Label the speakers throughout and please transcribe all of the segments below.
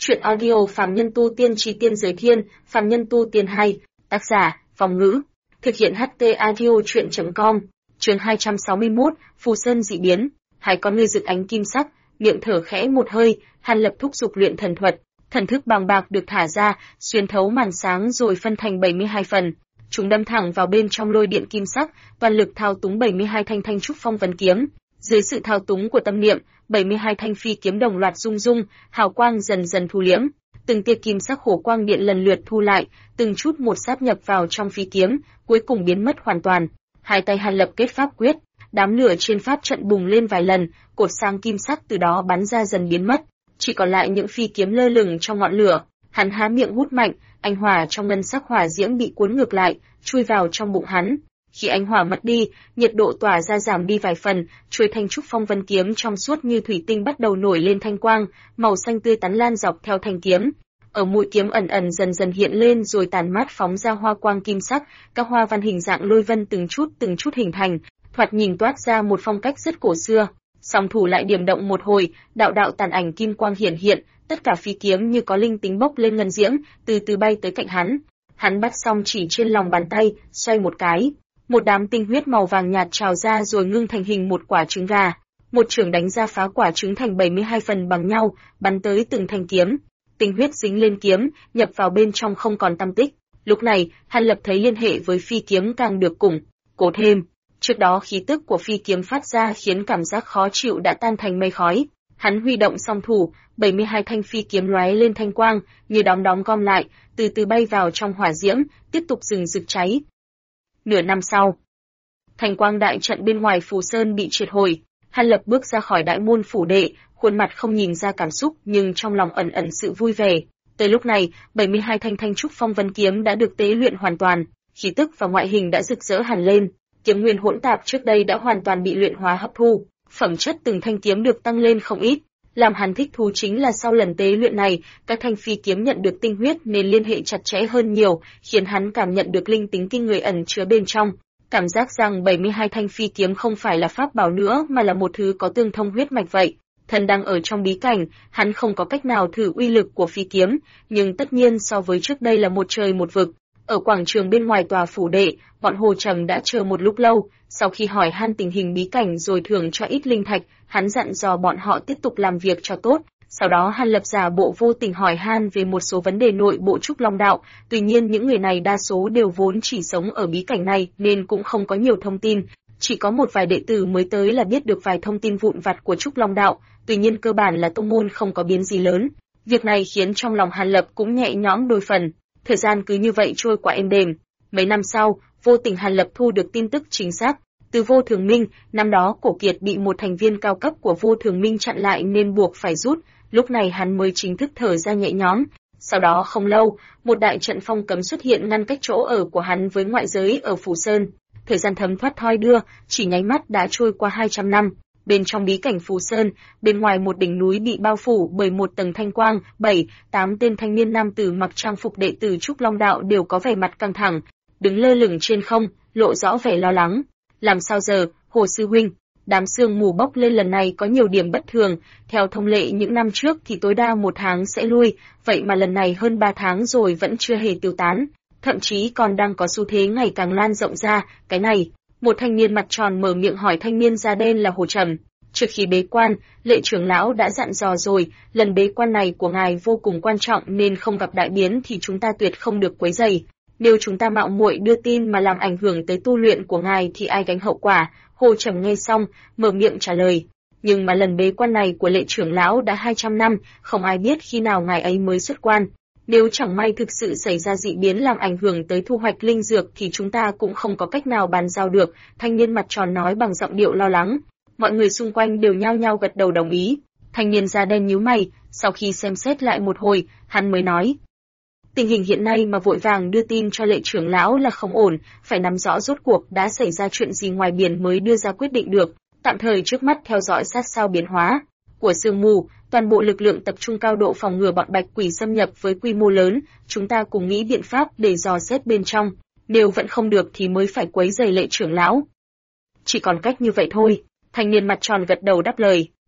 Speaker 1: Chuyện audio Phàm Nhân Tu Tiên Chí Tiên Giới Thiên, Phàm Nhân Tu Tiên hay, tác giả, Phong Ngữ. Thực hiện HT Audio Chuyện.com, chương 261, Phù Sơn dị biến. Hai con ngươi rực ánh kim sắc, miệng thở khẽ một hơi, Hàn Lập thúc giục luyện thần thuật. Thần thức bàng bạc được thả ra, xuyên thấu màn sáng rồi phân thành 72 phần. Chúng đâm thẳng vào bên trong lôi điện kim sắc, toàn lực thao túng 72 thanh trúc phong vân kiếm. Dưới sự thao túng của tâm niệm, 72 thanh phi kiếm đồng loạt rung rung, hào quang dần dần thu liễm, từng tia kim sắc hổ quang điện lần lượt thu lại, từng chút một sáp nhập vào trong phi kiếm, cuối cùng biến mất hoàn toàn. Hai tay Hàn Lập kết pháp quyết, đám lửa trên pháp trận bùng lên vài lần, cột sáng kim sắc từ đó bắn ra dần biến mất, chỉ còn lại những phi kiếm lơ lửng trong ngọn lửa. Hắn há miệng hút mạnh, ánh hỏa trong ngân sắc hỏa diễm bị cuốn ngược lại, chui vào trong bụng hắn. Khi ánh hỏa mất đi, nhiệt độ tỏa ra giảm đi vài phần, chuôi thanh trúc phong vân kiếm trong suốt như thủy tinh bắt đầu nổi lên thanh quang, màu xanh tươi tắn lan dọc theo thanh kiếm. Ở mũi kiếm ẩn ẩn dần dần hiện lên rồi tàn mát phóng ra hoa quang kim sắc, các hoa văn hình dạng lôi vân từng chút hình thành, thoạt nhìn toát ra một phong cách rất cổ xưa. Song thủ lại điểm động một hồi, đạo đạo tàn ảnh kim quang hiển hiện, tất cả phi kiếm như có linh tính bốc lên ngân diễm, từ từ bay tới cạnh hắn. Hắn bắt xong chỉ trên lòng bàn tay, xoay một cái. Một đám tinh huyết màu vàng nhạt trào ra rồi ngưng thành hình một quả trứng gà. Một chưởng đánh ra phá quả trứng thành 72 phần bằng nhau, bắn tới từng thanh kiếm. Tinh huyết dính lên kiếm, nhập vào bên trong không còn tăm tích. Lúc này, Hàn Lập thấy liên hệ với phi kiếm càng được củng cố thêm. Trước đó khí tức của phi kiếm phát ra khiến cảm giác khó chịu đã tan thành mây khói. Hắn huy động song thủ, 72 thanh phi kiếm lóe lên thanh quang, như đom gom lại, từ từ bay vào trong hỏa diễm, tiếp tục rực cháy. Nửa năm sau, thành quang đại trận bên ngoài Phù Sơn bị triệt hồi. Hàn Lập bước ra khỏi đại môn phủ đệ, khuôn mặt không nhìn ra cảm xúc nhưng trong lòng ẩn ẩn sự vui vẻ. Tới lúc này, 72 thanh trúc phong vân kiếm đã được tế luyện hoàn toàn, khí tức và ngoại hình đã rực rỡ hẳn lên. Kiếm nguyên hỗn tạp trước đây đã hoàn toàn bị luyện hóa hấp thu, phẩm chất từng thanh kiếm được tăng lên không ít. Làm hắn thích thú chính là sau lần tế luyện này, các thanh phi kiếm nhận được tinh huyết nên liên hệ chặt chẽ hơn nhiều, khiến hắn cảm nhận được linh tính kinh người ẩn chứa bên trong. Cảm giác rằng 72 thanh phi kiếm không phải là pháp bảo nữa mà là một thứ có tương thông huyết mạch vậy. Thân đang ở trong bí cảnh, hắn không có cách nào thử uy lực của phi kiếm, nhưng tất nhiên so với trước đây là một trời một vực. Ở quảng trường bên ngoài tòa phủ đệ, bọn Hồ Trầm đã chờ một lúc lâu, sau khi hỏi han tình hình bí cảnh rồi thưởng cho ít linh thạch, hắn dặn dò bọn họ tiếp tục làm việc cho tốt. Sau đó Hàn Lập giả bộ vô tình hỏi han về một số vấn đề nội bộ Trúc Long Đạo, tuy nhiên những người này đa số đều vốn chỉ sống ở bí cảnh này nên cũng không có nhiều thông tin, chỉ có một vài đệ tử mới tới là biết được vài thông tin vụn vặt của Trúc Long Đạo, tuy nhiên cơ bản là tông môn không có biến gì lớn. Việc này khiến trong lòng Hàn Lập cũng nhẹ nhõm đôi phần. Thời gian cứ như vậy trôi qua êm đềm. Mấy năm sau, vô tình Hàn Lập thu được tin tức chính xác từ Vô Thường Minh. Năm đó Cổ Kiệt bị một thành viên cao cấp của Vô Thường Minh chặn lại nên buộc phải rút. Lúc này hắn mới chính thức thở ra nhẹ nhõm. Sau đó không lâu, một đại trận phong cấm xuất hiện ngăn cách chỗ ở của hắn với ngoại giới ở Phù Sơn. Thời gian thấm thoát thoi đưa, chỉ nháy mắt đã trôi qua 200 năm. Bên trong bí cảnh Phù Sơn, bên ngoài một đỉnh núi bị bao phủ bởi một tầng thanh quang, 7-8 tên thanh niên nam tử mặc trang phục đệ tử Trúc Long Đạo đều có vẻ mặt căng thẳng, đứng lơ lửng trên không, lộ rõ vẻ lo lắng. Làm sao giờ, Hồ sư huynh? Đám sương mù bốc lên lần này có nhiều điểm bất thường, theo thông lệ những năm trước thì tối đa 1 tháng sẽ lui, vậy mà lần này hơn 3 tháng rồi vẫn chưa hề tiêu tán, thậm chí còn đang có xu thế ngày càng lan rộng ra. Cái này, một thanh niên mặt tròn mở miệng hỏi thanh niên da đen là Hồ Trầm. Trước khi bế quan, Lệ trưởng lão đã dặn dò rồi, lần bế quan này của ngài vô cùng quan trọng nên không gặp đại biến thì chúng ta tuyệt không được quấy rầy. Nếu chúng ta mạo muội đưa tin mà làm ảnh hưởng tới tu luyện của ngài thì ai gánh hậu quả? Hồ Trầm nghe xong, mở miệng trả lời. Nhưng mà lần bế quan này của Lệ trưởng lão đã 200 năm, không ai biết khi nào ngài ấy mới xuất quan. Nếu chẳng may thực sự xảy ra dị biến làm ảnh hưởng tới thu hoạch linh dược thì chúng ta cũng không có cách nào bàn giao được, thanh niên mặt tròn nói bằng giọng điệu lo lắng. Mọi người xung quanh đều nhao nhao gật đầu đồng ý. Thanh niên da đen nhíu mày, sau khi xem xét lại một hồi, hắn mới nói. Tình hình hiện nay mà vội vàng đưa tin cho Lệ trưởng lão là không ổn, phải nắm rõ rốt cuộc đã xảy ra chuyện gì ngoài biển mới đưa ra quyết định được. Tạm thời trước mắt theo dõi sát sao biến hóa của sương mù, toàn bộ lực lượng tập trung cao độ phòng ngừa bọn bạch quỷ xâm nhập với quy mô lớn, chúng ta cùng nghĩ biện pháp để dò xét bên trong, nếu vẫn không được thì mới phải quấy rầy Lệ trưởng lão. Chỉ còn cách như vậy thôi, thanh niên mặt tròn gật đầu đáp lời.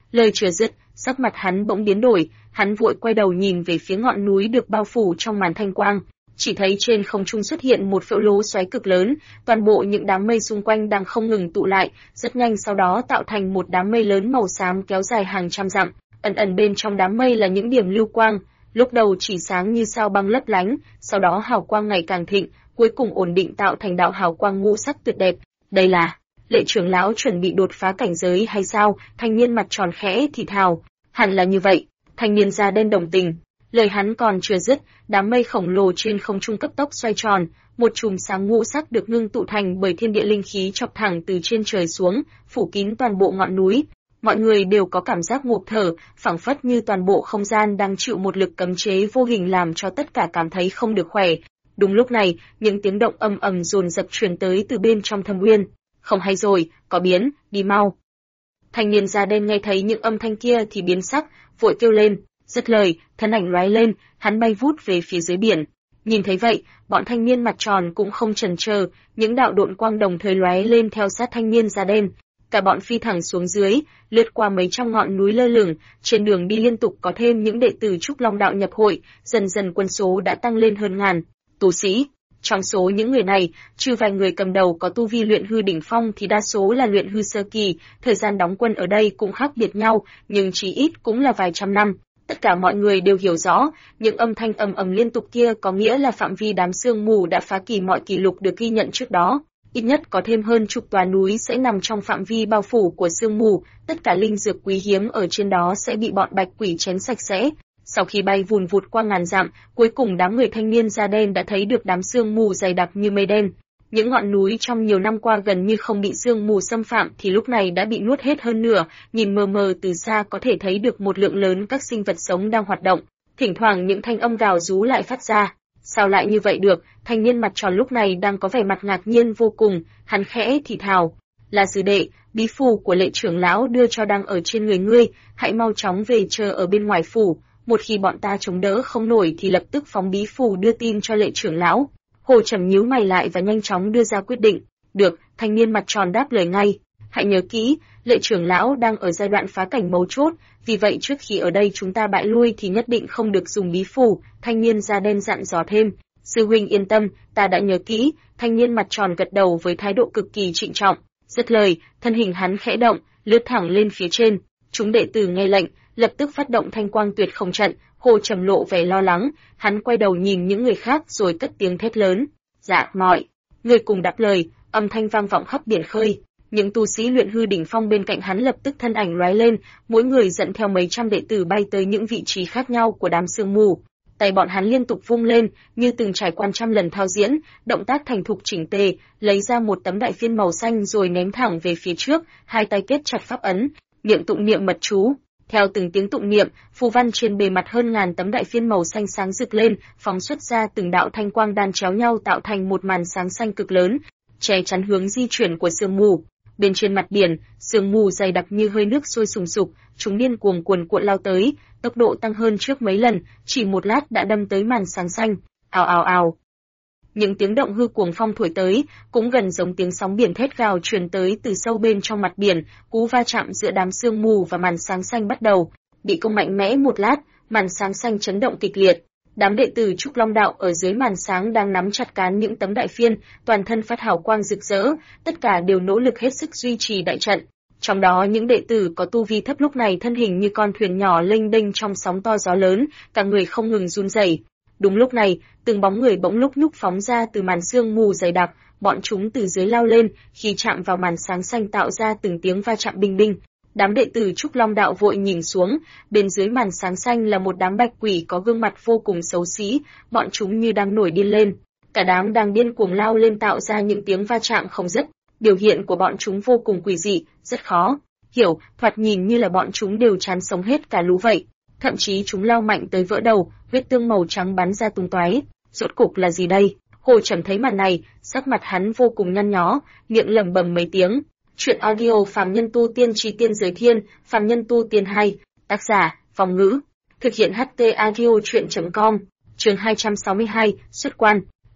Speaker 1: Lời chưa dứt, sắc mặt hắn bỗng biến đổi, hắn vội quay đầu nhìn về phía ngọn núi được bao phủ trong màn thanh quang, chỉ thấy trên không trung xuất hiện một phễu lố xoáy cực lớn, toàn bộ những đám mây xung quanh đang không ngừng tụ lại, rất nhanh sau đó tạo thành một đám mây lớn màu xám kéo dài hàng trăm dặm, ẩn ẩn bên trong đám mây là những điểm lưu quang, lúc đầu chỉ sáng như sao băng lấp lánh, sau đó hào quang ngày càng thịnh, cuối cùng ổn định tạo thành đạo hào quang ngũ sắc tuyệt đẹp. Đây là Lệ trưởng lão chuẩn bị đột phá cảnh giới hay sao? Thanh niên mặt tròn khẽ thì thào. Hẳn là như vậy. Thanh niên da đen đồng tình. Lời hắn còn chưa dứt, đám mây khổng lồ trên không trung cấp tốc xoay tròn, một chùm sáng ngũ sắc được ngưng tụ thành bởi thiên địa linh khí chọc thẳng từ trên trời xuống, phủ kín toàn bộ ngọn núi. Mọi người đều có cảm giác ngộp thở, phảng phất như toàn bộ không gian đang chịu một lực cấm chế vô hình làm cho tất cả cảm thấy không được khỏe. Đúng lúc này, những tiếng động ầm ầm dồn dập truyền tới từ bên trong thâm uyên. Không hay rồi, có biến, đi mau. Thanh niên da đen nghe thấy những âm thanh kia thì biến sắc, vội kêu lên, dứt lời, thân ảnh lóe lên, hắn bay vút về phía dưới biển. Nhìn thấy vậy, bọn thanh niên mặt tròn cũng không chần chờ, những đạo độn quang đồng thời lóe lên theo sát thanh niên da đen. Cả bọn phi thẳng xuống dưới, lướt qua mấy trăm ngọn núi lơ lửng, trên đường đi liên tục có thêm những đệ tử Trúc Long đạo nhập hội, dần dần quân số đã tăng lên hơn ngàn tu sĩ. Trong số những người này, trừ vài người cầm đầu có tu vi luyện hư đỉnh phong thì đa số là luyện hư sơ kỳ, thời gian đóng quân ở đây cũng khác biệt nhau, nhưng chí ít cũng là vài trăm năm. Tất cả mọi người đều hiểu rõ, những âm thanh ầm ầm liên tục kia có nghĩa là phạm vi đám sương mù đã phá kỳ mọi kỷ lục được ghi nhận trước đó. Ít nhất có thêm hơn chục tòa núi sẽ nằm trong phạm vi bao phủ của sương mù, tất cả linh dược quý hiếm ở trên đó sẽ bị bọn bạch quỷ chén sạch sẽ. Sau khi bay vùn vụt qua ngàn dặm, cuối cùng đám người thanh niên da đen đã thấy được đám sương mù dày đặc như mây đen. Những ngọn núi trong nhiều năm qua gần như không bị sương mù xâm phạm thì lúc này đã bị nuốt hết hơn nửa, nhìn mờ mờ từ xa có thể thấy được một lượng lớn các sinh vật sống đang hoạt động. Thỉnh thoảng những thanh âm gào rú lại phát ra. Sao lại như vậy được? Thanh niên mặt tròn lúc này đang có vẻ mặt ngạc nhiên vô cùng, hắn khẽ thì thào, là sư đệ, bí phù của Lệ trưởng lão đưa cho đang ở trên người ngươi, hãy mau chóng về chờ ở bên ngoài phủ, một khi bọn ta chống đỡ không nổi thì lập tức phóng bí phù đưa tin cho Lệ trưởng lão. Hồ Trầm nhíu mày lại và nhanh chóng đưa ra quyết định. Được, thanh niên mặt tròn đáp lời ngay. Hãy nhớ kỹ, Lệ trưởng lão đang ở giai đoạn phá cảnh mấu chốt, vì vậy trước khi ở đây chúng ta bại lui thì nhất định không được dùng bí phù. Thanh niên da đen dặn dò thêm. Sư huynh yên tâm, ta đã nhớ kỹ. Thanh niên mặt tròn gật đầu với thái độ cực kỳ trịnh trọng. Dứt lời, thân hình hắn khẽ động, lướt thẳng lên phía trên. Chúng đệ tử nghe lệnh, lập tức phát động thanh quang tuyệt không trận. Hồ Trầm lộ vẻ lo lắng, hắn quay đầu nhìn những người khác rồi cất tiếng thét lớn. Dạ, mọi người cùng đáp lời, âm thanh vang vọng khắp biển khơi. Những tu sĩ luyện hư đỉnh phong bên cạnh hắn lập tức thân ảnh lóe lên, mỗi người dẫn theo mấy trăm đệ tử bay tới những vị trí khác nhau của đám sương mù. Tay bọn hắn liên tục vung lên, như từng trải qua trăm lần thao diễn, động tác thành thục chỉnh tề, lấy ra một tấm đại phiên màu xanh rồi ném thẳng về phía trước, hai tay kết chặt pháp ấn, miệng tụng niệm mật chú. Theo từng tiếng tụng niệm, phù văn trên bề mặt hơn ngàn tấm đại phiên màu xanh sáng rực lên, phóng xuất ra từng đạo thanh quang đan chéo nhau tạo thành một màn sáng xanh cực lớn, che chắn hướng di chuyển của sương mù. Bên trên mặt biển, sương mù dày đặc như hơi nước sôi sùng sục, chúng điên cuồng cuồn cuộn lao tới, tốc độ tăng hơn trước mấy lần, chỉ một lát đã đâm tới màn sáng xanh. Ào ào ào. Những tiếng động hư cuồng phong thổi tới, cũng gần giống tiếng sóng biển thét gào truyền tới từ sâu bên trong mặt biển, cú va chạm giữa đám sương mù và màn sáng xanh bắt đầu. Bị công mạnh mẽ một lát, màn sáng xanh chấn động kịch liệt. Đám đệ tử Trúc Long đạo ở dưới màn sáng đang nắm chặt cán những tấm đại phiên, toàn thân phát hào quang rực rỡ, tất cả đều nỗ lực hết sức duy trì đại trận. Trong đó những đệ tử có tu vi thấp lúc này thân hình như con thuyền nhỏ lênh đênh trong sóng to gió lớn, cả người không ngừng run rẩy. Đúng lúc này, từng bóng người bỗng lúc nhúc phóng ra từ màn sương mù dày đặc, bọn chúng từ dưới lao lên, khi chạm vào màn sáng xanh tạo ra từng tiếng va chạm binh binh. Đám đệ tử Trúc Long đạo vội nhìn xuống, bên dưới màn sáng xanh là một đám bạch quỷ có gương mặt vô cùng xấu xí, bọn chúng như đang nổi điên lên. Cả đám đang điên cuồng lao lên tạo ra những tiếng va chạm không dứt. Biểu hiện của bọn chúng vô cùng quỷ dị, rất khó hiểu, thoạt nhìn như là bọn chúng đều chán sống hết cả lũ vậy. Thậm chí chúng lao mạnh tới vỡ đầu, huyết tương màu trắng bắn ra tung tóe. Rốt cục là gì đây? Hồ Trầm thấy màn này, sắc mặt hắn vô cùng nhăn nhó, miệng lẩm bẩm mấy tiếng. Chuyện audio Phàm Nhân Tu Tiên Chí Tiên Giới Thiên, Phàm Nhân Tu Tiên 2, tác giả, Phong Ngữ. Thực hiện HT audio chuyện.com, chương 262, xuất quan.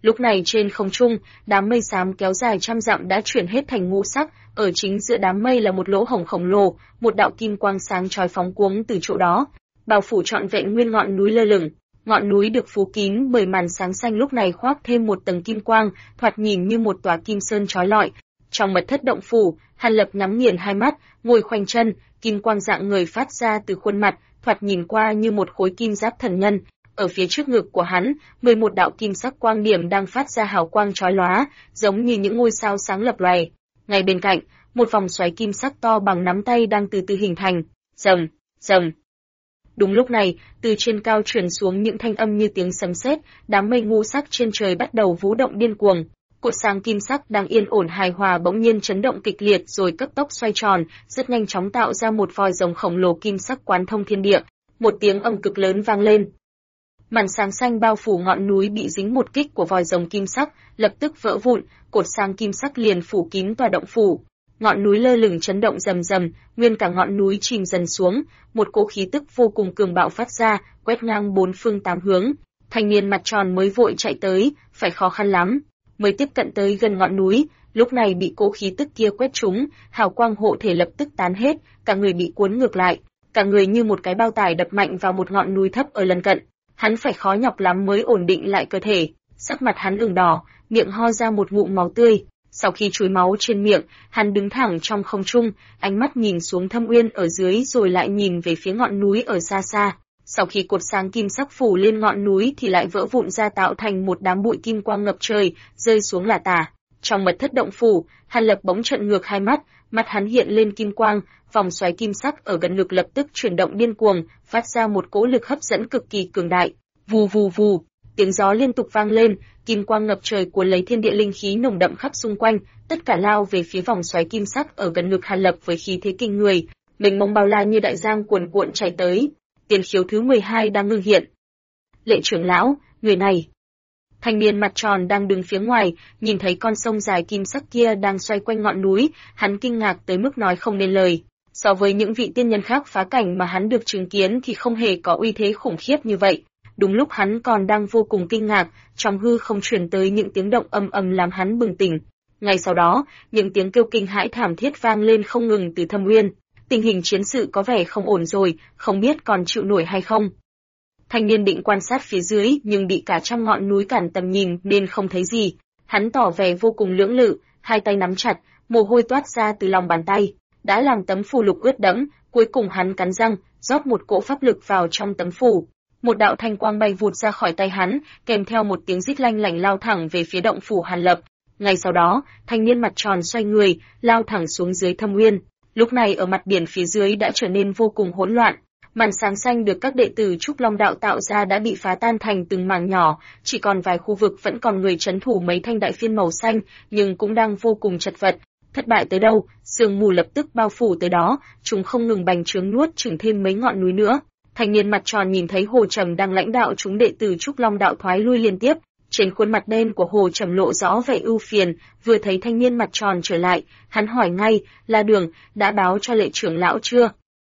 Speaker 1: Lúc này trên không trung, đám mây xám kéo dài trăm dặm đã chuyển hết thành ngũ sắc, ở chính giữa đám mây là một lỗ hổng khổng lồ, một đạo kim quang sáng chói phóng cuống từ chỗ đó, bao phủ trọn vẹn nguyên ngọn núi lơ lửng. Ngọn núi được phủ kín bởi màn sáng xanh lúc này khoác thêm một tầng kim quang, thoạt nhìn như một tòa kim sơn chói lọi. Trong mật thất động phủ, Hàn Lập nhắm nghiền hai mắt, ngồi khoanh chân, kim quang dạng người phát ra từ khuôn mặt, thoạt nhìn qua như một khối kim giáp thần nhân. Ở phía trước ngực của hắn, 11 đạo kim sắc quang điểm đang phát ra hào quang chói lóa, giống như những ngôi sao sáng lập lòe. Ngay bên cạnh, một vòng xoáy kim sắc to bằng nắm tay đang từ từ hình thành. Rầm, rầm. Đúng lúc này, từ trên cao truyền xuống những thanh âm như tiếng sấm sét, đám mây ngũ sắc trên trời bắt đầu vũ động điên cuồng. Cột sáng kim sắc đang yên ổn hài hòa bỗng nhiên chấn động kịch liệt rồi cấp tốc xoay tròn, rất nhanh chóng tạo ra một vòi rồng khổng lồ kim sắc quán thông thiên địa. Một tiếng ầm cực lớn vang lên. Màn sáng xanh bao phủ ngọn núi bị dính một kích của vòi rồng kim sắc, lập tức vỡ vụn, cột sáng kim sắc liền phủ kín tòa động phủ. Ngọn núi lơ lửng chấn động rầm rầm, nguyên cả ngọn núi chìm dần xuống, một cỗ khí tức vô cùng cường bạo phát ra, quét ngang bốn phương tám hướng. Thanh niên mặt tròn mới vội chạy tới, phải khó khăn lắm mới tiếp cận tới gần ngọn núi, lúc này bị cỗ khí tức kia quét trúng, hào quang hộ thể lập tức tán hết, cả người bị cuốn ngược lại, cả người như một cái bao tải đập mạnh vào một ngọn núi thấp ở lân cận. Hắn phải khó nhọc lắm mới ổn định lại cơ thể, sắc mặt hắn ửng đỏ, miệng ho ra một ngụm máu tươi. Sau khi trúi máu trên miệng, hắn đứng thẳng trong không trung, ánh mắt nhìn xuống thâm uyên ở dưới rồi lại nhìn về phía ngọn núi ở xa xa. Sau khi cột sáng kim sắc phủ lên ngọn núi thì lại vỡ vụn ra tạo thành một đám bụi kim quang ngập trời, rơi xuống lả tả. Trong mật thất động phủ, Hàn Lập bỗng trợn ngược hai mắt, mặt hắn hiện lên kim quang, vòng xoáy kim sắc ở gần ngực lập tức chuyển động điên cuồng, phát ra một cỗ lực hấp dẫn cực kỳ cường đại. Vù vù vù, tiếng gió liên tục vang lên, kim quang ngập trời cuốn lấy thiên địa linh khí nồng đậm khắp xung quanh, tất cả lao về phía vòng xoáy kim sắc ở gần ngực Hàn Lập với khí thế kinh người, mênh mông bao la như đại giang cuồn cuộn chảy tới. Tiền khiếu thứ 12 đang ngưng hiện. Lệ trưởng lão, người này. Thanh niên mặt tròn đang đứng phía ngoài, nhìn thấy con sông dài kim sắc kia đang xoay quanh ngọn núi, hắn kinh ngạc tới mức nói không nên lời. So với những vị tiên nhân khác phá cảnh mà hắn được chứng kiến thì không hề có uy thế khủng khiếp như vậy. Đúng lúc hắn còn đang vô cùng kinh ngạc, trong hư không truyền tới những tiếng động ầm ầm làm hắn bừng tỉnh. Ngay sau đó, những tiếng kêu kinh hãi thảm thiết vang lên không ngừng từ thâm uyên. Tình hình chiến sự có vẻ không ổn rồi, không biết còn chịu nổi hay không. Thanh niên định quan sát phía dưới nhưng bị cả trăm ngọn núi cản tầm nhìn nên không thấy gì. Hắn tỏ vẻ vô cùng lưỡng lự, hai tay nắm chặt, mồ hôi toát ra từ lòng bàn tay. Đã làm tấm phù lục ướt đẫm, cuối cùng hắn cắn răng, rót một cỗ pháp lực vào trong tấm phù. Một đạo thanh quang bay vụt ra khỏi tay hắn, kèm theo một tiếng rít lanh lảnh lao thẳng về phía động phủ Hàn Lập. Ngay sau đó, thanh niên mặt tròn xoay người, lao thẳng xuống dưới thâm uyên. Lúc này ở mặt biển phía dưới đã trở nên vô cùng hỗn loạn. Màn sáng xanh được các đệ tử Trúc Long Đạo tạo ra đã bị phá tan thành từng mảng nhỏ, chỉ còn vài khu vực vẫn còn người trấn thủ mấy thanh đại phiên màu xanh, nhưng cũng đang vô cùng chật vật. Thất bại tới đâu, sương mù lập tức bao phủ tới đó, chúng không ngừng bành trướng nuốt chửng thêm mấy ngọn núi nữa. Thanh niên mặt tròn nhìn thấy Hồ Trầm đang lãnh đạo chúng đệ tử Trúc Long Đạo thoái lui liên tiếp. Trên khuôn mặt đen của Hồ Trầm lộ rõ vẻ ưu phiền, vừa thấy thanh niên mặt tròn trở lại, hắn hỏi ngay, La Đường, đã báo cho Lệ trưởng lão chưa?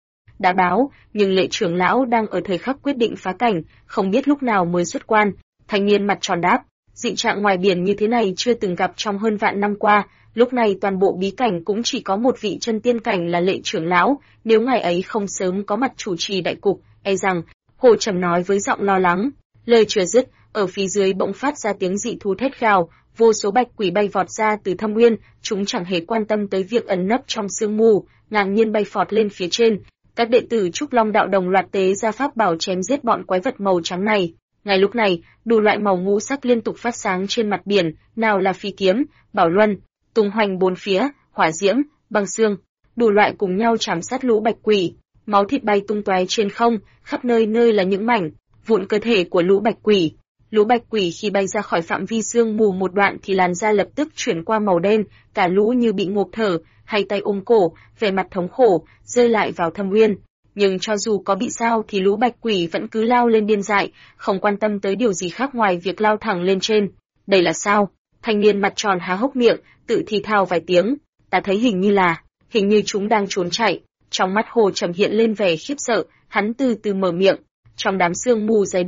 Speaker 1: Đã báo, nhưng Lệ trưởng lão đang ở thời khắc quyết định phá cảnh, không biết lúc nào mới xuất quan. Thanh niên mặt tròn đáp, dị trạng ngoài biển như thế này chưa từng gặp trong hơn vạn năm qua, lúc này toàn bộ bí cảnh cũng chỉ có một vị chân tiên cảnh là Lệ trưởng lão, nếu ngài ấy không sớm có mặt chủ trì đại cục, e rằng, Hồ Trầm nói với giọng lo lắng. Lời chưa dứt, ở phía dưới bỗng phát ra tiếng dị thú thét gào, vô số bạch quỷ bay vọt ra từ thâm uyên, chúng chẳng hề quan tâm tới việc ẩn nấp trong sương mù, ngang nhiên bay phọt lên phía trên. Các đệ tử Trúc Long Đạo đồng loạt tế ra pháp bảo chém giết bọn quái vật màu trắng này. Ngay lúc này, đủ loại màu ngũ sắc liên tục phát sáng trên mặt biển, nào là phi kiếm, bảo luân, tung hoành bốn phía, hỏa diễm, băng xương, đủ loại cùng nhau chạm sát lũ bạch quỷ. Máu thịt bay tung tóe trên không, khắp nơi nơi là những mảnh vụn cơ thể của lũ bạch quỷ. Lũ bạch quỷ khi bay ra khỏi phạm vi sương mù một đoạn thì làn da lập tức chuyển qua màu đen, cả lũ như bị ngộp thở, hai tay ôm cổ, vẻ mặt thống khổ, rơi lại vào thâm uyên. Nhưng cho dù có bị sao thì lũ bạch quỷ vẫn cứ lao lên điên dại, không quan tâm tới điều gì khác ngoài việc lao thẳng lên trên. Đây là sao? Thanh niên mặt tròn há hốc miệng, tự thì thào vài tiếng. Ta thấy hình như chúng đang trốn chạy. Trong mắt Hồ Trầm hiện lên vẻ khiếp sợ, hắn từ từ mở miệng. Trong đám sương mù dày đặc,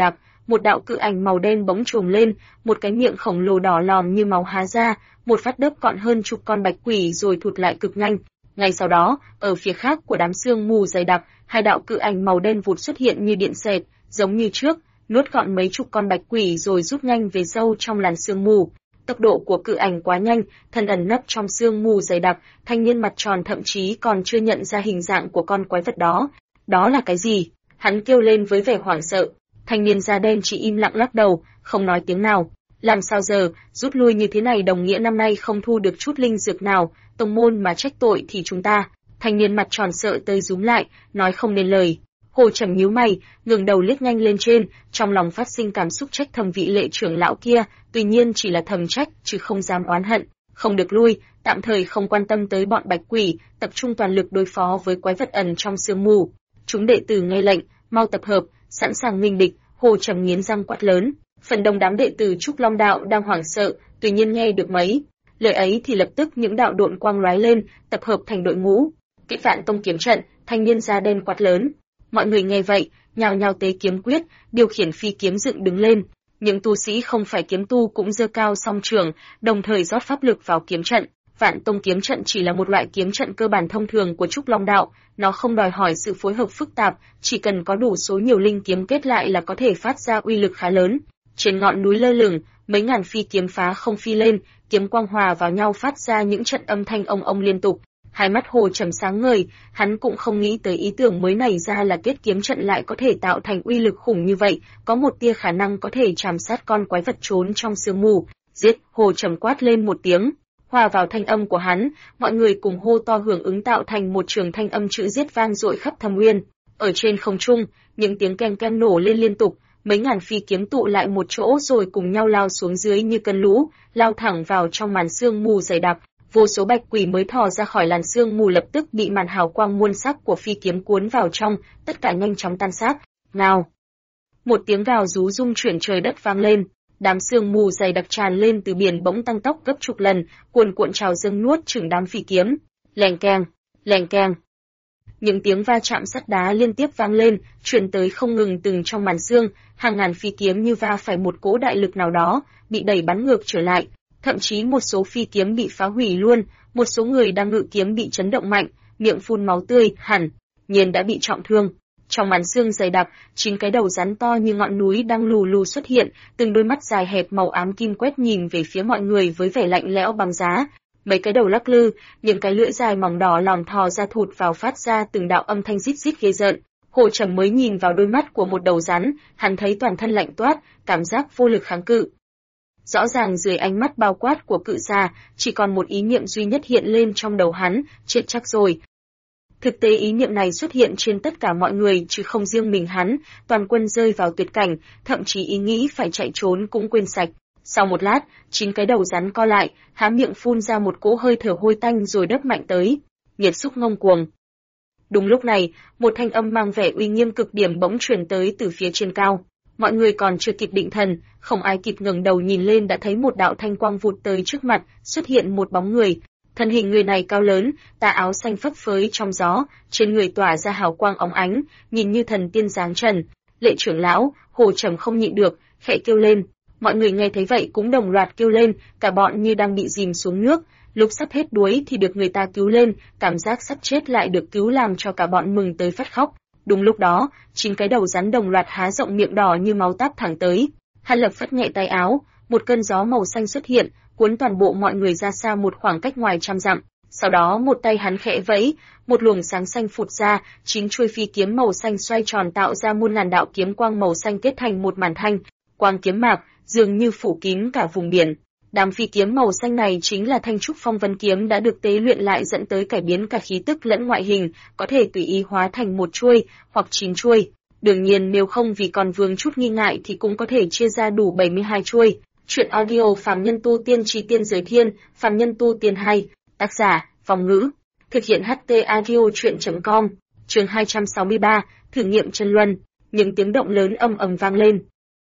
Speaker 1: một đạo cự ảnh màu đen bỗng trồm lên, một cái miệng khổng lồ đỏ lòm như máu há ra, một phát đớp gọn hơn chục con bạch quỷ rồi thụt lại cực nhanh. Ngay sau đó, ở phía khác của đám sương mù dày đặc, hai đạo cự ảnh màu đen vụt xuất hiện như điện xẹt, giống như trước, nuốt gọn mấy chục con bạch quỷ rồi rút nhanh về sâu trong làn sương mù. Tốc độ của cự ảnh quá nhanh, thân ẩn nấp trong sương mù dày đặc, thanh niên mặt tròn thậm chí còn chưa nhận ra hình dạng của con quái vật đó. Đó là cái gì? Hắn kêu lên với vẻ hoảng sợ. Thanh niên da đen chỉ im lặng lắc đầu, không nói tiếng nào. Làm sao giờ, rút lui như thế này đồng nghĩa năm nay không thu được chút linh dược nào, tông môn mà trách tội thì chúng ta. Thanh niên mặt tròn sợ tới rúm lại, nói không nên lời. Hồ Trầm nhíu mày, ngẩng đầu liếc nhanh lên trên, trong lòng phát sinh cảm xúc trách thầm vị lệ trưởng lão kia, tuy nhiên chỉ là thầm trách, chứ không dám oán hận. Không được lui, tạm thời không quan tâm tới bọn bạch quỷ, tập trung toàn lực đối phó với quái vật ẩn trong sương mù. Chúng đệ tử nghe lệnh, mau tập hợp, sẵn sàng nghênh địch. Hồ Trầm nghiến răng quát lớn. Phần đông đám đệ tử Trúc Long Đạo đang hoảng sợ, tuy nhiên nghe được mấy lời ấy thì lập tức những đạo độn quang lóe lên, tập hợp thành đội ngũ. Kỹ Vạn Tông kiếm trận, thanh niên da đen quát lớn. Mọi người nghe vậy, nhao nhao tế kiếm quyết, điều khiển phi kiếm dựng đứng lên. Những tu sĩ không phải kiếm tu cũng giơ cao song trường, đồng thời rót pháp lực vào kiếm trận. Vạn Tông kiếm trận chỉ là một loại kiếm trận cơ bản thông thường của Trúc Long Đạo, nó không đòi hỏi sự phối hợp phức tạp, chỉ cần có đủ số nhiều linh kiếm kết lại là có thể phát ra uy lực khá lớn. Trên ngọn núi lơ lửng, mấy ngàn phi kiếm phá không phi lên, kiếm quang hòa vào nhau phát ra những trận âm thanh ong ong liên tục. Hai mắt Hồ Trầm sáng ngời, hắn cũng không nghĩ tới ý tưởng mới này ra là kết kiếm trận lại có thể tạo thành uy lực khủng như vậy, có một tia khả năng có thể chạm sát con quái vật trốn trong sương mù. Giết! Hồ Trầm quát lên một tiếng. Hòa vào thanh âm của hắn, mọi người cùng hô to hưởng ứng tạo thành một trường thanh âm chữ giết vang dội khắp Thâm Uyên. Ở trên không trung, những tiếng keng keng nổ lên liên tục, mấy ngàn phi kiếm tụ lại một chỗ rồi cùng nhau lao xuống dưới như cơn lũ, lao thẳng vào trong màn sương mù dày đặc. Vô số bạch quỷ mới thò ra khỏi làn sương mù lập tức bị màn hào quang muôn sắc của phi kiếm cuốn vào trong, tất cả nhanh chóng tan xác. Nào! Một tiếng gào rú rung chuyển trời đất vang lên. Đám sương mù dày đặc tràn lên từ biển bỗng tăng tốc gấp chục lần, cuồn cuộn trào dâng nuốt chửng đám phi kiếm. Leng keng, leng keng. Những tiếng va chạm sắt đá liên tiếp vang lên, truyền tới không ngừng từng trong màn sương, hàng ngàn phi kiếm như va phải một cỗ đại lực nào đó, bị đẩy bắn ngược trở lại. Thậm chí một số phi kiếm bị phá hủy luôn, một số người đang ngự kiếm bị chấn động mạnh, miệng phun máu tươi, hẳn nhiên đã bị trọng thương. Trong màn sương dày đặc, 9 cái đầu rắn to như ngọn núi đang lù lù xuất hiện, từng đôi mắt dài hẹp màu ám kim quét nhìn về phía mọi người với vẻ lạnh lẽo băng giá. Mấy cái đầu lắc lư, những cái lưỡi dài mỏng đỏ lòm thò ra thụt vào phát ra từng đạo âm thanh rít rít ghê rợn. Hồ Trầm mới nhìn vào đôi mắt của một đầu rắn, hắn thấy toàn thân lạnh toát, cảm giác vô lực kháng cự. Rõ ràng dưới ánh mắt bao quát của cự xà, chỉ còn một ý niệm duy nhất hiện lên trong đầu hắn, chết chắc rồi. Thực tế ý niệm này xuất hiện trên tất cả mọi người chứ không riêng mình hắn, toàn quân rơi vào tuyệt cảnh, thậm chí ý nghĩ phải chạy trốn cũng quên sạch. Sau một lát, 9 cái đầu rắn co lại, há miệng phun ra một cỗ hơi thở hôi tanh rồi đớp mạnh tới. Nghiệt xúc ngông cuồng. Đúng lúc này, một thanh âm mang vẻ uy nghiêm cực điểm bỗng truyền tới từ phía trên cao. Mọi người còn chưa kịp định thần, không ai kịp ngẩng đầu nhìn lên đã thấy một đạo thanh quang vụt tới trước mặt, xuất hiện một bóng người. Thân hình người này cao lớn, tà áo xanh phấp phới trong gió, trên người tỏa ra hào quang óng ánh, nhìn như thần tiên giáng trần. Lệ trưởng lão, Hồ Trầm không nhịn được, khẽ kêu lên. Mọi người nghe thấy vậy cũng đồng loạt kêu lên, cả bọn như đang bị dìm xuống nước. Lúc sắp hết đuối thì được người ta cứu lên, cảm giác sắp chết lại được cứu làm cho cả bọn mừng tới phát khóc. Đúng lúc đó, 9 cái đầu rắn đồng loạt há rộng miệng đỏ như máu táp thẳng tới. Hắn lập phất nhẹ tay áo, một cơn gió màu xanh xuất hiện, cuốn toàn bộ mọi người ra xa một khoảng cách ngoài trăm dặm. Sau đó một tay hắn khẽ vẫy, một luồng sáng xanh phụt ra, 9 chuôi phi kiếm màu xanh xoay tròn tạo ra muôn ngàn đạo kiếm quang màu xanh kết thành một màn thanh quang kiếm mạc, dường như phủ kín cả vùng biển. Đám phi kiếm màu xanh này chính là thanh trúc phong vân kiếm đã được tế luyện lại dẫn tới cải biến cả khí tức lẫn ngoại hình, có thể tùy ý hóa thành một chuôi hoặc 9 chuôi. Đương nhiên nếu không vì còn vương chút nghi ngại thì cũng có thể chia ra đủ 72 chuôi. Chuyện audio Phàm Nhân Tu Tiên Chi Tiên Giới Thiên, Phàm Nhân Tu Tiên 2, tác giả, Phong Ngữ, thực hiện HT Audio Chuyện.com, chương 263, thử nghiệm chân luân, những tiếng động lớn ầm ầm vang lên.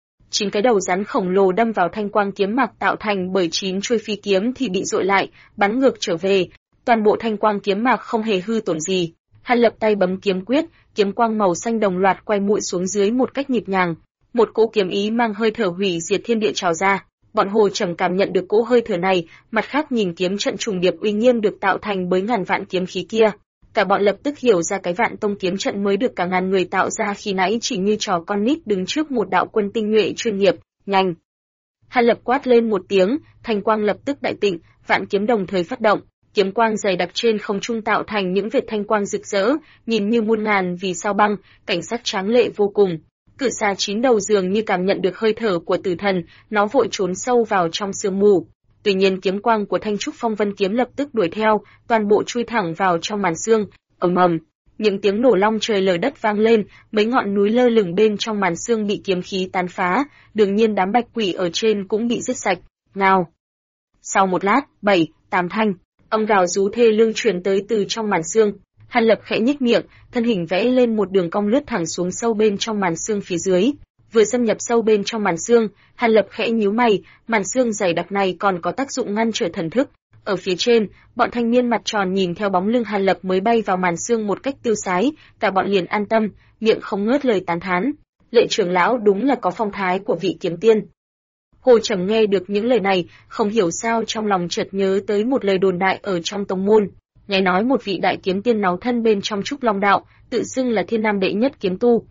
Speaker 1: 9 cái đầu rắn khổng lồ đâm vào thanh quang kiếm mạc tạo thành bởi 9 chuôi phi kiếm thì bị dội lại, bắn ngược trở về, toàn bộ thanh quang kiếm mạc không hề hư tổn gì. Hắn lập tay bấm kiếm quyết, kiếm quang màu xanh đồng loạt quay muội xuống dưới một cách nhịp nhàng. một cỗ kiếm ý mang hơi thở hủy diệt thiên địa trào ra. Bọn Hồ Trầm cảm nhận được cỗ hơi thở này, mặt khác nhìn kiếm trận trùng điệp uy nghiêm được tạo thành bởi ngàn vạn kiếm khí kia. Cả bọn lập tức hiểu ra cái Vạn Tông kiếm trận mới được cả ngàn người tạo ra khi nãy chỉ như trò con nít đứng trước một đạo quân tinh nhuệ chuyên nghiệp, nhanh. Hàn Lập quát lên một tiếng, thanh quang lập tức đại tịnh, vạn kiếm đồng thời phát động, kiếm quang dày đặc trên không trung tạo thành những vệt thanh quang rực rỡ, nhìn như muôn ngàn vì sao băng, cảnh sắc tráng lệ vô cùng. Cự xà 9 đầu dường như cảm nhận được hơi thở của tử thần, nó vội trốn sâu vào trong sương mù. Tuy nhiên kiếm quang của Thanh Trúc Phong Vân kiếm lập tức đuổi theo, toàn bộ chui thẳng vào trong màn sương. Ầm ầm, những tiếng nổ long trời lở đất vang lên, mấy ngọn núi lơ lửng bên trong màn sương bị kiếm khí tàn phá, đương nhiên đám bạch quỷ ở trên cũng bị giết sạch. Ngao. Sau một lát, 7, 8 thanh âm gào rú thê lương truyền tới từ trong màn sương. Hàn Lập khẽ nhếch miệng, thân hình vẽ lên một đường cong lướt thẳng xuống sâu bên trong màn sương phía dưới. Vừa xâm nhập sâu bên trong màn sương, Hàn Lập khẽ nhíu mày, màn sương dày đặc này còn có tác dụng ngăn trở thần thức. Ở phía trên, bọn thanh niên mặt tròn nhìn theo bóng lưng Hàn Lập mới bay vào màn sương một cách tiêu sái, cả bọn liền an tâm, miệng không ngớt lời tán thán. Lệ trưởng lão đúng là có phong thái của vị kiếm tiên. Hồ Trầm nghe được những lời này, không hiểu sao trong lòng chợt nhớ tới một lời đồn đại ở trong tông môn. Nghe nói một vị đại kiếm tiên náu thân bên trong Trúc Long đạo, tự xưng là thiên nam đệ nhất kiếm tu.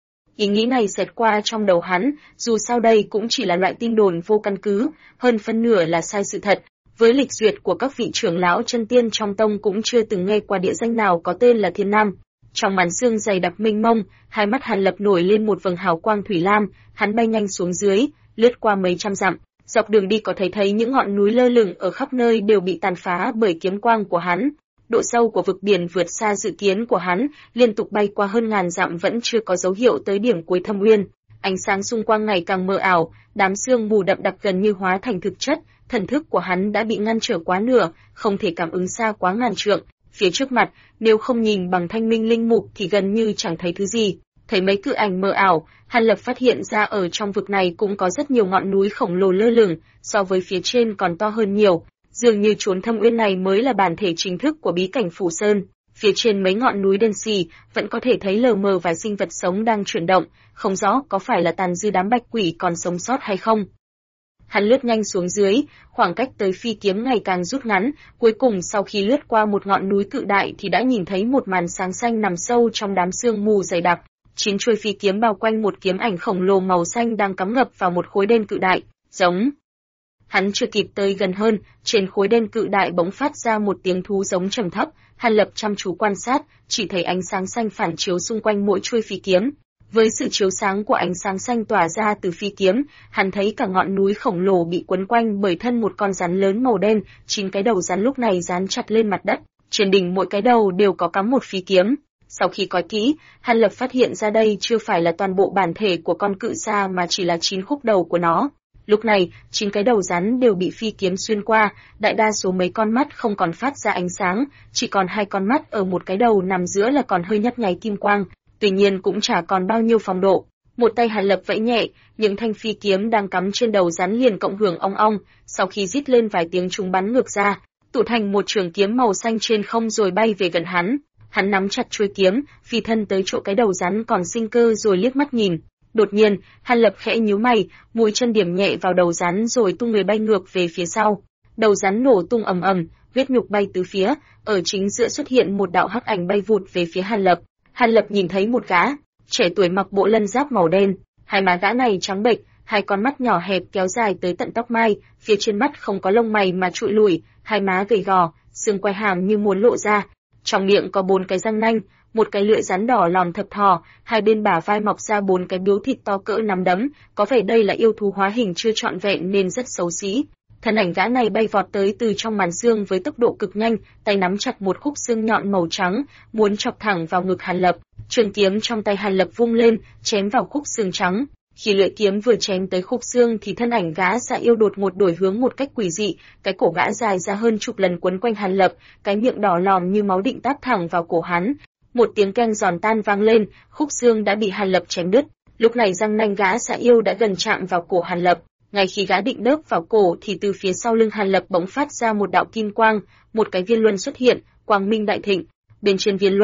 Speaker 1: Ý nghĩ này xẹt qua trong đầu hắn, dù sao đây cũng chỉ là loại tin đồn vô căn cứ, hơn phân nửa là sai sự thật. Với lịch duyệt của các vị trưởng lão chân tiên trong tông cũng chưa từng nghe qua địa danh nào có tên là Thiên Nam. Trong màn sương dày đặc mênh mông, hai mắt Hàn Lập nổi lên một vầng hào quang thủy lam, hắn bay nhanh xuống dưới, lướt qua mấy trăm dặm. Dọc đường đi có thấy những ngọn núi lơ lửng ở khắp nơi đều bị tàn phá bởi kiếm quang của hắn. Độ sâu của vực biển vượt xa dự kiến của hắn, liên tục bay qua hơn ngàn dặm vẫn chưa có dấu hiệu tới điểm cuối thâm uyên. Ánh sáng xung quanh ngày càng mờ ảo, đám sương mù đậm đặc gần như hóa thành thực chất, thần thức của hắn đã bị ngăn trở quá nửa, không thể cảm ứng xa quá ngàn trượng. Phía trước mặt, nếu không nhìn bằng thanh minh linh mục thì gần như chẳng thấy thứ gì. Thấy mấy cự ảnh mờ ảo, Hàn Lập phát hiện ra ở trong vực này cũng có rất nhiều ngọn núi khổng lồ lơ lửng, so với phía trên còn to hơn nhiều. Dường như chốn thâm uyên này mới là bản thể chính thức của bí cảnh Phủ Sơn. Phía trên mấy ngọn núi đen xì, vẫn có thể thấy lờ mờ vài sinh vật sống đang chuyển động, không rõ có phải là tàn dư đám bạch quỷ còn sống sót hay không. Hắn lướt nhanh xuống dưới, khoảng cách tới phi kiếm ngày càng rút ngắn, cuối cùng sau khi lướt qua một ngọn núi cự đại thì đã nhìn thấy một màn sáng xanh nằm sâu trong đám sương mù dày đặc. 9 chuôi phi kiếm bao quanh một kiếm ảnh khổng lồ màu xanh đang cắm ngập vào một khối đen cự đại, giống. Hắn chưa kịp tới gần hơn, trên khối đen cự đại bỗng phát ra một tiếng thú giống trầm thấp, Hàn Lập chăm chú quan sát, chỉ thấy ánh sáng xanh phản chiếu xung quanh mỗi chuôi phi kiếm. Với sự chiếu sáng của ánh sáng xanh tỏa ra từ phi kiếm, hắn thấy cả ngọn núi khổng lồ bị quấn quanh bởi thân một con rắn lớn màu đen, 9 cái đầu rắn lúc này dán chặt lên mặt đất, trên đỉnh mỗi cái đầu đều có cắm một phi kiếm. Sau khi coi kỹ, Hàn Lập phát hiện ra đây chưa phải là toàn bộ bản thể của con cự sa mà chỉ là 9 khúc đầu của nó. Lúc này, 9 cái đầu rắn đều bị phi kiếm xuyên qua, đại đa số mấy con mắt không còn phát ra ánh sáng, chỉ còn 2 con mắt ở một cái đầu nằm giữa là còn hơi nhấp nháy kim quang, tuy nhiên cũng chả còn bao nhiêu phong độ. Một tay Hàn Lập vẫy nhẹ, những thanh phi kiếm đang cắm trên đầu rắn liền cộng hưởng ong ong, sau khi rít lên vài tiếng chúng bắn ngược ra, tụ thành một trường kiếm màu xanh trên không rồi bay về gần hắn. Hắn nắm chặt chuôi kiếm, phi thân tới chỗ cái đầu rắn còn sinh cơ rồi liếc mắt nhìn. Đột nhiên, Hàn Lập khẽ nhíu mày, mũi chân điểm nhẹ vào đầu rắn rồi tung người bay ngược về phía sau. Đầu rắn nổ tung ầm ầm, huyết nhục bay tứ phía, ở chính giữa xuất hiện một đạo hắc ảnh bay vụt về phía Hàn Lập. Hàn Lập nhìn thấy một gã trẻ tuổi mặc bộ lân giáp màu đen, hai má gã này trắng bệch, hai con mắt nhỏ hẹp kéo dài tới tận tóc mai, phía trên mắt không có lông mày mà trụi lủi, hai má gầy gò, xương quai hàm như muốn lộ ra. Trong miệng có 4 cái răng nanh, một cái lưỡi rắn đỏ lòm thập thò, hai bên bả vai mọc ra 4 cái biếu thịt to cỡ nắm đấm, có vẻ đây là yêu thú hóa hình chưa trọn vẹn nên rất xấu xí. Thân ảnh gã này bay vọt tới từ trong màn xương với tốc độ cực nhanh, tay nắm chặt một khúc xương nhọn màu trắng, muốn chọc thẳng vào ngực Hàn Lập. Trường kiếm trong tay Hàn Lập vung lên, chém vào khúc xương trắng. Khi lưỡi kiếm vừa chém tới khúc xương thì thân ảnh gã dạ yêu đột ngột đổi hướng một cách quỷ dị, cái cổ gã dài ra hơn chục lần quấn quanh Hàn Lập, cái miệng đỏ lòm như máu định tát thẳng vào cổ hắn. Một tiếng keng giòn tan vang lên, khúc xương đã bị Hàn Lập chém đứt. Lúc này răng nanh gã dạ yêu đã gần chạm vào cổ Hàn Lập. Ngay khi gã định đớp vào cổ thì từ phía sau lưng Hàn Lập bỗng phát ra một đạo kim quang, một cái viên luân xuất hiện, quang minh đại thịnh. Bên trên viên luân,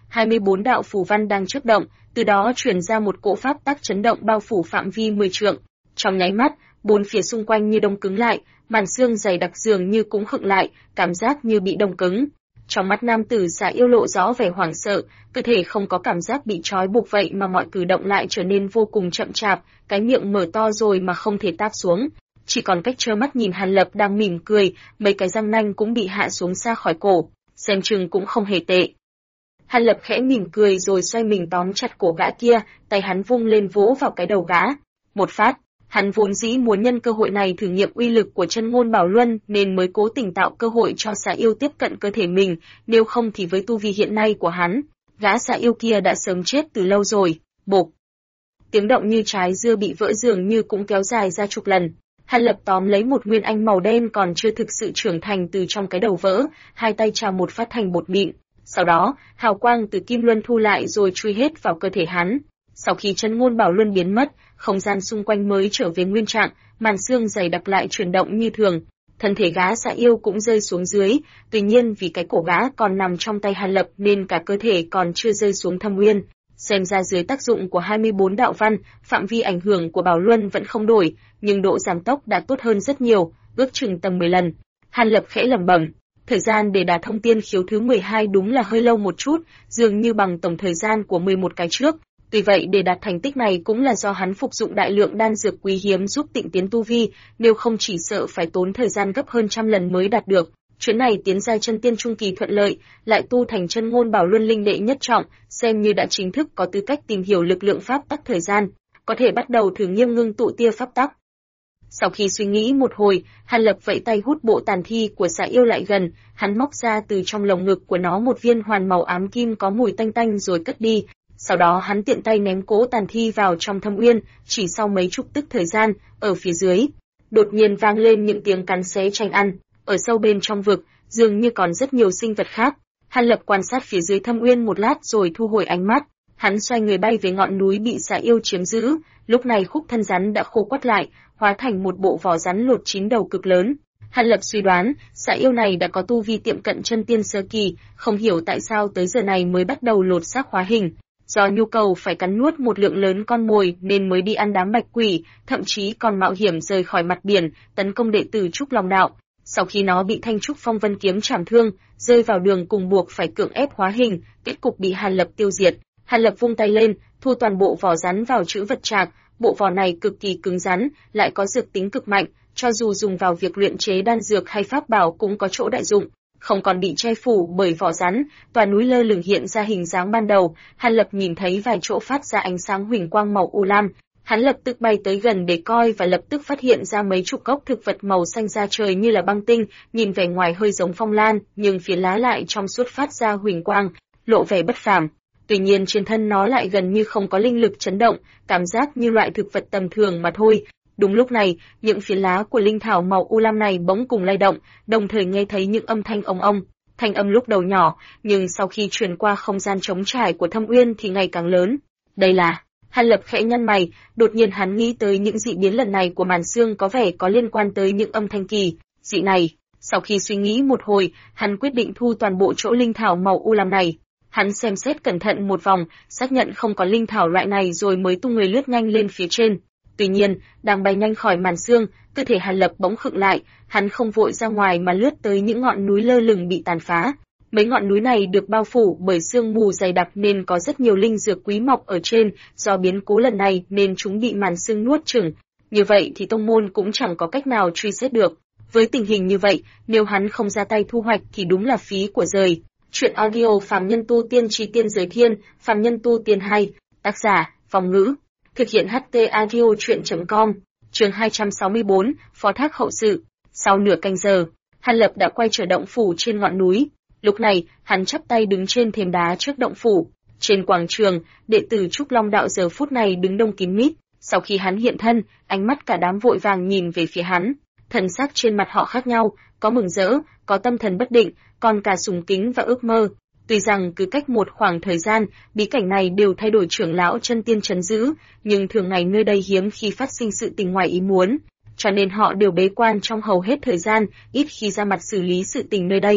Speaker 1: 24 đạo phù văn đang chớp động, từ đó truyền ra một cỗ pháp tắc chấn động bao phủ phạm vi 10 trượng. Trong nháy mắt, bốn phía xung quanh như đông cứng lại, màn xương dày đặc dường như cũng khựng lại, cảm giác như bị đông cứng. Trong mắt nam tử Xà Yêu lộ rõ vẻ hoảng sợ, cơ thể không có cảm giác bị trói buộc vậy mà mọi cử động lại trở nên vô cùng chậm chạp, cái miệng mở to rồi mà không thể táp xuống. Chỉ còn cách trơ mắt nhìn Hàn Lập đang mỉm cười, mấy cái răng nanh cũng bị hạ xuống xa khỏi cổ, xem chừng cũng không hề tệ. Hàn Lập khẽ mỉm cười rồi xoay mình tóm chặt cổ gã kia, tay hắn vung lên vỗ vào cái đầu gã. Một phát, hắn vốn dĩ muốn nhân cơ hội này thử nghiệm uy lực của chân ngôn bảo luân nên mới cố tình tạo cơ hội cho Xà Yêu tiếp cận cơ thể mình, nếu không thì với tu vi hiện nay của hắn, gã Xà Yêu kia đã sớm chết từ lâu rồi. Bộp. Tiếng động như trái dưa bị vỡ dường như cũng kéo dài ra chục lần. Hàn Lập tóm lấy một nguyên anh màu đen còn chưa thực sự trưởng thành từ trong cái đầu vỡ, hai tay chà một phát thành bột mịn. Sau đó, hào quang từ kim luân thu lại rồi chui hết vào cơ thể hắn. Sau khi chân ngôn bảo luân biến mất, không gian xung quanh mới trở về nguyên trạng, màn xương dày đặc lại chuyển động như thường. Thân thể gã Xà Yêu cũng rơi xuống dưới, tuy nhiên vì cái cổ gã còn nằm trong tay Hàn Lập nên cả cơ thể còn chưa rơi xuống thâm nguyên. Xem ra dưới tác dụng của 24 đạo văn, phạm vi ảnh hưởng của Bảo Luân vẫn không đổi, nhưng độ giảm tốc đã tốt hơn rất nhiều, ước chừng tầm 10 lần. Hàn Lập khẽ lẩm bẩm, thời gian để đả thông tiên khiếu thứ 12 đúng là hơi lâu một chút, dường như bằng tổng thời gian của 11 cái trước. Tuy vậy để đạt thành tích này cũng là do hắn phục dụng đại lượng đan dược quý hiếm giúp tịnh tiến tu vi, nếu không chỉ sợ phải tốn thời gian gấp hơn trăm lần mới đạt được. Chuyến này tiến giai chân tiên trung kỳ thuận lợi, lại tu thành chân ngôn bảo luân linh đệ nhất trọng, xem như đã chính thức có tư cách tìm hiểu lực lượng pháp tắc thời gian, có thể bắt đầu thử nghiêm ngưng tụ tia pháp tắc. Sau khi suy nghĩ một hồi, Hàn Lập vẫy tay hút bộ tàn thi của Xà Yêu lại gần, hắn móc ra từ trong lồng ngực của nó một viên hoàn màu ám kim có mùi tanh tanh rồi cất đi. Sau đó hắn tiện tay ném cỗ tàn thi vào trong thâm uyên, chỉ sau mấy chục tức thời gian, ở phía dưới, đột nhiên vang lên những tiếng cắn xé tranh ăn. Ở sâu bên trong vực, dường như còn rất nhiều sinh vật khác. Hàn Lập quan sát phía dưới thâm uyên một lát rồi thu hồi ánh mắt. Hắn xoay người bay về ngọn núi bị Xà Yêu chiếm giữ. Lúc này khúc thân rắn đã khô quắt lại, hóa thành một bộ vỏ rắn lột 9 đầu cực lớn. Hàn Lập suy đoán, Xà Yêu này đã có tu vi tiệm cận chân tiên sơ kỳ, không hiểu tại sao tới giờ này mới bắt đầu lột xác hóa hình. Do nhu cầu phải cắn nuốt một lượng lớn con mồi nên mới đi ăn đám bạch quỷ, thậm chí còn mạo hiểm rời khỏi mặt biển, tấn công đệ tử Trúc Long Đạo. Sau khi nó bị Thanh Trúc Phong Vân kiếm chảm thương, rơi vào đường cùng buộc phải cưỡng ép hóa hình, kết cục bị Hàn Lập tiêu diệt. Hàn Lập vung tay lên, thu toàn bộ vỏ rắn vào trữ vật trạc, bộ vỏ này cực kỳ cứng rắn, lại có dược tính cực mạnh, cho dù dùng vào việc luyện chế đan dược hay pháp bảo cũng có chỗ đại dụng. Không còn bị che phủ bởi vỏ rắn, tòa núi lơ lửng hiện ra hình dáng ban đầu, Hàn Lập nhìn thấy vài chỗ phát ra ánh sáng huỳnh quang màu u lam. Hắn lập tức bay tới gần để coi và lập tức phát hiện ra mấy chục gốc thực vật màu xanh da trời như là băng tinh, nhìn vẻ ngoài hơi giống phong lan, nhưng phía lá lại trong suốt phát ra huỳnh quang, lộ vẻ bất phàm. Tuy nhiên trên thân nó lại gần như không có linh lực chấn động, cảm giác như loại thực vật tầm thường mà thôi. Đúng lúc này, những phiến lá của linh thảo màu u lam này bỗng cùng lay động, đồng thời nghe thấy những âm thanh ong ong. Thanh âm lúc đầu nhỏ, nhưng sau khi truyền qua không gian trống trải của thâm uyên thì ngày càng lớn. Đây là... Hàn Lập khẽ nhăn mày, đột nhiên hắn nghĩ tới những dị biến lần này của màn xương có vẻ có liên quan tới những âm thanh kỳ dị này. Sau khi suy nghĩ một hồi, hắn quyết định thu toàn bộ chỗ linh thảo màu u lam này. Hắn xem xét cẩn thận một vòng, xác nhận không có linh thảo loại này rồi mới tung người lướt nhanh lên phía trên. Tuy nhiên, đang bay nhanh khỏi màn xương, cơ thể Hàn Lập bỗng khựng lại, hắn không vội ra ngoài mà lướt tới những ngọn núi lơ lửng bị tàn phá. Mấy ngọn núi này được bao phủ bởi sương mù dày đặc nên có rất nhiều linh dược quý mọc ở trên, do biến cố lần này nên chúng bị màn sương nuốt chửng. Như vậy thì tông môn cũng chẳng có cách nào truy xét được. Với tình hình như vậy, nếu hắn không ra tay thu hoạch thì đúng là phí của rời. Chuyện audio Phàm Nhân Tu Tiên Chi Tiên Giới Thiên, Phàm Nhân Tu Tiên 2, tác giả, Phong Ngữ, thực hiện HT Audio Chuyện.com, chương 264, Phó Thác Hậu Sự. Sau nửa canh giờ, Hàn Lập đã quay trở động phủ trên ngọn núi. Lúc này, hắn chắp tay đứng trên thềm đá trước động phủ. Trên quảng trường, đệ tử Trúc Long Đạo giờ phút này đứng đông kín mít. Sau khi hắn hiện thân, ánh mắt cả đám vội vàng nhìn về phía hắn. Thần sắc trên mặt họ khác nhau, có mừng rỡ, có tâm thần bất định, còn cả sùng kính và ước mơ. Tuy rằng cứ cách một khoảng thời gian, bí cảnh này đều thay đổi trưởng lão chân tiên trấn giữ, nhưng thường ngày nơi đây hiếm khi phát sinh sự tình ngoài ý muốn, cho nên họ đều bế quan trong hầu hết thời gian, ít khi ra mặt xử lý sự tình nơi đây.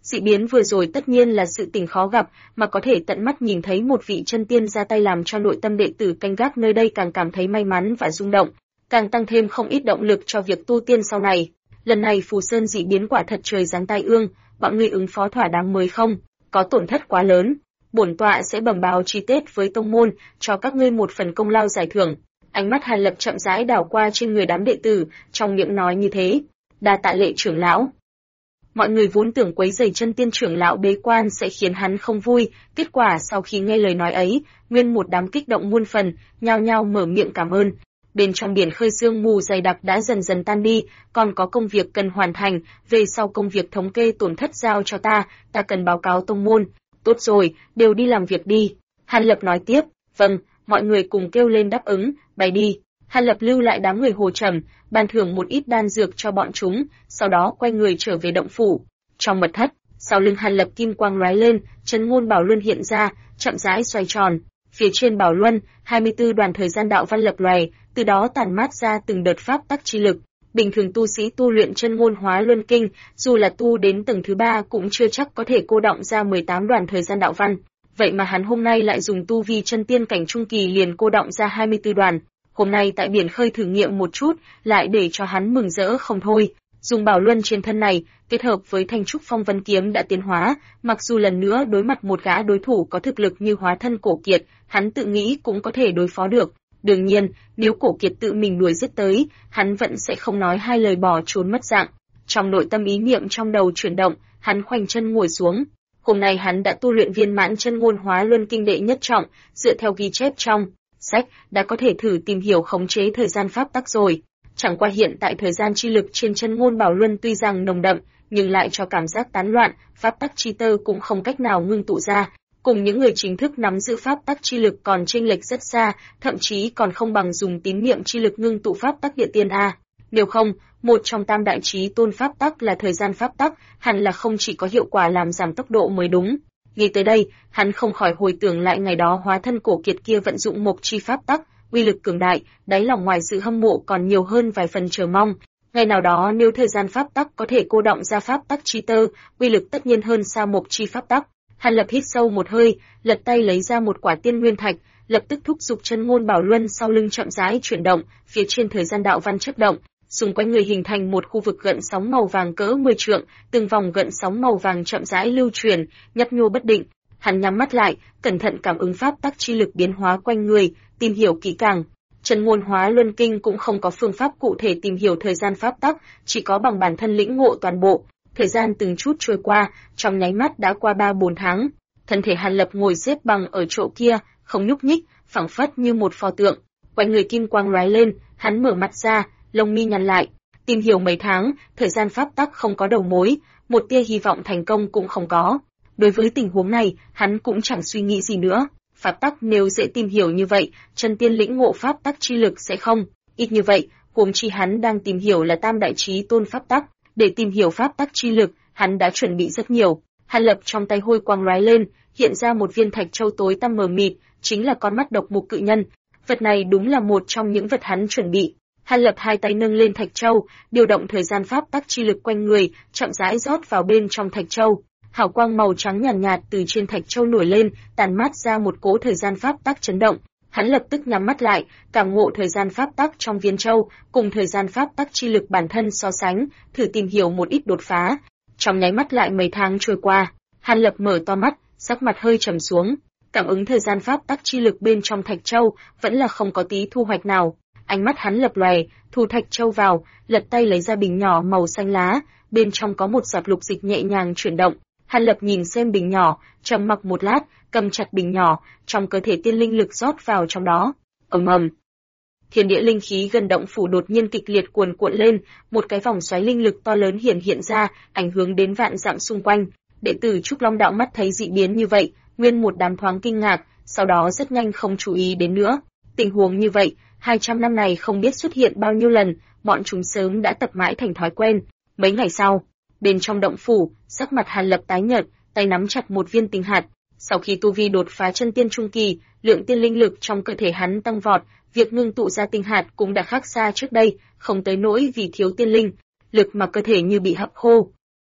Speaker 1: Dị biến vừa rồi tất nhiên là sự tình khó gặp, mà có thể tận mắt nhìn thấy một vị chân tiên ra tay làm cho nội tâm đệ tử canh gác nơi đây càng cảm thấy may mắn và rung động, càng tăng thêm không ít động lực cho việc tu tiên sau này. Lần này Phù Sơn dị biến quả thật trời giáng tai ương, bọn ngươi ứng phó thỏa đáng mới không? Có tổn thất quá lớn, bổn tọa sẽ bẩm báo chi tiết với tông môn, cho các ngươi một phần công lao giải thưởng. Ánh mắt Hàn Lập chậm rãi đảo qua trên người đám đệ tử, trong miệng nói như thế. Đa tạ Lệ trưởng lão. Mọi người vốn tưởng quấy rầy chân tiên trưởng lão bế quan sẽ khiến hắn không vui, kết quả sau khi nghe lời nói ấy, nguyên một đám kích động muôn phần, nhao nhao mở miệng cảm ơn. Bên trong biển khơi sương mù dày đặc đã dần dần tan đi, còn có công việc cần hoàn thành, về sau công việc thống kê tổn thất giao cho ta cần báo cáo tông môn. Tốt rồi, đều đi làm việc đi. Hàn Lập nói tiếp, vâng, mọi người cùng kêu lên đáp ứng, bay đi. Hàn Lập lưu lại đám người Hồ Trầm, ban thưởng một ít đan dược cho bọn chúng, sau đó quay người trở về động phủ. Trong mật thất, sau lưng Hàn Lập kim quang lóe lên, Chân Ngôn Bảo Luân hiện ra, chậm rãi xoay tròn. Phía trên Bảo Luân, 24 đoàn thời gian đạo văn lập lòe, từ đó tản mát ra từng đợt pháp tắc chi lực. Bình thường tu sĩ tu luyện Chân Ngôn Hóa Luân Kinh, dù là tu đến tầng thứ 3 cũng chưa chắc có thể cô đọng ra 18 đoàn thời gian đạo văn. Vậy mà hắn hôm nay lại dùng tu vi chân tiên cảnh trung kỳ liền cô đọng ra 24 đoàn. Hôm nay tại biển khơi thử nghiệm một chút, lại để cho hắn mừng rỡ không thôi. Dùng Bảo Luân trên thân này, kết hợp với Thanh Trúc Phong Vân Kiếm đã tiến hóa, mặc dù lần nữa đối mặt một gã đối thủ có thực lực như Hóa Thân Cổ Kiệt, hắn tự nghĩ cũng có thể đối phó được. Đương nhiên, nếu Cổ Kiệt tự mình đuổi giết tới, hắn vẫn sẽ không nói hai lời bỏ trốn mất dạng. Trong nội tâm ý niệm trong đầu chuyển động, hắn khoanh chân ngồi xuống. Hôm nay hắn đã tu luyện viên mãn Chân Ngôn Hóa Luân Kinh đệ nhất trọng, dựa theo ghi chép trong sách, đã có thể thử tìm hiểu khống chế thời gian pháp tắc rồi. Chẳng qua hiện tại thời gian chi lực trên Chân Ngôn Bảo Luân tuy rằng nồng đậm, nhưng lại cho cảm giác tán loạn, pháp tắc chi tơ cũng không cách nào ngưng tụ ra. Cùng những người chính thức nắm giữ pháp tắc chi lực còn chênh lệch rất xa, thậm chí còn không bằng dùng tín niệm chi lực ngưng tụ pháp tắc địa tiên a. Nếu không, một trong tam đại chí tôn pháp tắc là thời gian pháp tắc, hẳn là không chỉ có hiệu quả làm giảm tốc độ mới đúng. Nghĩ tới đây, hắn không khỏi hồi tưởng lại ngày đó Hóa Thân Cổ Kiệt kia vận dụng mộc chi pháp tắc, uy lực cường đại, đáy lòng ngoài sự hâm mộ còn nhiều hơn vài phần chờ mong. Ngày nào đó nếu thời gian pháp tắc có thể cô đọng ra pháp tắc chi tơ, uy lực tất nhiên hơn xa mộc chi pháp tắc. Hàn Lập hít sâu một hơi, lật tay lấy ra một quả tiên nguyên thạch, lập tức thúc giục Chân Ngôn Bảo Luân sau lưng chậm rãi chuyển động, phía trên thời gian đạo văn chớp động, xung quanh người hình thành một khu vực gợn sóng màu vàng cỡ 10 trượng, từng vòng gợn sóng màu vàng chậm rãi lưu truyền, nhấp nhô bất định. Hắn nhắm mắt lại, cẩn thận cảm ứng pháp tắc chi lực biến hóa quanh người, tìm hiểu kỹ càng. Chân Ngôn Hóa Luân Kinh cũng không có phương pháp cụ thể tìm hiểu thời gian pháp tắc, chỉ có bằng bản thân lĩnh ngộ toàn bộ. Thời gian từng chút trôi qua, trong nháy mắt đã qua 3-4 tháng. Thân thể Hàn Lập ngồi xếp bằng ở chỗ kia, không nhúc nhích, phẳng phất như một pho tượng. Quanh người kim quang lóe lên, hắn mở mắt ra, lông mi nhăn lại. Tìm hiểu mấy tháng, thời gian pháp tắc không có đầu mối, một tia hy vọng thành công cũng không có. Đối với tình huống này, hắn cũng chẳng suy nghĩ gì nữa. Pháp tắc nếu dễ tìm hiểu như vậy, chân tiên lĩnh ngộ pháp tắc chi lực sẽ không. Ít như vậy, huống chi hắn đang tìm hiểu là tam đại chí tôn pháp tắc. Để tìm hiểu pháp tắc chi lực, hắn đã chuẩn bị rất nhiều. Hàn Lập trong tay hôi quang lóe lên, hiện ra một viên thạch châu tối tăm mờ mịt, chính là con mắt độc mục cự nhân. Vật này đúng là một trong những vật hắn chuẩn bị. Hàn Lập hai tay nâng lên thạch châu, điều động thời gian pháp tắc chi lực quanh người, chậm rãi rót vào bên trong thạch châu. Hào quang màu trắng nhàn nhạt từ trên thạch châu nổi lên, tàn mát ra một cỗ thời gian pháp tắc chấn động. Hắn lập tức nhắm mắt lại, cảm ngộ thời gian pháp tắc trong viên châu, cùng thời gian pháp tắc chi lực bản thân so sánh, thử tìm hiểu một ít đột phá. Trong nháy mắt lại mấy tháng trôi qua, Hàn Lập mở to mắt, sắc mặt hơi trầm xuống. Cảm ứng thời gian pháp tắc chi lực bên trong thạch châu vẫn là không có tí thu hoạch nào. Ánh mắt hắn lập lòe, thu thạch châu vào, lật tay lấy ra bình nhỏ màu xanh lá, bên trong có một giọt lục dịch nhẹ nhàng chuyển động. Hàn Lập nhìn xem bình nhỏ, trầm mặc một lát, cầm chặt bình nhỏ, trong cơ thể tiên linh lực rót vào trong đó. Ầm ầm. Thiên địa linh khí gần động phủ đột nhiên kịch liệt cuồn cuộn lên, một cái vòng xoáy linh lực to lớn hiện ra, ảnh hưởng đến vạn dặm xung quanh. Đệ tử Trúc Long Đạo mắt thấy dị biến như vậy, nguyên một đám thoáng kinh ngạc, sau đó rất nhanh không chú ý đến nữa. Tình huống như vậy, 200 năm này không biết xuất hiện bao nhiêu lần, bọn chúng sớm đã tập mãi thành thói quen. Mấy ngày sau, bên trong động phủ, sắc mặt Hàn Lập tái nhợt, tay nắm chặt một viên tinh hạt. Sau khi tu vi đột phá chân tiên trung kỳ, lượng tiên linh lực trong cơ thể hắn tăng vọt, việc ngưng tụ ra tinh hạt cũng đã khác xa trước đây, không tới nỗi vì thiếu tiên linh lực mà cơ thể như bị hấp khô.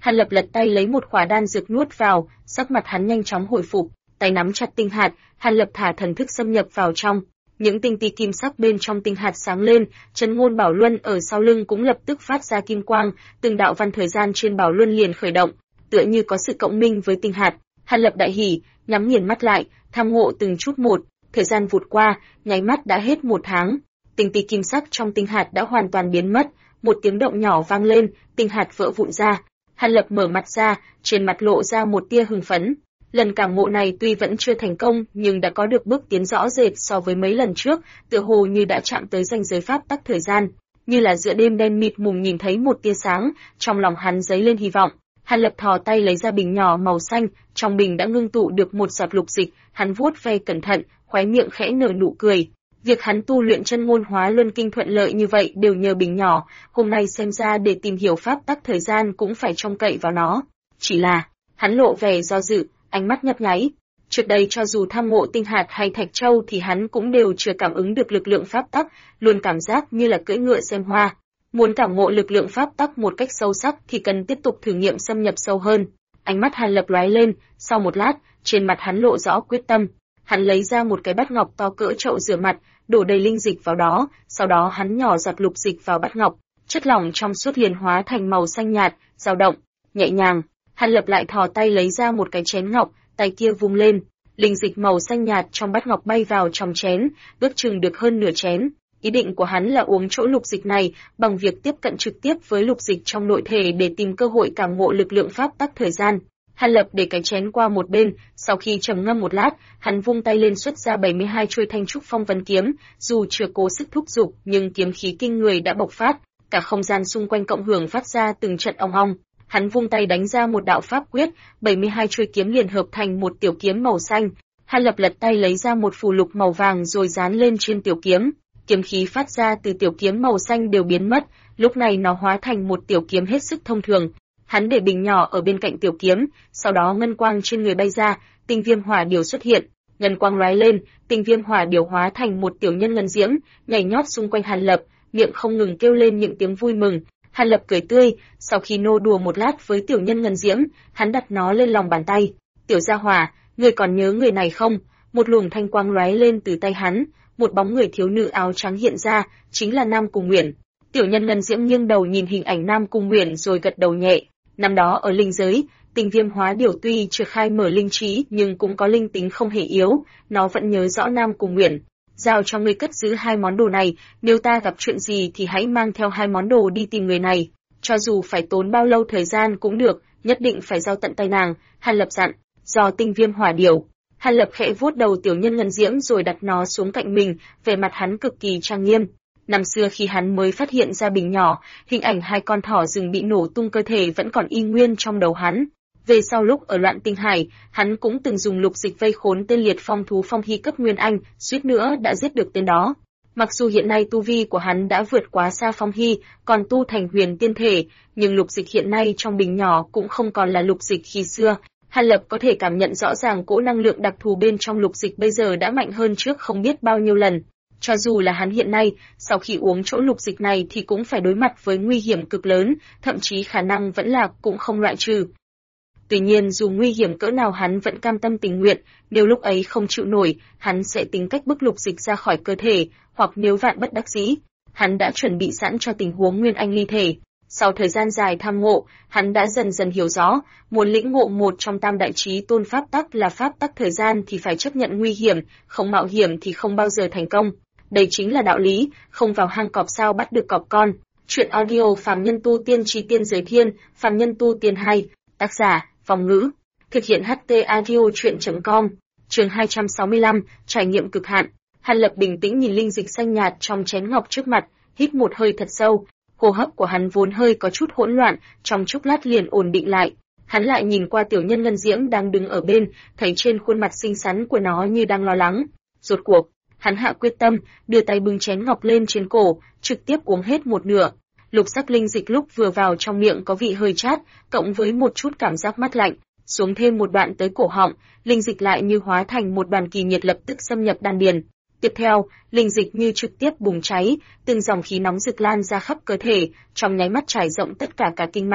Speaker 1: Hàn Lập lật tay lấy một khỏa đan dược nuốt vào, sắc mặt hắn nhanh chóng hồi phục, tay nắm chặt tinh hạt, Hàn Lập thả thần thức xâm nhập vào trong. Những tinh ti kim sắc bên trong tinh hạt sáng lên, Chân Ngôn Bảo Luân ở sau lưng cũng lập tức phát ra kim quang, từng đạo văn thời gian trên Bảo Luân liền khởi động, tựa như có sự cộng minh với tinh hạt. Hàn Lập đại hỉ, nhắm nghiền mắt lại, tham ngộ từng chút một, thời gian vụt qua, nháy mắt đã hết 1 tháng. Tinh ti kim sắc trong tinh hạt đã hoàn toàn biến mất, một tiếng động nhỏ vang lên, tinh hạt vỡ vụn ra. Hàn Lập mở mặt ra, trên mặt lộ ra một tia hưng phấn. Lần cảm ngộ này tuy vẫn chưa thành công, nhưng đã có được bước tiến rõ rệt so với mấy lần trước, tựa hồ như đã chạm tới ranh giới pháp tắc thời gian, như là giữa đêm đen mịt mùng nhìn thấy một tia sáng, trong lòng hắn dấy lên hy vọng. Hàn Lập thò tay lấy ra bình nhỏ màu xanh, trong bình đã ngưng tụ được một giọt lục dịch, hắn vuốt ve cẩn thận, khóe miệng khẽ nở nụ cười. Việc hắn tu luyện Chân Ngôn Hóa Luân Kinh thuận lợi như vậy đều nhờ bình nhỏ, hôm nay xem ra để tìm hiểu pháp tắc thời gian cũng phải trông cậy vào nó. Chỉ là, hắn lộ vẻ do dự, ánh mắt nhấp nháy. Trước đây cho dù tham ngộ tinh hạt hay thạch châu thì hắn cũng đều chưa cảm ứng được lực lượng pháp tắc, luôn cảm giác như là cưỡi ngựa xem hoa. Muốn cảm ngộ lực lượng pháp tắc một cách sâu sắc thì cần tiếp tục thử nghiệm xâm nhập sâu hơn. Ánh mắt Hàn Lập lóe lên, sau một lát, trên mặt hắn lộ rõ quyết tâm. Hắn lấy ra một cái bát ngọc to cỡ chậu rửa mặt, đổ đầy linh dịch vào đó, sau đó hắn nhỏ giọt lục dịch vào bát ngọc, chất lỏng trong suốt liền hóa thành màu xanh nhạt, dao động, nhẹ nhàng. Hàn Lập lại thò tay lấy ra một cái chén ngọc, tay kia vung lên, linh dịch màu xanh nhạt trong bát ngọc bay vào trong chén, ước chừng được hơn nửa chén. Ý định của hắn là uống chỗ lục dịch này bằng việc tiếp cận trực tiếp với lục dịch trong nội thể để tìm cơ hội cảm ngộ lực lượng pháp tắc thời gian. Hàn Lập để cái chén qua một bên, sau khi trầm ngâm một lát, hắn vung tay lên xuất ra 72 chuôi thanh trúc phong vân kiếm, dù chưa cố sức thúc giục, nhưng kiếm khí kinh người đã bộc phát, cả không gian xung quanh cộng hưởng phát ra từng trận ong ong. Hắn vung tay đánh ra một đạo pháp quyết, 72 chuôi kiếm liền hợp thành một tiểu kiếm màu xanh. Hàn Lập lật tay lấy ra một phù lục màu vàng rồi dán lên trên tiểu kiếm. Kiếm khí phát ra từ tiểu kiếm màu xanh đều biến mất, lúc này nó hóa thành một tiểu kiếm hết sức thông thường. Hắn để bình nhỏ ở bên cạnh tiểu kiếm, sau đó ngân quang trên người bay ra, tinh viêm hỏa điểu xuất hiện, ngân quang lóe lên, tinh viêm hỏa điểu hóa thành một tiểu nhân ngân diễm, nhảy nhót xung quanh Hàn Lập, miệng không ngừng kêu lên những tiếng vui mừng. Hàn Lập cười tươi, sau khi nô đùa một lát với tiểu nhân ngân diễm, hắn đặt nó lên lòng bàn tay. Tiểu gia hỏa, ngươi còn nhớ người này không? Một luồng thanh quang lóe lên từ tay hắn, một bóng người thiếu nữ áo trắng hiện ra, chính là Nam Cung Uyển. Tiểu nhân ngân diễm nghiêng đầu nhìn hình ảnh Nam Cung Uyển rồi gật đầu nhẹ. Năm đó ở linh giới, tinh viêm hóa điểu tuy chưa khai mở linh trí nhưng cũng có linh tính không hề yếu, nó vẫn nhớ rõ Nam Cung Uyển. Giao cho ngươi cất giữ 2 món đồ này, nếu ta gặp chuyện gì thì hãy mang theo 2 món đồ đi tìm người này, cho dù phải tốn bao lâu thời gian cũng được, nhất định phải giao tận tay nàng. Hàn Lập dặn. Do tinh viêm hỏa điểu. Hàn Lập khẽ vuốt đầu tiểu nhân ngân diễm rồi đặt nó xuống cạnh mình, vẻ mặt hắn cực kỳ trang nghiêm. Năm xưa khi hắn mới phát hiện ra bình nhỏ, hình ảnh 2 con thỏ rừng bị nổ tung cơ thể vẫn còn y nguyên trong đầu hắn. Về sau lúc ở Loạn Tinh Hải, hắn cũng từng dùng lục dịch vây khốn tên liệt phong thú Phong Hy cấp Nguyên Anh, suýt nữa đã giết được tên đó. Mặc dù hiện nay tu vi của hắn đã vượt quá xa Phong Hy, còn tu thành huyền tiên thể, nhưng lục dịch hiện nay trong bình nhỏ cũng không còn là lục dịch khi xưa. Hàn Lập có thể cảm nhận rõ ràng cỗ năng lượng đặc thù bên trong lục dịch bây giờ đã mạnh hơn trước không biết bao nhiêu lần. Cho dù là hắn hiện nay, sau khi uống chỗ lục dịch này thì cũng phải đối mặt với nguy hiểm cực lớn, thậm chí khả năng vẫn lạc cũng không loại trừ. Tuy nhiên dù nguy hiểm cỡ nào hắn vẫn cam tâm tình nguyện, nếu lúc ấy không chịu nổi, hắn sẽ tính cách bức lục dịch ra khỏi cơ thể, hoặc nếu vạn bất đắc dĩ, hắn đã chuẩn bị sẵn cho tình huống Nguyên Anh ly thể. Sau thời gian dài tham ngộ, hắn đã dần dần hiểu rõ, muốn lĩnh ngộ một trong tam đại chí tôn pháp tắc là pháp tắc thời gian thì phải chấp nhận nguy hiểm, không mạo hiểm thì không bao giờ thành công. Đây chính là đạo lý, không vào hang cọp sao bắt được cọp con. Chuyện audio Phàm Nhân Tu Tiên Chí Tiên Giới Thiên, Phàm Nhân Tu Tiên 2, tác giả, Phong Ngữ, thực hiện HT Audio Chuyện.com, chương 265, trải nghiệm cực hạn. Hàn Lập bình tĩnh nhìn linh dịch xanh nhạt trong chén ngọc trước mặt, hít một hơi thật sâu. Hô hấp của hắn vốn hơi có chút hỗn loạn, trong chốc lát liền ổn định lại. Hắn lại nhìn qua tiểu nhân ngân diễm đang đứng ở bên, thấy trên khuôn mặt xinh xắn của nó như đang lo lắng. Rốt cuộc, hắn hạ quyết tâm, đưa tay bưng chén ngọc lên trên cổ, trực tiếp uống hết một nửa. Lục sắc linh dịch lúc vừa vào trong miệng có vị hơi chát, cộng với một chút cảm giác mát lạnh, xuống thêm một đoạn tới cổ họng, linh dịch lại như hóa thành một đoàn kỳ nhiệt lập tức xâm nhập đan điền. Tiếp theo, linh dịch như trực tiếp bùng cháy, từng dòng khí nóng rực lan ra khắp cơ thể, trong nháy mắt trải rộng tất cả kinh mạch.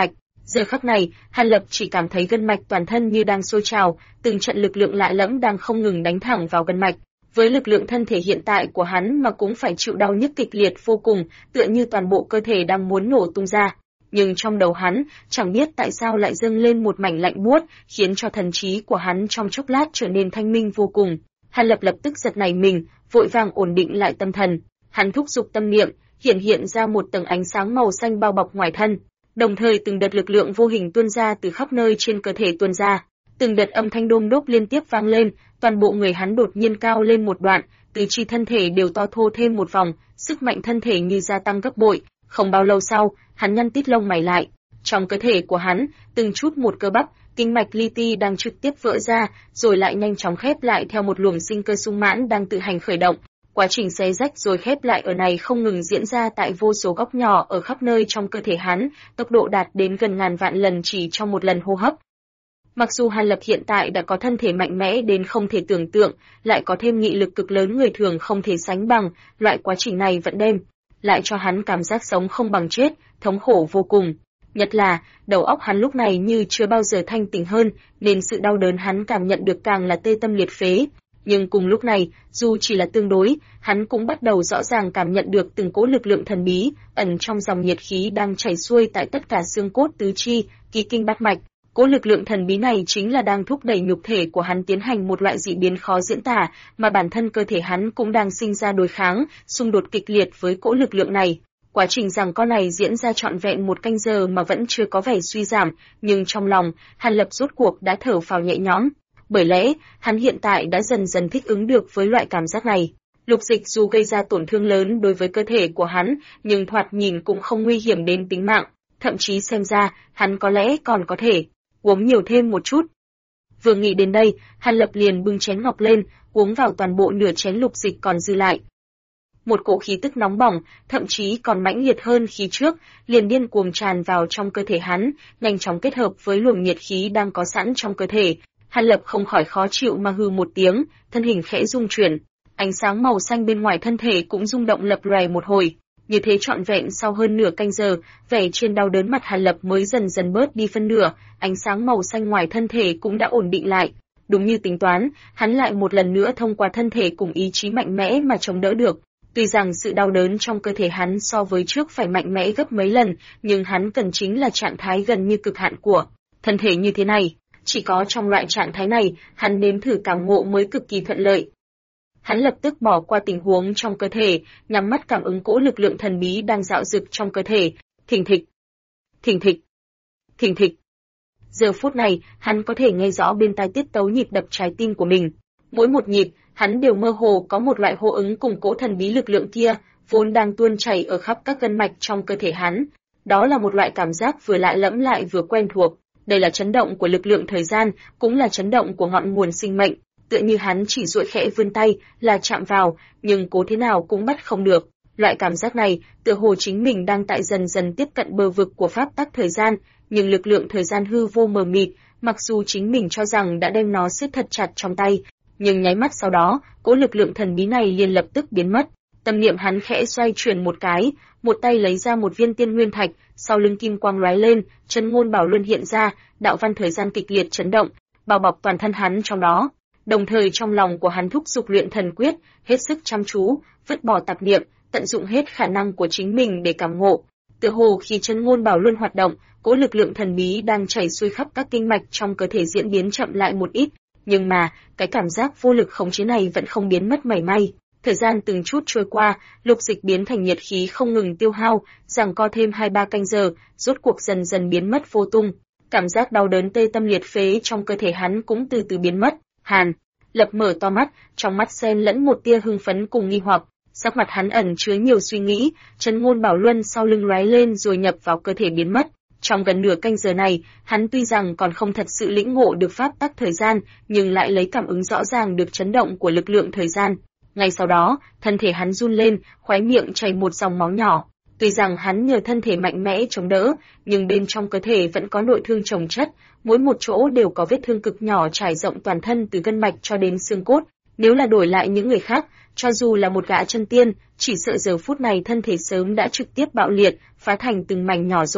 Speaker 1: Giờ khắc này, Hàn Lập chỉ cảm thấy gân mạch toàn thân như đang sôi trào, từng trận lực lượng lạ lẫm đang không ngừng đánh thẳng vào gân mạch. Với lực lượng thân thể hiện tại của hắn mà cũng phải chịu đau nhức kịch liệt vô cùng, tựa như toàn bộ cơ thể đang muốn nổ tung ra. Nhưng trong đầu hắn, chẳng biết tại sao lại dâng lên một mảnh lạnh buốt, khiến cho thần trí của hắn trong chốc lát trở nên thanh minh vô cùng. Hàn Lập lập tức giật nảy mình, vội vàng ổn định lại tâm thần. Hắn thúc giục tâm niệm, hiện ra một tầng ánh sáng màu xanh bao bọc ngoài thân. Đồng thời từng đợt lực lượng vô hình tuôn ra từ khắp nơi trên cơ thể tuôn ra. Từng đợt âm thanh đôm đốp liên tiếp vang lên, toàn bộ người hắn đột nhiên cao lên một đoạn, tứ chi thân thể đều to thô thêm một vòng, sức mạnh thân thể như gia tăng gấp bội. Không bao lâu sau, hắn nhăn tít lông mày lại. Trong cơ thể của hắn, từng chút một cơ bắp, kinh mạch li ti đang trực tiếp vỡ ra, rồi lại nhanh chóng khép lại theo một luồng sinh cơ sung mãn đang tự hành khởi động. Quá trình xé rách rồi khép lại ở này không ngừng diễn ra tại vô số góc nhỏ ở khắp nơi trong cơ thể hắn, tốc độ đạt đến gần ngàn vạn lần chỉ trong một lần hô hấp. Mặc dù Hàn Lập hiện tại đã có thân thể mạnh mẽ đến không thể tưởng tượng, lại có thêm nghị lực cực lớn người thường không thể sánh bằng, loại quá trình này vẫn đem lại cho hắn cảm giác sống không bằng chết, thống khổ vô cùng. Nhất là, đầu óc hắn lúc này như chưa bao giờ thanh tỉnh hơn, nên sự đau đớn hắn cảm nhận được càng là tê tâm liệt phế. Nhưng cùng lúc này, dù chỉ là tương đối, hắn cũng bắt đầu rõ ràng cảm nhận được từng cỗ lực lượng thần bí, ẩn trong dòng nhiệt khí đang chảy xuôi tại tất cả xương cốt tứ chi, kỳ kinh bát mạch. Cỗ lực lượng thần bí này chính là đang thúc đẩy nhục thể của hắn tiến hành một loại dị biến khó diễn tả, mà bản thân cơ thể hắn cũng đang sinh ra đối kháng, xung đột kịch liệt với cỗ lực lượng này. Quá trình giằng co này diễn ra trọn vẹn 1 canh giờ mà vẫn chưa có vẻ suy giảm, nhưng trong lòng, Hàn Lập rốt cuộc đã thở phào nhẹ nhõm. Bởi lẽ, hắn hiện tại đã dần dần thích ứng được với loại cảm giác này. Lục dịch dù gây ra tổn thương lớn đối với cơ thể của hắn, nhưng thoạt nhìn cũng không nguy hiểm đến tính mạng. Thậm chí xem ra, hắn có lẽ còn có thể uống nhiều thêm một chút. Vừa nghĩ đến đây, Hàn Lập liền bưng chén ngọc lên, uống vào toàn bộ nửa chén lục dịch còn dư lại. Một cỗ khí tức nóng bỏng, thậm chí còn mãnh liệt hơn khi trước, liền điên cuồng tràn vào trong cơ thể hắn, nhanh chóng kết hợp với luồng nhiệt khí đang có sẵn trong cơ thể. Hàn Lập không khỏi khó chịu mà hừ một tiếng, thân hình khẽ rung chuyển, ánh sáng màu xanh bên ngoài thân thể cũng rung động lập lòe một hồi. Như thế trọn vẹn sau hơn nửa canh giờ, vẻ trên đau đớn mặt Hàn Lập mới dần dần bớt đi phân nửa, ánh sáng màu xanh ngoài thân thể cũng đã ổn định lại. Đúng như tính toán, hắn lại một lần nữa thông qua thân thể cùng ý chí mạnh mẽ mà chống đỡ được. Tuy rằng sự đau đớn trong cơ thể hắn so với trước phải mạnh mẽ gấp mấy lần, nhưng hắn cần chính là trạng thái gần như cực hạn của thân thể như thế này. Chỉ có trong loại trạng thái này, hắn nếm thử cảm ngộ mới cực kỳ thuận lợi. Hắn lập tức bỏ qua tình huống trong cơ thể, nhắm mắt cảm ứng cỗ lực lượng thần bí đang dạo dực trong cơ thể. Thình thịch, thình thịch, thình thịch. Giờ phút này, hắn có thể nghe rõ bên tai tiết tấu nhịp đập trái tim của mình. Mỗi một nhịp, hắn đều mơ hồ có một loại hô ứng cùng cỗ thần bí lực lượng kia, vốn đang tuôn chảy ở khắp các gân mạch trong cơ thể hắn. Đó là một loại cảm giác vừa lạ lẫm lại vừa quen thuộc. Đây là chấn động của lực lượng thời gian, cũng là chấn động của ngọn nguồn sinh mệnh. Tựa như hắn chỉ duỗi khẽ vươn tay là chạm vào, nhưng cố thế nào cũng bắt không được. Loại cảm giác này, tựa hồ chính mình đang tại dần dần tiếp cận bờ vực của pháp tắc thời gian, nhưng lực lượng thời gian hư vô mờ mịt, mặc dù chính mình cho rằng đã đem nó siết thật chặt trong tay, nhưng nháy mắt sau đó, cỗ lực lượng thần bí này liền lập tức biến mất. Tâm niệm hắn khẽ xoay chuyển một cái, một tay lấy ra một viên tiên nguyên thạch, sau lưng kim quang lóe lên, chân ngôn bảo luân hiện ra, đạo văn thời gian kịch liệt chấn động, bao bọc toàn thân hắn trong đó. Đồng thời trong lòng của hắn thúc giục luyện thần quyết, hết sức chăm chú, vứt bỏ tạp niệm, tận dụng hết khả năng của chính mình để cảm ngộ. Tựa hồ khi chân ngôn bảo luân hoạt động, cỗ lực lượng thần bí đang chảy xuôi khắp các kinh mạch trong cơ thể diễn biến chậm lại một ít, nhưng mà cái cảm giác vô lực khống chế này vẫn không biến mất mảy may. Thời gian từng chút trôi qua, lục dịch biến thành nhiệt khí không ngừng tiêu hao, giằng co thêm 2-3 canh giờ, rốt cuộc dần dần biến mất vô tung. Cảm giác đau đớn tê tâm liệt phế trong cơ thể hắn cũng từ từ biến mất. Hàn Lập mở to mắt, trong mắt xen lẫn một tia hưng phấn cùng nghi hoặc, sắc mặt hắn ẩn chứa nhiều suy nghĩ, chân ngôn bảo luân sau lưng lóe lên rồi nhập vào cơ thể biến mất. Trong gần nửa canh giờ này, hắn tuy rằng còn không thật sự lĩnh ngộ được pháp tắc thời gian, nhưng lại lấy cảm ứng rõ ràng được chấn động của lực lượng thời gian. Ngay sau đó, thân thể hắn run lên, khóe miệng chảy một dòng máu nhỏ. Tuy rằng hắn nhờ thân thể mạnh mẽ chống đỡ, nhưng bên trong cơ thể vẫn có nội thương chồng chất, mỗi một chỗ đều có vết thương cực nhỏ trải rộng toàn thân từ gân mạch cho đến xương cốt. Nếu là đổi lại những người khác, cho dù là một gã chân tiên, chỉ sợ giờ phút này thân thể sớm đã trực tiếp bạo liệt, phá thành từng mảnh nhỏ rồi.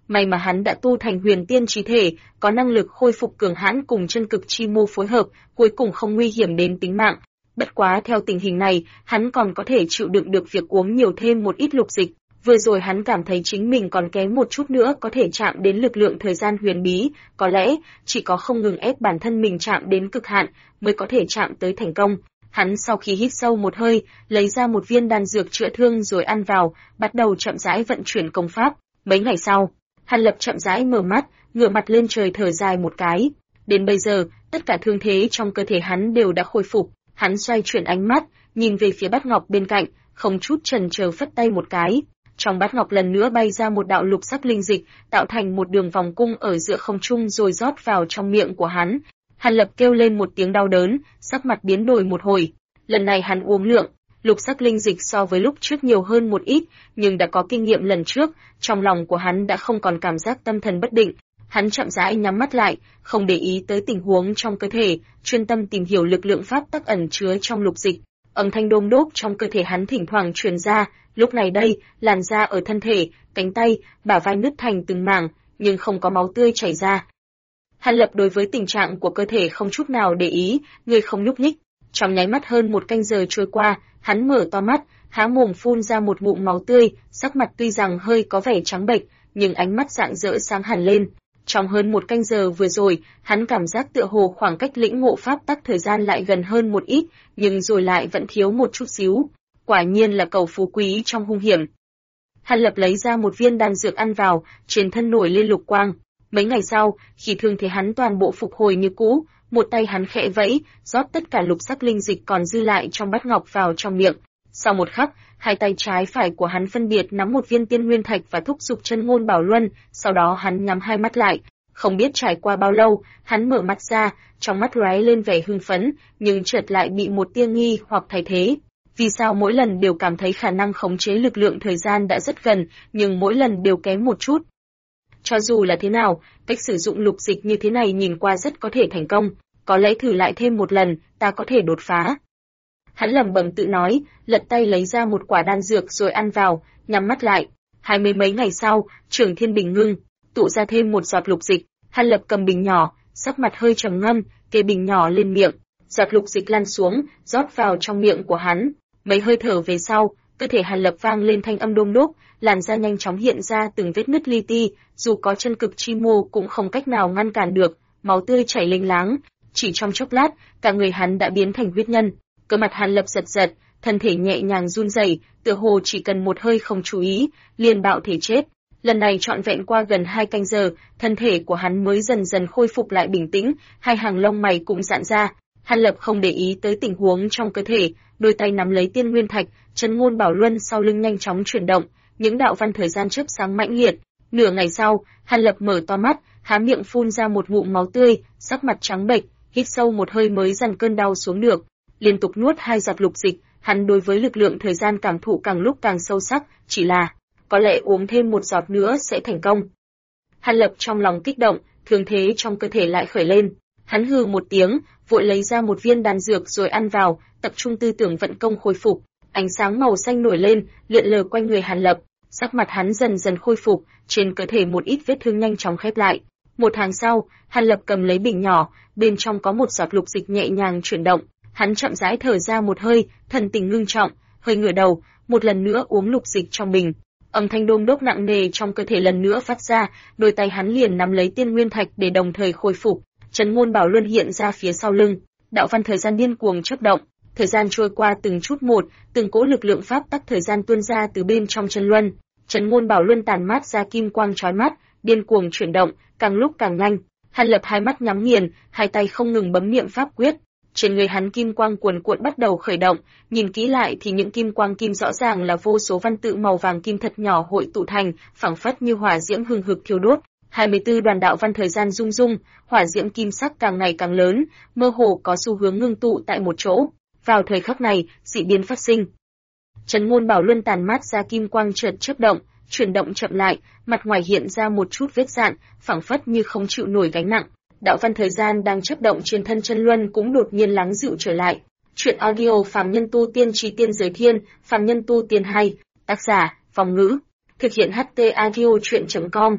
Speaker 1: May mà hắn đã tu thành huyền tiên chí thể, có năng lực khôi phục cường hãn cùng chân cực chi mô phối hợp, cuối cùng không nguy hiểm đến tính mạng. Bất quá theo tình hình này, hắn còn có thể chịu đựng được việc uống nhiều thêm một ít lục dịch. Vừa rồi hắn cảm thấy chính mình còn kém một chút nữa có thể chạm đến lực lượng thời gian huyền bí, có lẽ chỉ có không ngừng ép bản thân mình chạm đến cực hạn mới có thể chạm tới thành công. Hắn sau khi hít sâu một hơi, lấy ra một viên đan dược chữa thương rồi ăn vào, bắt đầu chậm rãi vận chuyển công pháp. Mấy ngày sau, Hàn Lập chậm rãi mở mắt, ngửa mặt lên trời thở dài một cái. Đến bây giờ, tất cả thương thế trong cơ thể hắn đều đã khôi phục. Hắn xoay chuyển ánh mắt, nhìn về phía bát ngọc bên cạnh, không chút chần chờ phất tay một cái. Trong bát ngọc lần nữa bay ra một đạo lục sắc linh dịch, tạo thành một đường vòng cung ở giữa không trung rồi rót vào trong miệng của hắn. Hàn Lập kêu lên một tiếng đau đớn, sắc mặt biến đổi một hồi. Lần này hắn uống lượng lục sắc linh dịch so với lúc trước nhiều hơn một ít, nhưng đã có kinh nghiệm lần trước, trong lòng của hắn đã không còn cảm giác tâm thần bất định. Hắn chậm rãi nhắm mắt lại, không để ý tới tình huống trong cơ thể, chuyên tâm tìm hiểu lực lượng pháp tắc ẩn chứa trong lục dịch. Âm thanh đôm đốp trong cơ thể hắn thỉnh thoảng truyền ra, lúc này đây, làn da ở thân thể, cánh tay, bả vai nứt thành từng mảng, nhưng không có máu tươi chảy ra. Hàn Lập đối với tình trạng của cơ thể không chút nào để ý, người không nhúc nhích. Trong nháy mắt hơn một canh giờ trôi qua, hắn mở to mắt, há mồm phun ra một ngụm máu tươi, sắc mặt tuy rằng hơi có vẻ trắng bệch, nhưng ánh mắt rạng rỡ sáng hẳn lên. Trong hơn một canh giờ vừa rồi, hắn cảm giác tựa hồ khoảng cách lĩnh ngộ pháp tắc thời gian lại gần hơn một ít, nhưng rồi lại vẫn thiếu một chút xíu. Quả nhiên là cầu phú quý trong hung hiểm. Hàn Lập lấy ra một viên đan dược ăn vào, trên thân nổi lên lục quang. Mấy ngày sau, khi thương thế hắn toàn bộ phục hồi như cũ, một tay hắn khẽ vẫy, rót tất cả lục sắc linh dịch còn dư lại trong bát ngọc vào trong miệng. Sau một khắc, hai tay trái phải của hắn phân biệt nắm một viên tiên nguyên thạch và thúc giục chân ngôn bảo luân, sau đó hắn nhắm hai mắt lại. Không biết trải qua bao lâu, hắn mở mắt ra, trong mắt lóe lên vẻ hưng phấn, nhưng chợt lại bị một tia nghi hoặc thay thế. Vì sao mỗi lần đều cảm thấy khả năng khống chế lực lượng thời gian đã rất gần, nhưng mỗi lần đều kém một chút? Cho dù là thế nào, cách sử dụng lục dịch như thế này nhìn qua rất có thể thành công, có lẽ thử lại thêm một lần, ta có thể đột phá. Hắn lẩm bẩm tự nói, lật tay lấy ra một quả đan dược rồi ăn vào, nhắm mắt lại. 20 mấy ngày sau, Trường Thiên Bình ngưng, tụ ra thêm một giọt lục dịch. Hàn Lập cầm bình nhỏ, sắc mặt hơi trầm ngâm, kê bình nhỏ lên miệng, giọt lục dịch lăn xuống, rót vào trong miệng của hắn. Mấy hơi thở về sau, cơ thể Hàn Lập vang lên thanh âm đôm đốp, làn da nhanh chóng hiện ra từng vết nứt li ti, dù có chân cực chi mô cũng không cách nào ngăn cản được, máu tươi chảy lênh láng. Chỉ trong chốc lát, cả người hắn đã biến thành huyết nhân. Cơ mặt Hàn Lập giật giật, thân thể nhẹ nhàng run rẩy, tựa hồ chỉ cần một hơi không chú ý, liền bạo thể chết. Lần này trọn vẹn qua gần 2 canh giờ, thân thể của hắn mới dần dần khôi phục lại bình tĩnh, hai hàng lông mày cũng giãn ra. Hàn Lập không để ý tới tình huống trong cơ thể, đôi tay nắm lấy tiên nguyên thạch, chân ngôn bảo luân sau lưng nhanh chóng chuyển động, những đạo văn thời gian chớp sáng mãnh liệt. Nửa ngày sau, Hàn Lập mở to mắt, há miệng phun ra một ngụm máu tươi, sắc mặt trắng bệch, hít sâu một hơi mới dằn cơn đau xuống được. Liên tục nuốt 2 giọt lục dịch, hắn đối với lực lượng thời gian cảm thụ càng lúc càng sâu sắc, chỉ là có lẽ uống thêm một giọt nữa sẽ thành công. Hàn Lập trong lòng kích động, thương thế trong cơ thể lại khởi lên. Hắn hừ một tiếng, vội lấy ra một viên đan dược rồi ăn vào, tập trung tư tưởng vận công khôi phục. Ánh sáng màu xanh nổi lên, lượn lờ quanh người Hàn Lập, sắc mặt hắn dần dần khôi phục, trên cơ thể một ít vết thương nhanh chóng khép lại. Một tháng sau, Hàn Lập cầm lấy bình nhỏ, bên trong có một giọt lục dịch nhẹ nhàng chuyển động. Hắn chậm rãi thở ra một hơi, thần tình ngưng trọng, hơi ngửa đầu, một lần nữa uống lục dịch trong bình. Âm thanh đôm đốp nặng nề trong cơ thể lần nữa phát ra, đôi tay hắn liền nắm lấy tiên nguyên thạch để đồng thời khôi phục. Trấn ngôn bảo luân hiện ra phía sau lưng, đạo văn thời gian điên cuồng chớp động, thời gian trôi qua từng chút một, từng cỗ lực lượng pháp tắc thời gian tuôn ra từ bên trong chân luân. Trấn ngôn bảo luân tàn mát ra kim quang chói mắt, điên cuồng chuyển động, càng lúc càng nhanh. Hàn Lập hai mắt nhắm nghiền, hai tay không ngừng bấm niệm pháp quyết. Trên người hắn kim quang cuồn cuộn bắt đầu khởi động, nhìn kỹ lại thì những kim quang kim rõ ràng là vô số văn tự màu vàng kim thật nhỏ hội tụ thành, phảng phất như hỏa diễm hừng hực thiêu đốt. 24 đoàn đạo văn thời gian rung rung, hỏa diễm kim sắc càng ngày càng lớn, mơ hồ có xu hướng ngưng tụ tại một chỗ. Vào thời khắc này, dị biến phát sinh. Trấn ngôn bảo luân tàn mát ra kim quang chợt chớp động, chuyển động chậm lại, mặt ngoài hiện ra một chút vết rạn, phảng phất như không chịu nổi gánh nặng. Đạo văn thời gian đang chớp động trên thân chân luân cũng đột nhiên lắng dịu trở lại. Truyện audio Phàm Nhân Tu Tiên Chí Tiên Giới Thiên, Phàm Nhân Tu Tiên 2, tác giả, Vong Ngữ, thực hiện HT audio truyện.com.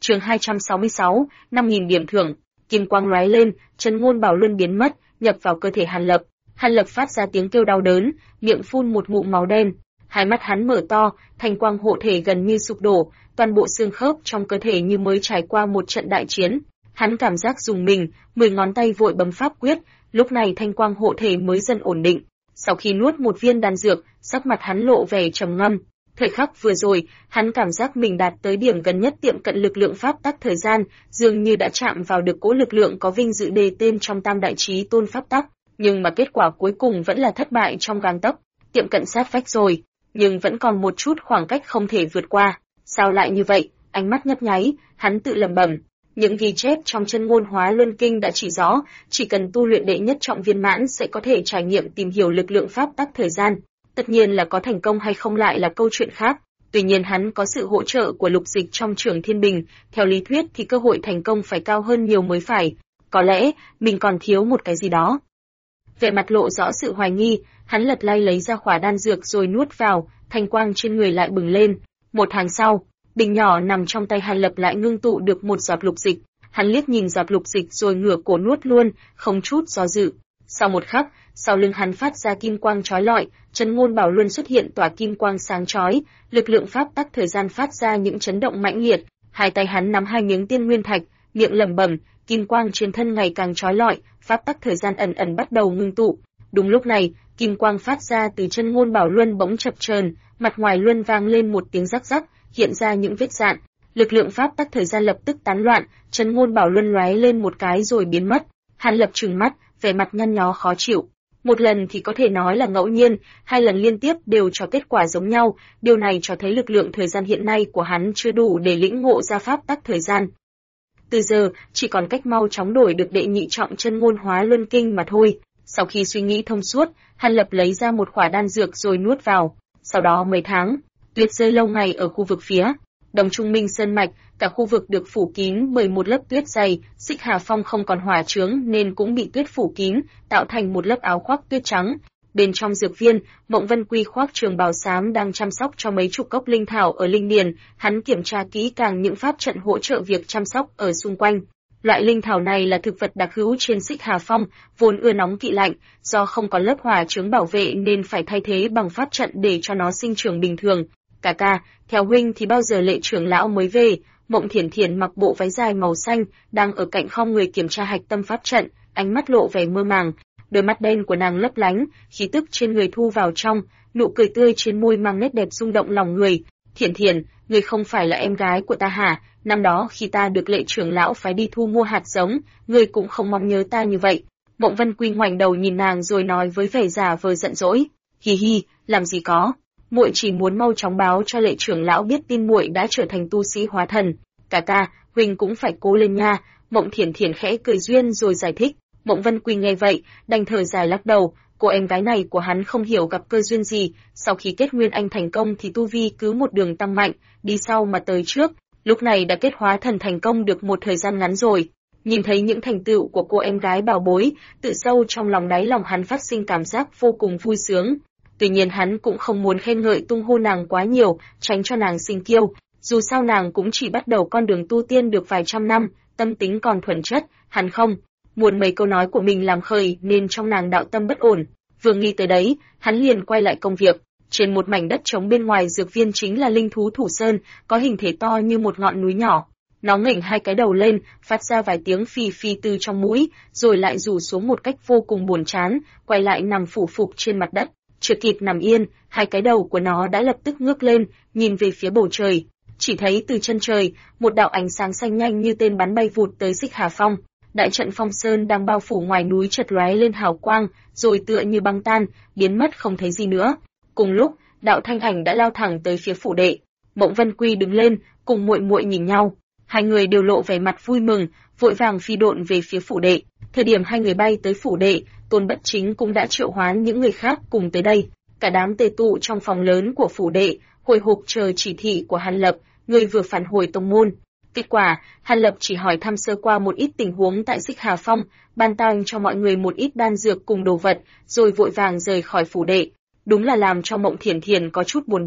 Speaker 1: Chương 266, 5000 điểm thưởng. Kim quang lóe lên, Trấn Ngôn Bảo Luân biến mất, nhập vào cơ thể Hàn Lập. Hàn Lập phát ra tiếng kêu đau đớn, miệng phun một ngụm máu đen. Hai mắt hắn mở to, thanh quang hộ thể gần như sụp đổ, toàn bộ xương khớp trong cơ thể như mới trải qua một trận đại chiến. Hắn cảm giác rùng mình, 10 ngón tay vội bấm pháp quyết, lúc này thanh quang hộ thể mới dần ổn định. Sau khi nuốt một viên đan dược, sắc mặt hắn lộ vẻ trầm ngâm. Thời khắc vừa rồi, hắn cảm giác mình đạt tới điểm gần nhất tiệm cận lực lượng pháp tắc thời gian, dường như đã chạm vào được cỗ lực lượng có vinh dự đề tên trong Tam Đại Chí Tôn pháp tắc, nhưng mà kết quả cuối cùng vẫn là thất bại trong gang tấc, tiệm cận sát vách rồi, nhưng vẫn còn một chút khoảng cách không thể vượt qua. Sao lại như vậy? Ánh mắt nhấp nháy, hắn tự lẩm bẩm. Những ghi chép trong Chân Ngôn Hóa Luân Kinh đã chỉ rõ, chỉ cần tu luyện đệ nhất trọng viên mãn sẽ có thể trải nghiệm tìm hiểu lực lượng pháp tắc thời gian. Tất nhiên là có thành công hay không lại là câu chuyện khác. Tuy nhiên hắn có sự hỗ trợ của Lục Dịch trong Trường Thiên Bình, theo lý thuyết thì cơ hội thành công phải cao hơn nhiều mới phải. Có lẽ mình còn thiếu một cái gì đó. Vẻ mặt lộ rõ sự hoài nghi, hắn lật lay lấy ra khỏa đan dược rồi nuốt vào, thanh quang trên người lại bừng lên. Một tháng sau, bình nhỏ nằm trong tay Hàn Lập lại ngưng tụ được một giọt lục dịch. Hắn liếc nhìn giọt lục dịch rồi ngửa cổ nuốt luôn, không chút do dự. Sau một khắc, sau lưng hắn phát ra kim quang chói lọi, Trấn Ngôn Bảo Luân xuất hiện tỏa kim quang sáng chói, lực lượng pháp tắc thời gian phát ra những chấn động mãnh liệt. Hai tay hắn nắm hai miếng tiên nguyên thạch, miệng lẩm bẩm, kim quang trên thân ngày càng chói lọi, pháp tắc thời gian ẩn ẩn bắt đầu ngưng tụ. Đúng lúc này, kim quang phát ra từ Trấn Ngôn Bảo Luân bỗng chập chờn, mặt ngoài luân vang lên một tiếng rắc rắc, hiện ra những vết rạn. Lực lượng pháp tắc thời gian lập tức tán loạn, Trấn Ngôn Bảo Luân lóe lên một cái rồi biến mất. Hàn Lập trừng mắt, vẻ mặt nhăn nhó khó chịu. Một lần thì có thể nói là ngẫu nhiên, hai lần liên tiếp đều cho kết quả giống nhau, điều này cho thấy lực lượng thời gian hiện nay của hắn chưa đủ để lĩnh ngộ ra pháp tắc thời gian. Từ giờ, chỉ còn cách mau chóng đổi được đệ nhị trọng Chân Ngôn Hóa Luân Kinh mà thôi. Sau khi suy nghĩ thông suốt, Hàn Lập lấy ra một khỏa đan dược rồi nuốt vào. Sau đó mấy tháng, tuyết rơi lâu ngày ở khu vực phía Đồng Trung Minh Sơn Mạch, cả khu vực được phủ kín bởi một lớp tuyết dày, Xích Hà Phong không còn hỏa chướng nên cũng bị tuyết phủ kín, tạo thành một lớp áo khoác tuyết trắng. Bên trong dược viên, Mộng Vân Quy khoác trường bào xám đang chăm sóc cho mấy chục cốc linh thảo ở linh điền, hắn kiểm tra kỹ càng những pháp trận hỗ trợ việc chăm sóc ở xung quanh. Loại linh thảo này là thực vật đặc hữu trên Xích Hà Phong, vốn ưa nóng kỵ lạnh, do không có lớp hỏa chướng bảo vệ nên phải thay thế bằng pháp trận để cho nó sinh trưởng bình thường. Ca, theo huynh thì bao giờ Lệ trưởng lão mới về? Mộng Thiển Thiển mặc bộ váy dài màu xanh, đang ở cạnh khom người kiểm tra hạch tâm pháp trận, ánh mắt lộ vẻ mơ màng, đôi mắt đen của nàng lấp lánh, khí tức trên người thu vào trong, nụ cười tươi trên môi mang nét đẹp rung động lòng người. Thiển Thiển, ngươi không phải là em gái của ta hả? Năm đó khi ta được Lệ trưởng lão phái đi thu mua hạt giống, ngươi cũng không mong nhớ ta như vậy. Mộng Vân Quy ngoảnh đầu nhìn nàng rồi nói với vẻ giả vờ giận dỗi, hi hi, làm gì có. Muội chỉ muốn mau chóng báo cho Lệ trưởng lão biết tin muội đã trở thành tu sĩ hóa thần. Ca, huynh cũng phải cố lên nha. Mộng Thiển Thiển khẽ cười duyên rồi giải thích. Mộng Vân Quy nghe vậy, đành thở dài lắc đầu. Cô em gái này của hắn không hiểu gặp cơ duyên gì, sau khi kết nguyên anh thành công thì tu vi cứ một đường tăng mạnh, đi sau mà tới trước. Lúc này đã kết hóa thần thành công được một thời gian ngắn rồi. Nhìn thấy những thành tựu của cô em gái bảo bối, tự sâu trong lòng đáy lòng hắn phát sinh cảm giác vô cùng vui sướng. Tuy nhiên hắn cũng không muốn khen ngợi tung hô nàng quá nhiều, tránh cho nàng sinh kiêu. Dù sao nàng cũng chỉ bắt đầu con đường tu tiên được vài trăm năm, tâm tính còn thuần chất, hắn không muốn mấy câu nói của mình làm khởi nên trong nàng đạo tâm bất ổn. Vừa nghĩ tới đấy, hắn liền quay lại công việc. Trên một mảnh đất trống bên ngoài dược viên chính là linh thú Thủ Sơn, có hình thể to như một ngọn núi nhỏ. Nó ngẩng hai cái đầu lên, phát ra vài tiếng phì phì từ trong mũi, rồi lại rủ xuống một cách vô cùng buồn chán, quay lại nằm phủ phục trên mặt đất. Chưa kịp nằm yên, hai cái đầu của nó đã lập tức ngước lên, nhìn về phía bầu trời. Chỉ thấy từ chân trời, một đạo ánh sáng xanh nhanh như tên bắn bay vụt tới Xích Hà Phong. Đại trận Phong Sơn đang bao phủ ngoài núi chợt lóe lên hào quang, rồi tựa như băng tan, biến mất không thấy gì nữa. Cùng lúc, đạo thanh ảnh đã lao thẳng tới phía phủ đệ. Mộng Vân Quy đứng lên, cùng muội muội nhìn nhau. Hai người đều lộ vẻ mặt vui mừng, vội vàng phi độn về phía phủ đệ. Thời điểm hai người bay tới phủ đệ, Tôn Bất Chính cũng đã triệu hoán những người khác cùng tới đây. Cả đám tề tụ trong phòng lớn của phủ đệ, hồi hộp chờ chỉ thị của Hàn Lập, người vừa phản hồi tông môn. Kết quả, Hàn Lập chỉ hỏi thăm sơ qua một ít tình huống tại Xích Hà Phong, ban tặng cho mọi người một ít đan dược cùng đồ vật, rồi vội vàng rời khỏi phủ đệ. Đúng là làm cho Mộng Thiển Thiển có chút buồn bực.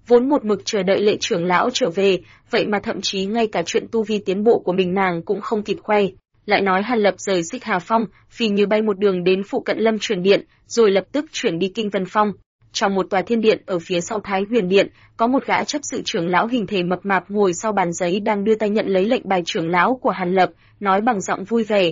Speaker 1: vốn một mực chờ đợi Lệ trưởng lão trở về, vậy mà thậm chí ngay cả chuyện tu vi tiến bộ của mình nàng cũng không kịp khoe. Lại nói Hàn Lập rời Xích Hà Phong, phi như bay một đường đến phụ cận Lâm Truyền Điện, rồi lập tức chuyển đi Kinh Vân Phong. Trong một tòa thiên điện ở phía sau Thái Huyền Điện, có một gã chấp sự trưởng lão hình thể mập mạp ngồi sau bàn giấy đang đưa tay nhận lấy lệnh bài trưởng lão của Hàn Lập, nói bằng giọng vui vẻ: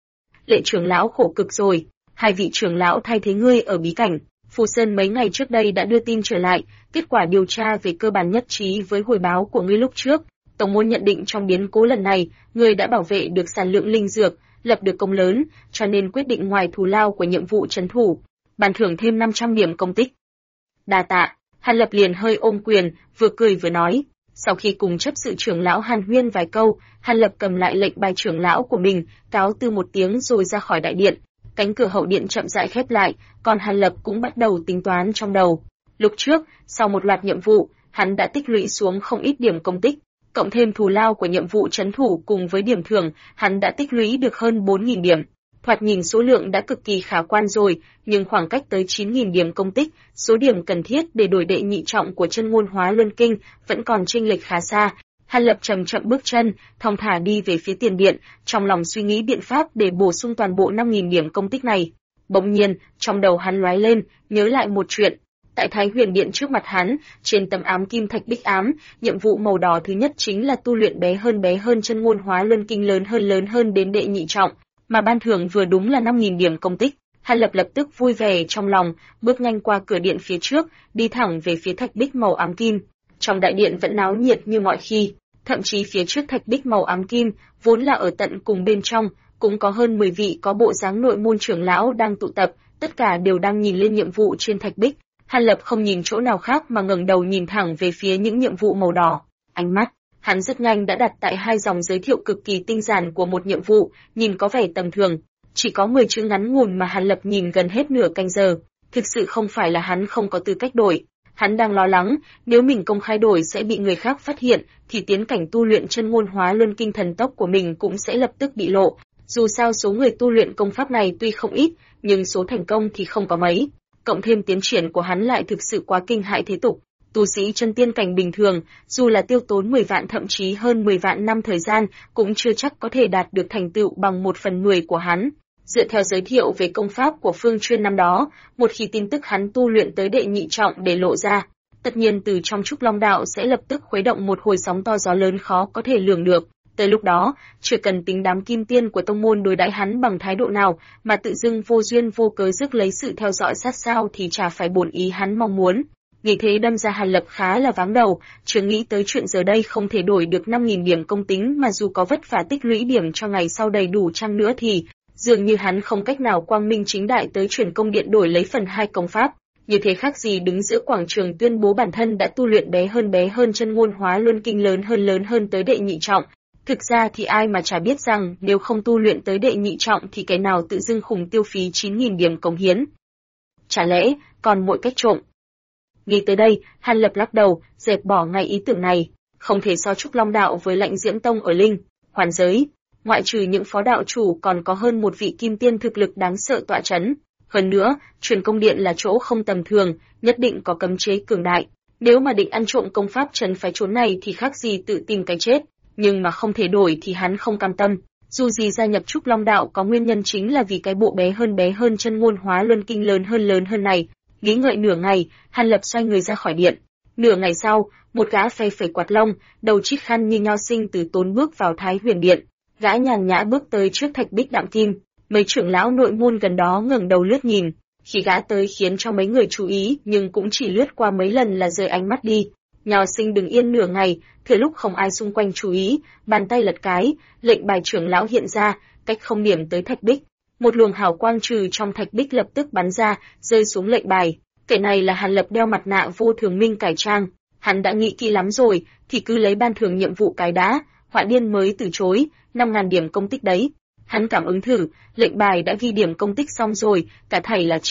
Speaker 1: Lệ trưởng lão khổ cực rồi, hai vị trưởng lão thay thế ngươi ở bí cảnh. Phù Sơn mấy ngày trước đây đã đưa tin trở lại, kết quả điều tra về cơ bản nhất trí với hồi báo của ngươi lúc trước. Tổng môn nhận định trong biến cố lần này, ngươi đã bảo vệ được sản lượng linh dược, lập được công lớn, cho nên quyết định ngoài thù lao của nhiệm vụ trấn thủ, ban thưởng thêm 500 điểm công tích. Đa tạ. Hàn Lập liền hơi ôm quyền, vừa cười vừa nói. Sau khi cùng chấp sự trưởng lão hàn huyên vài câu, Hàn Lập cầm lại lệnh bài trưởng lão của mình, cáo từ một tiếng rồi ra khỏi đại điện. Cánh cửa hậu điện chậm rãi khép lại, còn Hàn Lập cũng bắt đầu tính toán trong đầu. Lúc trước, sau một loạt nhiệm vụ, hắn đã tích lũy xuống không ít điểm công tích, cộng thêm thù lao của nhiệm vụ trấn thủ cùng với điểm thưởng, hắn đã tích lũy được hơn 4.000 điểm. Thoạt nhìn số lượng đã cực kỳ khả quan rồi, nhưng khoảng cách tới 9.000 điểm công tích, số điểm cần thiết để đổi đệ nhị trọng của chân ngôn hóa luân kinh vẫn còn chênh lệch khá xa. Hàn Lập chậm chậm bước chân, thong thả đi về phía tiền điện, trong lòng suy nghĩ biện pháp để bổ sung toàn bộ 5.000 điểm công tích này. Bỗng nhiên, trong đầu hắn lóe lên, nhớ lại một chuyện. Tại Thái Huyền Điện trước mặt hắn, trên tấm ám kim thạch bích ám, nhiệm vụ màu đỏ thứ nhất chính là tu luyện bé hơn chân ngôn hóa luân kinh lớn hơn đến đệ nhị trọng, mà ban thưởng vừa đúng là 5.000 điểm công tích. Hàn Lập lập tức vui vẻ trong lòng, bước nhanh qua cửa điện phía trước, đi thẳng về phía thạch bích màu ám kim. Trong đại điện vẫn náo nhiệt như mọi khi, thậm chí phía trước thạch bích màu ám kim, vốn là ở tận cùng bên trong, cũng có hơn 10 vị có bộ dáng nội môn trưởng lão đang tụ tập, tất cả đều đang nhìn lên nhiệm vụ trên thạch bích. Hàn Lập không nhìn chỗ nào khác mà ngẩng đầu nhìn thẳng về phía những nhiệm vụ màu đỏ. Ánh mắt hắn rất nhanh đã đặt tại hai dòng giới thiệu cực kỳ tinh giản của một nhiệm vụ, nhìn có vẻ tầm thường, chỉ có 10 chữ ngắn ngủn mà Hàn Lập nhìn gần hết nửa canh giờ. Thực sự không phải là hắn không có tư cách đổi, hắn đang lo lắng, nếu mình công khai đổi sẽ bị người khác phát hiện, thì tiến cảnh tu luyện chân ngôn hóa luân kinh thần tốc của mình cũng sẽ lập tức bị lộ. Dù sao số người tu luyện công pháp này tuy không ít, nhưng số thành công thì không có mấy. Cộng thêm tiến triển của hắn lại thực sự quá kinh hãi thế tục. Tu sĩ chân tiên cảnh bình thường, dù là tiêu tốn 10 vạn thậm chí hơn 10 vạn năm thời gian, cũng chưa chắc có thể đạt được thành tựu bằng 1/10 của hắn. Dựa theo giới thiệu về công pháp của Phương Chuyên năm đó, một khi tin tức hắn tu luyện tới đệ nhị trọng để lộ ra, tất nhiên từ trong Trúc Long Đạo sẽ lập tức khuấy động một hồi sóng to gió lớn khó có thể lường được. Tới lúc đó, chưa cần tính đám kim tiên của tông môn đối đãi hắn bằng thái độ nào, mà tự dưng vô duyên vô cớ rước lấy sự theo dõi sát sao thì chả phải bổn ý hắn mong muốn. Nghĩ thế đâm ra Hàn Lập khá là váng đầu, chưa nghĩ tới chuyện giờ đây không thể đổi được 5.000 điểm công tính, mà dù có vất vả tích lũy điểm cho ngày sau đầy đủ chăng nữa thì dường như hắn không cách nào quang minh chính đại tới chuyển công điện đổi lấy phần 2 công pháp. Như thế khác gì đứng giữa quảng trường tuyên bố bản thân đã tu luyện bé hơn chân ngôn hóa luân kinh lớn hơn tới đệ nhị trọng. Thực ra thì ai mà chả biết rằng nếu không tu luyện tới đệ nhị trọng thì cái nào tự dưng khủng tiêu phí 9.000 điểm cống hiến. Chả lẽ còn mọi cách trộm? Nghĩ tới đây, Hàn Lập lắc đầu, dẹp bỏ ngay ý tưởng này. Không thể so Trúc Long Đạo với Lãnh Diễm Tông ở Linh Hoàn giới. Ngoại trừ những phó đạo chủ còn có hơn một vị kim tiên thực lực đáng sợ tọa chấn. Hơn nữa, truyền công điện là chỗ không tầm thường, nhất định có cấm chế cường đại. Nếu mà định ăn trộm công pháp trấn phái trốn này thì khác gì tự tìm cái chết. Nhưng mà không thể đổi thì hắn không cam tâm. Dù gì gia nhập Trúc Long Đạo có nguyên nhân chính là vì cái bộ bé hơn chân ngôn hóa luân kinh lớn hơn này. Nghĩ ngợi nửa ngày, Hàn Lập xoay người ra khỏi điện. Nửa ngày sau, một gã phe phẩy quạt lông, đầu chít khăn như nho sinh từ tốn bước vào Thái Huyền Điện. Gã nhàn nhã bước tới trước thạch bích đạm kim. Mấy trưởng lão nội môn gần đó ngẩng đầu lướt nhìn. Khi gã tới khiến cho mấy người chú ý, nhưng cũng chỉ lướt qua mấy lần là rời ánh mắt đi. Nho sinh đứng yên nửa ngày, thừa lúc không ai xung quanh chú ý, bàn tay lật cái, lệnh bài trưởng lão hiện ra, cách không điểm tới thạch bích. Một luồng hào quang trừ trong thạch bích lập tức bắn ra, rơi xuống lệnh bài. Kẻ này là Hàn Lập đeo mặt nạ vô thường minh cải trang. Hắn đã nghĩ kỹ lắm rồi, thì cứ lấy ban thưởng nhiệm vụ cái đã. Họa điên mới từ chối, 5.000 điểm công tích đấy. Hắn cảm ứng thử, lệnh bài đã ghi điểm công tích xong rồi, cả thảy là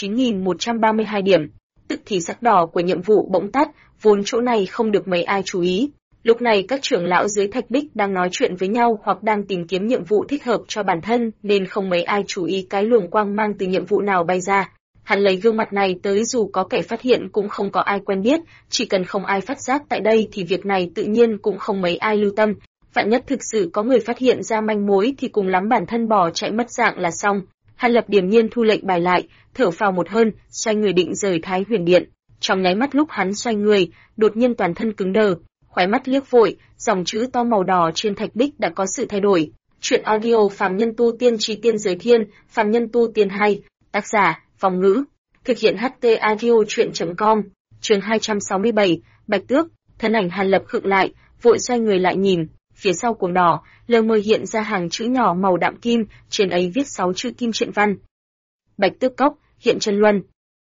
Speaker 1: 9.132 điểm. Tức thì sắc đỏ của nhiệm vụ bỗng tắt, vốn chỗ này không được mấy ai chú ý. Lúc này các trưởng lão dưới thạch bích đang nói chuyện với nhau hoặc đang tìm kiếm nhiệm vụ thích hợp cho bản thân, nên không mấy ai chú ý cái luồng quang mang từ nhiệm vụ nào bay ra. Hắn lấy gương mặt này tới dù có kẻ phát hiện cũng không có ai quen biết, chỉ cần không ai phát giác tại đây thì việc này tự nhiên cũng không mấy ai lưu tâm. Vạn nhất thực sự có người phát hiện ra manh mối thì cùng lắm bản thân bỏ chạy mất dạng là xong. Hàn Lập điềm nhiên thu lệnh bài lại, thở phào một hơi, xoay người định rời Thái Huyền Điện. Trong nháy mắt lúc hắn xoay người, đột nhiên toàn thân cứng đờ, khóe mắt liếc vội, dòng chữ to màu đỏ trên thạch bích đã có sự thay đổi. Truyện audio Phàm Nhân Tu Tiên Chí Tiên Giới Thiên, Phàm Nhân Tu Tiên 2, tác giả, Phong Ngữ. Thực hiện HT Audio Truyện.com, chương 267, Bạch Tước, thân ảnh Hàn Lập khựng lại, vội xoay người lại nhìn, phía sau cuồng đỏ, lờ mờ hiện ra hàng chữ nhỏ màu đạm kim, trên ấy viết 6 chữ kim truyện văn. Bạch Tước Cốc, hiện chân luân.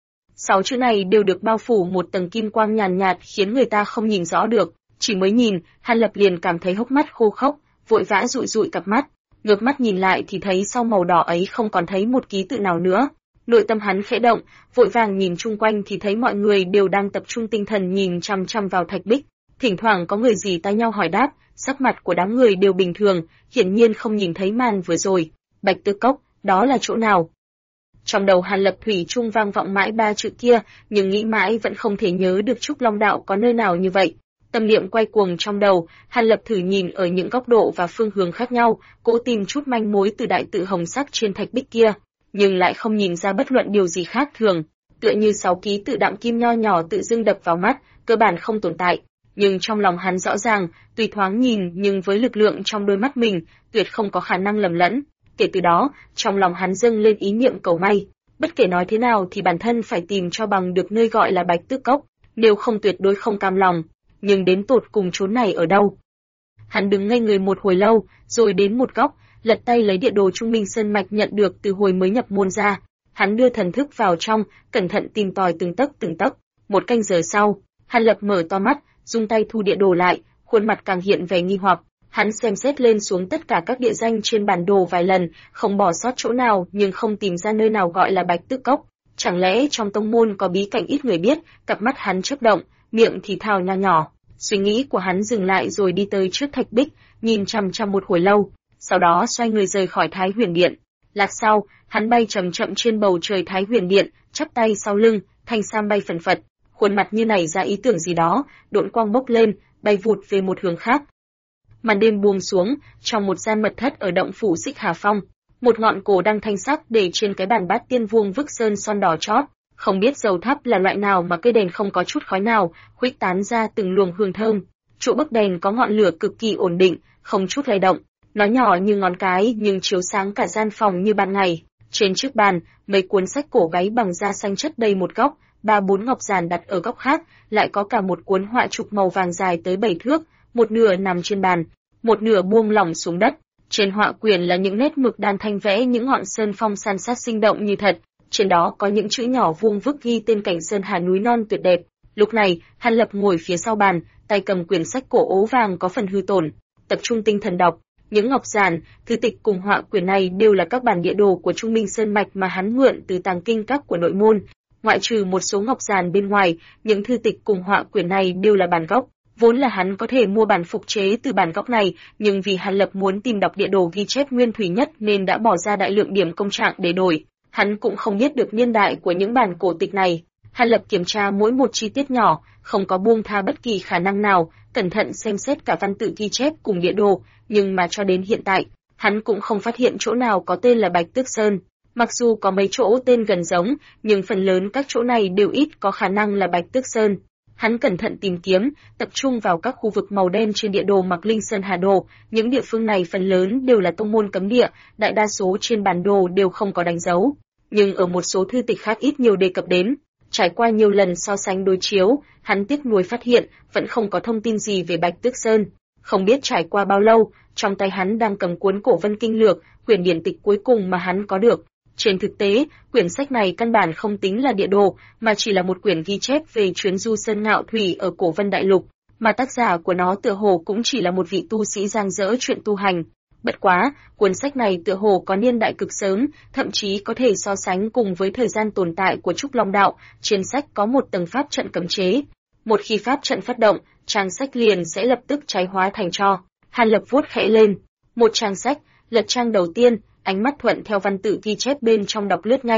Speaker 1: 6 chữ này đều được bao phủ một tầng kim quang nhàn nhạt khiến người ta không nhìn rõ được, chỉ mới nhìn, Hàn Lập liền cảm thấy hốc mắt khô khốc, vội vã dụi dụi cặp mắt, ngước mắt nhìn lại thì thấy sau màu đỏ ấy không còn thấy một ký tự nào nữa. Nội tâm hắn khẽ động, vội vàng nhìn chung quanh thì thấy mọi người đều đang tập trung tinh thần nhìn chăm chăm vào thạch bích, thỉnh thoảng có người rì tai nhau hỏi đáp, sắc mặt của đám người đều bình thường, hiển nhiên không nhìn thấy màn vừa rồi. Bạch Tước Cốc, đó là chỗ nào? Trong đầu Hàn Lập thủy chung vang vọng mãi 3 chữ kia, nhưng nghĩ mãi vẫn không thể nhớ được Trúc Long Đạo có nơi nào như vậy. Tâm niệm quay cuồng trong đầu, Hàn Lập thử nhìn ở những góc độ và phương hướng khác nhau, cố tìm chút manh mối từ đại tự hồng sắc trên thạch bích kia, nhưng lại không nhìn ra bất luận điều gì khác thường, tựa như 6 ký tự đạm kim nho nhỏ tự dưng đập vào mắt, cơ bản không tồn tại. Nhưng trong lòng hắn rõ ràng, tuy thoáng nhìn nhưng với lực lượng trong đôi mắt mình, tuyệt không có khả năng lầm lẫn. Kể từ đó, trong lòng hắn dâng lên ý niệm cầu may, bất kể nói thế nào thì bản thân phải tìm cho bằng được nơi gọi là Bạch Tước Cốc, nếu không tuyệt đối không cam lòng. Nhưng đến tột cùng chốn này ở đâu? Hắn đứng ngây người một hồi lâu, rồi đến một góc, lật tay lấy địa đồ Trung Minh Sơn Mạch nhận được từ hồi mới nhập môn ra. Hắn đưa thần thức vào trong, cẩn thận tìm tòi từng tấc. Một canh giờ sau, Hàn Lập mở to mắt, dùng tay thu địa đồ lại, khuôn mặt càng hiện vẻ nghi hoặc. Hắn xem xét lên xuống tất cả các địa danh trên bản đồ vài lần, không bỏ sót chỗ nào nhưng không tìm ra nơi nào gọi là Bạch Tước Cốc. Chẳng lẽ trong tông môn có bí cảnh ít người biết? Cặp mắt hắn chớp động, miệng thì thào nho nhỏ. Suy nghĩ của hắn dừng lại rồi đi tới trước thạch bích, nhìn chằm chằm một hồi lâu, sau đó xoay người rời khỏi Thái Huyền Điện. Lát sau, hắn bay chậm chậm trên bầu trời Thái Huyền Điện, chắp tay sau lưng, thanh sam bay phần phật, khuôn mặt như nảy ra ý tưởng gì đó, độn quang bốc lên, bay vụt về một hướng khác. Màn đêm buông xuống, trong một gian mật thất ở động phủ Xích Hà Phong, một ngọn cổ đăng thanh sắc để trên cái bàn bát tiên vuông vức sơn son đỏ chót. Không biết dầu thắp là loại nào mà cây đèn không có chút khói nào, khuếch tán ra từng luồng hương thơm. Chỗ bức đèn có ngọn lửa cực kỳ ổn định, không chút lay động. Nó nhỏ như ngón cái nhưng chiếu sáng cả gian phòng như ban ngày. Trên chiếc bàn, mấy cuốn sách cổ gáy bằng da xanh chất đầy một góc, 3-4 ngọc giản đặt ở góc khác, lại có cả một cuốn họa trục màu vàng dài tới 7 thước, một nửa nằm trên bàn, một nửa buông lỏng xuống đất. Trên họa quyển là những nét mực đan thanh vẽ những ngọn sơn phong san sát sinh động như thật. Trên đó có những chữ nhỏ vuông vức ghi tên cảnh sơn hà núi non tuyệt đẹp. Lúc này, Hàn Lập ngồi phía sau bàn, tay cầm quyển sách cổ ố vàng có phần hư tổn, tập trung tinh thần đọc. Những ngọc giản, thư tịch cùng họa quyển này đều là các bản địa đồ của Trung Minh Sơn Mạch mà hắn mượn từ tàng kinh các của nội môn. Ngoại trừ một số ngọc giản bên ngoài, những thư tịch cùng họa quyển này đều là bản gốc. Vốn là hắn có thể mua bản phục chế từ bản gốc này, nhưng vì Hàn Lập muốn tìm đọc địa đồ ghi chép nguyên thủy nhất nên đã bỏ ra đại lượng điểm công trạng để đổi. Hắn cũng không biết được niên đại của những bản cổ tịch này. Hàn Lập kiểm tra mỗi một chi tiết nhỏ, không có buông tha bất kỳ khả năng nào, cẩn thận xem xét cả văn tự ghi chép cùng địa đồ, nhưng mà cho đến hiện tại, hắn cũng không phát hiện chỗ nào có tên là Bạch Tước Sơn. Mặc dù có mấy chỗ tên gần giống, nhưng phần lớn các chỗ này đều ít có khả năng là Bạch Tước Sơn. Hắn cẩn thận tìm kiếm, tập trung vào các khu vực màu đen trên địa đồ Mạc Linh Sơn Hà Đồ, những địa phương này phần lớn đều là tông môn cấm địa, đại đa số trên bản đồ đều không có đánh dấu, nhưng ở một số thư tịch khác ít nhiều đề cập đến. Trải qua nhiều lần so sánh đối chiếu, hắn tiếc nuối phát hiện vẫn không có thông tin gì về Bạch Tước Sơn. Không biết trải qua bao lâu, trong tay hắn đang cầm cuốn Cổ Vân Kinh Lược, quyển điển tịch cuối cùng mà hắn có được. Trên thực tế, quyển sách này căn bản không tính là địa đồ, mà chỉ là một quyển ghi chép về chuyến du sơn ngạo thủy ở Cổ Vân Đại Lục, mà tác giả của nó tựa hồ cũng chỉ là một vị tu sĩ giang dở chuyện tu hành. Bất quá, cuốn sách này tựa hồ có niên đại cực sớm, thậm chí có thể so sánh cùng với thời gian tồn tại của Trúc Long Đạo. Trên sách có một tầng pháp trận cấm chế. Một khi pháp trận phát động, trang sách liền sẽ lập tức cháy hóa thành tro. Hàn Lập vuốt khẽ lên. Một trang sách, lật trang đầu tiên, ánh mắt thuận theo văn tự ghi chép bên trong đọc lướt nhanh.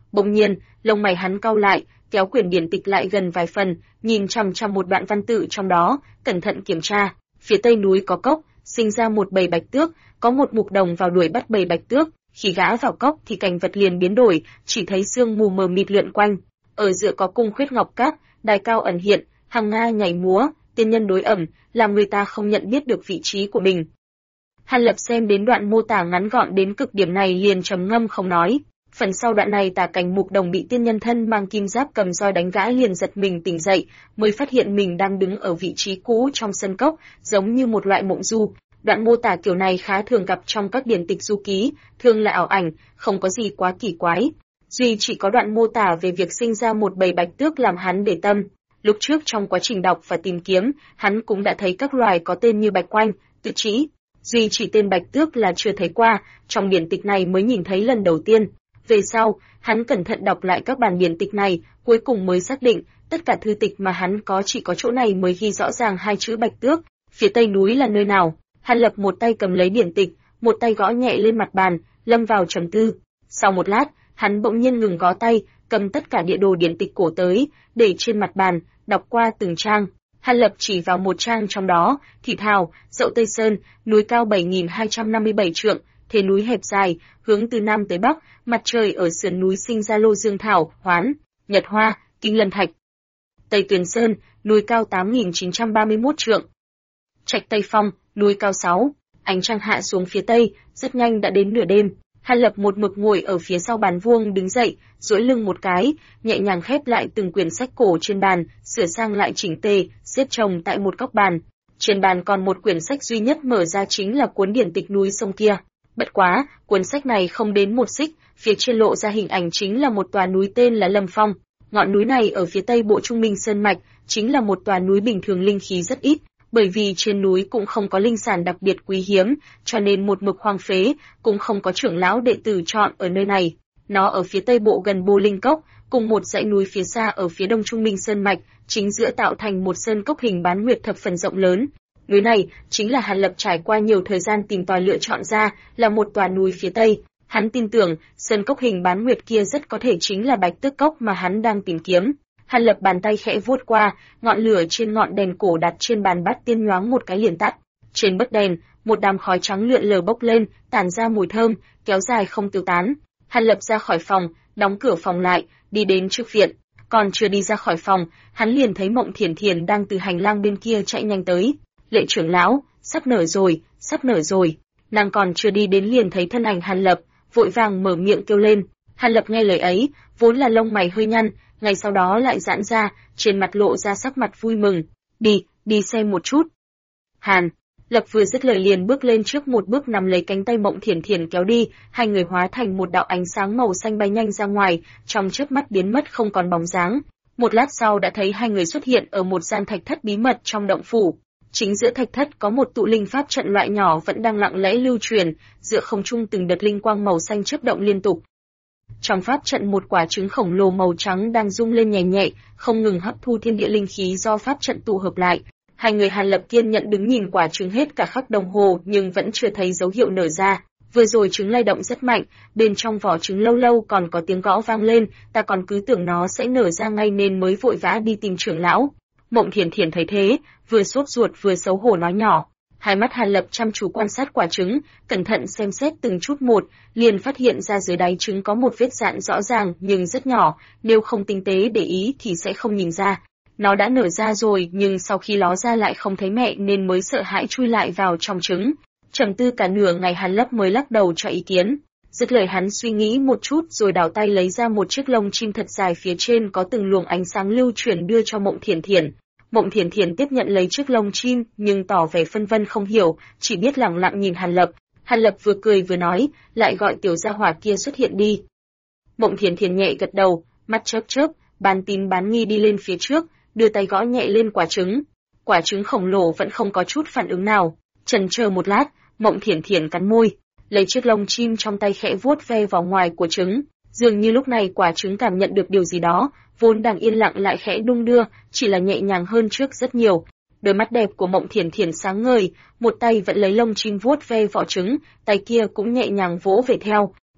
Speaker 1: Bỗng nhiên, lông mày hắn cau lại, kéo quyển điển tịch lại gần vài phần, nhìn chằm chằm một đoạn văn tự trong đó, cẩn thận kiểm tra. Phía tây núi có cốc, sinh ra một bầy bạch tước, có một mục đồng vào đuổi bắt bầy bạch tước, khi gã vào cốc thì cảnh vật liền biến đổi, chỉ thấy sương mù mờ mịt lượn quanh. Ở giữa có cung khuyết ngọc các, đài cao ẩn hiện, hàng nga nhảy múa, tiên nhân đối ẩm, làm người ta không nhận biết được vị trí của mình. Hàn Lập xem đến đoạn mô tả ngắn gọn đến cực điểm này liền trầm ngâm không nói. Phần sau đoạn này tả cảnh mục đồng bị tiên nhân thân mang kim giáp cầm roi đánh gã liền giật mình tỉnh dậy, mới phát hiện mình đang đứng ở vị trí cũ trong sân cốc, giống như một loại mộng du. Đoạn mô tả kiểu này khá thường gặp trong các điển tịch du ký, thường là ảo ảnh, không có gì quá kỳ quái. Duy chỉ có đoạn mô tả về việc sinh ra một bầy bạch tước làm hắn để tâm. Lúc trước trong quá trình đọc và tìm kiếm, hắn cũng đã thấy các loài có tên như bạch quanh, tự trĩ. Duy chỉ tên bạch tước là chưa thấy qua, trong điển tịch này mới nhìn thấy lần đầu tiên. Về sau, hắn cẩn thận đọc lại các bản điển tịch này, cuối cùng mới xác định, tất cả thư tịch mà hắn có chỉ có chỗ này mới ghi rõ ràng hai chữ bạch tước, phía tây núi là nơi nào. Hàn Lập một tay cầm lấy điển tịch, một tay gõ nhẹ lên mặt bàn, lâm vào trầm tư. Sau một lát, hắn bỗng nhiên ngừng gõ tay, cầm tất cả địa đồ điển tịch cổ tới, để trên mặt bàn, đọc qua từng trang. Hàn Lập chỉ vào một trang trong đó, thì thào, Dậu Tây Sơn, núi cao 7.257 trượng, thế núi hẹp dài, hướng từ nam tới bắc, mặt trời ở sườn núi sinh ra lô dương thảo, hoán, nhật hoa, kinh lân thạch. Tây Tuyền Sơn, núi cao 8.931 trượng. Trạch Tây Phong, núi cao 6, ánh trăng hạ xuống phía tây, rất nhanh đã đến nửa đêm. Hàn Lập một mực ngồi ở phía sau bàn vuông đứng dậy, duỗi lưng một cái, nhẹ nhàng khép lại từng quyển sách cổ trên bàn, sửa sang lại chỉnh tề, xếp chồng tại một góc bàn. Trên bàn còn một quyển sách duy nhất mở ra chính là cuốn điển tịch núi sông kia. Bất quá, cuốn sách này không đến một xích, phía trên lộ ra hình ảnh chính là một tòa núi tên là Lâm Phong. Ngọn núi này ở phía tây bộ Trung Minh Sơn Mạch, chính là một tòa núi bình thường linh khí rất ít, bởi vì trên núi cũng không có linh sản đặc biệt quý hiếm, cho nên một mực hoang phế, cũng không có trưởng lão đệ tử chọn ở nơi này. Nó ở phía tây bộ gần Bô Linh Cốc, cùng một dãy núi phía xa ở phía đông Trung Minh Sơn Mạch, chính giữa tạo thành một sơn cốc hình bán nguyệt thập phần rộng lớn. Núi này chính là Hàn Lập trải qua nhiều thời gian tìm tòi lựa chọn ra, là một tòa núi phía tây. Hắn tin tưởng, sơn cốc hình bán nguyệt kia rất có thể chính là Bạch Tước Cốc mà hắn đang tìm kiếm. Hàn Lập bàn tay khẽ vuốt qua, ngọn lửa trên ngọn đèn cổ đặt trên bàn bát tiên nhoáng một cái liền tắt. Trên bấc đèn, một đám khói trắng lượn lờ bốc lên, tản ra mùi thơm, kéo dài không tiêu tán. Hàn Lập ra khỏi phòng, đóng cửa phòng lại, đi đến trước viện. Còn chưa đi ra khỏi phòng, hắn liền thấy Mộng Thiển Thiển đang từ hành lang bên kia chạy nhanh tới. Lệ trưởng lão, sắp nở rồi, sắp nở rồi. Nàng còn chưa đi đến liền thấy thân ảnh Hàn Lập, vội vàng mở miệng kêu lên. Hàn Lập nghe lời ấy, vốn là lông mày hơi nhăn, ngay sau đó lại giãn ra, trên mặt lộ ra sắc mặt vui mừng. Đi xem một chút. Hàn Lập vừa dứt lời liền bước lên trước một bước nắm lấy cánh tay Mộng Thiển Thiển kéo đi, hai người hóa thành một đạo ánh sáng màu xanh bay nhanh ra ngoài, trong chớp mắt biến mất không còn bóng dáng. Một lát sau đã thấy hai người xuất hiện ở một gian thạch thất bí mật trong động phủ. Chính giữa thạch thất có một tụ linh pháp trận loại nhỏ vẫn đang lặng lẽ lưu truyền, giữa không trung từng đợt linh quang màu xanh chớp động liên tục. Trong pháp trận một quả trứng khổng lồ màu trắng đang rung lên nhẹ nhẹ, không ngừng hấp thu thiên địa linh khí do pháp trận tụ hợp lại. Hai người Hàn Lập kiên nhẫn đứng nhìn quả trứng hết cả khắc đồng hồ nhưng vẫn chưa thấy dấu hiệu nở ra. Vừa rồi trứng lay động rất mạnh, bên trong vỏ trứng lâu lâu còn có tiếng gõ vang lên, ta còn cứ tưởng nó sẽ nở ra ngay nên mới vội vã đi tìm trưởng lão. Mộng Thiển Thiển thấy thế, vừa sốt ruột vừa xấu hổ nói nhỏ. Hai mắt Hàn Lập chăm chú quan sát quả trứng, cẩn thận xem xét từng chút một, liền phát hiện ra dưới đáy trứng có một vết rạn rõ ràng nhưng rất nhỏ, nếu không tinh tế để ý thì sẽ không nhìn ra. Nó đã nở ra rồi nhưng sau khi ló ra lại không thấy mẹ nên mới sợ hãi chui lại vào trong trứng. Trầm tư cả nửa ngày Hàn Lập mới lắc đầu cho ý kiến. Dứt lời hắn suy nghĩ một chút rồi đảo tay lấy ra một chiếc lông chim thật dài phía trên có từng luồng ánh sáng lưu chuyển đưa cho Mộng Thiển Thiển. Mộng Thiển Thiển tiếp nhận lấy chiếc lông chim nhưng tỏ vẻ phân vân không hiểu, chỉ biết lẳng lặng nhìn Hàn Lập. Hàn Lập vừa cười vừa nói, lại gọi tiểu gia hỏa kia xuất hiện đi. Mộng Thiển Thiển nhẹ gật đầu, mắt chớp chớp, bán tín bán nghi đi lên phía trước, đưa tay gõ nhẹ lên quả trứng. Quả trứng khổng lồ vẫn không có chút phản ứng nào. Chần chờ một lát, Mộng Thiển Thiển cắn môi, lấy chiếc lông chim trong tay khẽ vuốt ve vào ngoài của trứng. Dường như lúc này quả trứng cảm nhận được điều gì đó, vốn đang yên lặng lại khẽ đung đưa, chỉ là nhẹ nhàng hơn trước rất nhiều. Đôi mắt đẹp của Mộng Thiển Thiển sáng ngời, một tay vẫn lấy lông chim vuốt ve vỏ trứng, tay kia cũng nhẹ nhàng vỗ về theo.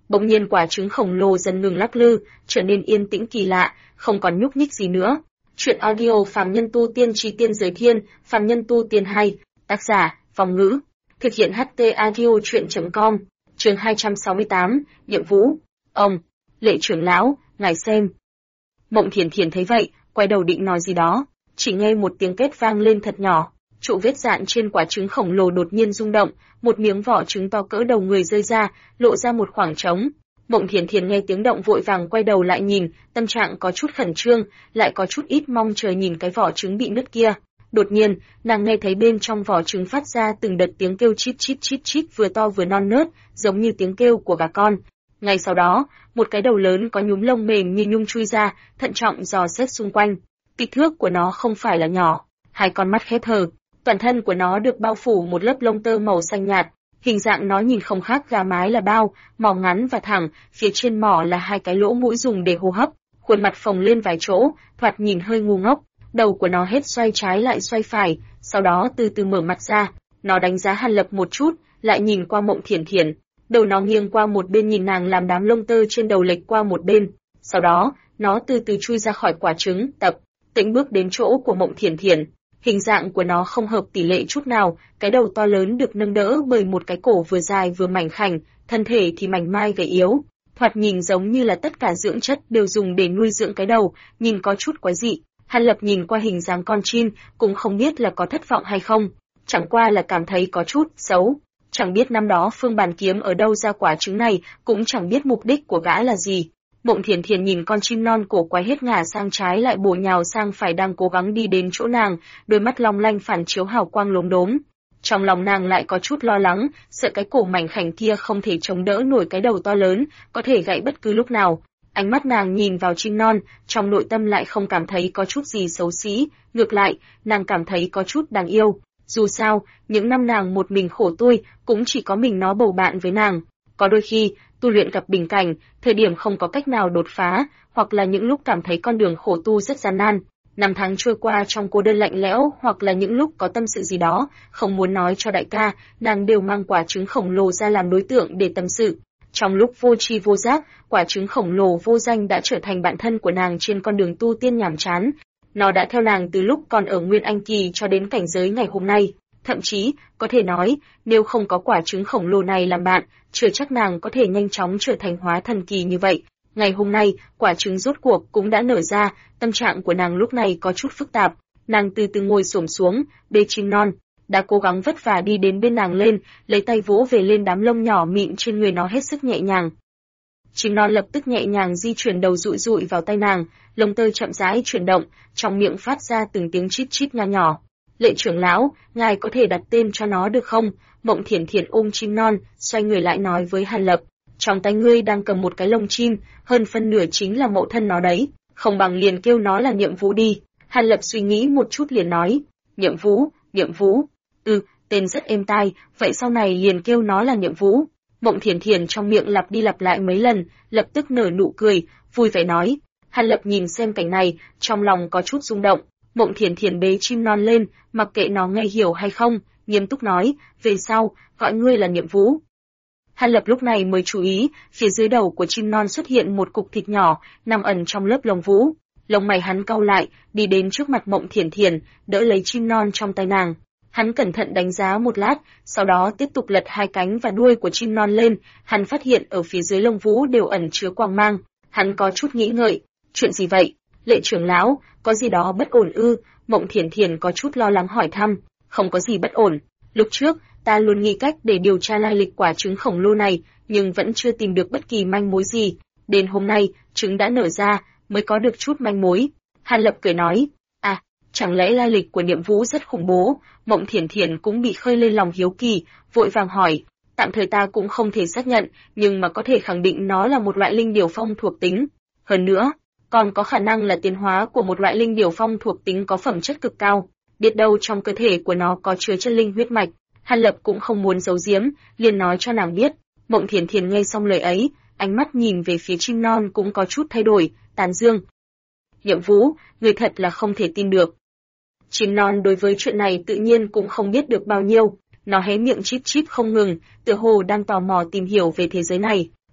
Speaker 1: Bỗng nhiên quả trứng khổng lồ dần ngừng lắc lư, trở nên yên tĩnh kỳ lạ, không còn nhúc nhích gì nữa. Chuyện audio Phàm Nhân Tu Tiên Chi Tiên Giới Thiên, Phàm Nhân Tu Tiên hay, tác giả, Vong Ngữ, thực hiện HT Audio Truyện.com, chương 268, nhiệm vụ. Ông, Lệ trưởng lão, ngài xem. Mộng Thiền Thiền thấy vậy, quay đầu định nói gì đó, chỉ nghe một tiếng két vang lên thật nhỏ, trụ vết dạn trên quả trứng khổng lồ đột nhiên rung động, một miếng vỏ trứng to cỡ đầu người rơi ra, lộ ra một khoảng trống. Mộng Thiền Thiền nghe tiếng động vội vàng quay đầu lại nhìn, tâm trạng có chút khẩn trương, lại có chút ít mong chờ nhìn cái vỏ trứng bị nứt kia. Đột nhiên, nàng nghe thấy bên trong vỏ trứng phát ra từng đợt tiếng kêu chít chít chít chít vừa to vừa non nớt, giống như tiếng kêu của gà con. Ngay sau đó, một cái đầu lớn có nhúm lông mềm như nhung chui ra, thận trọng dò xét xung quanh. Kích thước của nó không phải là nhỏ, hai con mắt khép hờ, toàn thân của nó được bao phủ một lớp lông tơ màu xanh nhạt. Hình dạng nó nhìn không khác gà mái là bao, mỏ ngắn và thẳng, phía trên mỏ là hai cái lỗ mũi dùng để hô hấp, khuôn mặt phồng lên vài chỗ, thoạt nhìn hơi ngu ngốc. Đầu của nó hết xoay trái lại xoay phải, sau đó từ từ mở mặt ra. Nó đánh giá Hàn Lập một chút, lại nhìn qua Mộng Thiền Thiền. Đầu nó nghiêng qua một bên nhìn nàng làm đám lông tơ trên đầu lệch qua một bên. Sau đó, nó từ từ chui ra khỏi quả trứng, tĩnh bước đến chỗ của Mộng Thiền Thiền. Hình dạng của nó không hợp tỷ lệ chút nào, cái đầu to lớn được nâng đỡ bởi một cái cổ vừa dài vừa mảnh khảnh, thân thể thì mảnh mai gầy yếu, thoạt nhìn giống như là tất cả dưỡng chất đều dùng để nuôi dưỡng cái đầu, nhìn có chút quái dị. Hàn Lập nhìn qua hình dáng con chim, cũng không biết là có thất vọng hay không, chẳng qua là cảm thấy có chút xấu. Chẳng biết năm đó Phương Bàn Kiếm ở đâu ra quả trứng này, cũng chẳng biết mục đích của gã là gì. Mộng Thiền Thiền nhìn con chim non cổ quái hết ngả sang trái lại bổ nhào sang phải đang cố gắng đi đến chỗ nàng, đôi mắt long lanh phản chiếu hào quang lốm đốm. Trong lòng nàng lại có chút lo lắng, sợ cái cổ mảnh khảnh kia không thể chống đỡ nổi cái đầu to lớn, có thể gãy bất cứ lúc nào. Ánh mắt nàng nhìn vào chim non, trong nội tâm lại không cảm thấy có chút gì xấu xí, ngược lại, nàng cảm thấy có chút đáng yêu. Dù sao, những năm nàng một mình khổ tui, cũng chỉ có mình nó bầu bạn với nàng. Có đôi khi, tu luyện gặp bình cảnh, thời điểm không có cách nào đột phá, hoặc là những lúc cảm thấy con đường khổ tu rất gian nan. Năm tháng trôi qua trong cô đơn lạnh lẽo, hoặc là những lúc có tâm sự gì đó, không muốn nói cho đại ca, nàng đều mang quả trứng khổng lồ ra làm đối tượng để tâm sự. Trong lúc vô tri vô giác, quả trứng khổng lồ vô danh đã trở thành bạn thân của nàng trên con đường tu tiên nhàm chán. Nó đã theo nàng từ lúc còn ở Nguyên Anh Kỳ cho đến cảnh giới ngày hôm nay. Thậm chí, có thể nói, nếu không có quả trứng khổng lồ này làm bạn, chưa chắc nàng có thể nhanh chóng trở thành hóa thần kỳ như vậy. Ngày hôm nay, quả trứng rốt cuộc cũng đã nở ra, tâm trạng của nàng lúc này có chút phức tạp. Nàng từ từ ngồi xổm xuống, bế chim non, đã cố gắng vất vả đi đến bên nàng lên, lấy tay vỗ về lên đám lông nhỏ mịn trên người nó hết sức nhẹ nhàng. Chim non lập tức nhẹ nhàng di chuyển đầu dụi dụi vào tay nàng, lông tơ chậm rãi chuyển động, trong miệng phát ra từng tiếng chít chít nho nhỏ. Lệ trưởng lão, ngài có thể đặt tên cho nó được không? Mộng Thiền Thiền ôm chim non, xoay người lại nói với Hàn Lập, trong tay ngươi đang cầm một cái lông chim, hơn phân nửa chính là mẫu thân nó đấy, không bằng liền kêu nó là Niệm Vũ đi. Hàn Lập suy nghĩ một chút liền nói, Niệm Vũ, Niệm Vũ, tên rất êm tai, vậy sau này liền kêu nó là Niệm Vũ. Mộng Thiền Thiền trong miệng lặp đi lặp lại mấy lần, lập tức nở nụ cười, vui vẻ nói. Hàn Lập nhìn xem cảnh này, trong lòng có chút rung động. Mộng Thiền Thiền bế chim non lên, mặc kệ nó nghe hiểu hay không, nghiêm túc nói, về sau, gọi ngươi là Niệm Vũ. Hàn Lập lúc này mới chú ý, phía dưới đầu của chim non xuất hiện một cục thịt nhỏ, nằm ẩn trong lớp lông vũ. Lông mày hắn cau lại, đi đến trước mặt Mộng Thiền Thiền, đỡ lấy chim non trong tay nàng. Hắn cẩn thận đánh giá một lát, sau đó tiếp tục lật hai cánh và đuôi của chim non lên, hắn phát hiện ở phía dưới lông vũ đều ẩn chứa quang mang. Hắn có chút nghĩ ngợi, chuyện gì vậy? Lệ trưởng lão, có gì đó bất ổn ư? Mộng Thiền Thiền có chút lo lắng hỏi thăm. Không có gì bất ổn. Lúc trước, ta luôn nghĩ cách để điều tra lai lịch quả trứng khổng lồ này, nhưng vẫn chưa tìm được bất kỳ manh mối gì. Đến hôm nay, trứng đã nở ra, mới có được chút manh mối. Hàn Lập cười nói, chẳng lẽ lai lịch của Niệm Vũ rất khủng bố? Mộng Thiền Thiền cũng bị khơi lên lòng hiếu kỳ, vội vàng hỏi, tạm thời ta cũng không thể xác nhận, nhưng mà có thể khẳng định nó là một loại linh điểu phong thuộc tính. Hơn nữa, còn có khả năng là tiến hóa của một loại linh điểu phong thuộc tính có phẩm chất cực cao. Biết đâu trong cơ thể của nó có chứa chân linh huyết mạch. Hàn Lập cũng không muốn giấu giếm, liền nói cho nàng biết. Mộng Thiền Thiền nghe xong lời ấy, ánh mắt nhìn về phía chim non cũng có chút thay đổi, tán dương. Niệm Vũ, người thật là không thể tin được. Chim non đối với chuyện này tự nhiên cũng không biết được bao nhiêu, nó hé miệng chíp chíp không ngừng, tựa hồ đang tò mò tìm hiểu về thế giới này.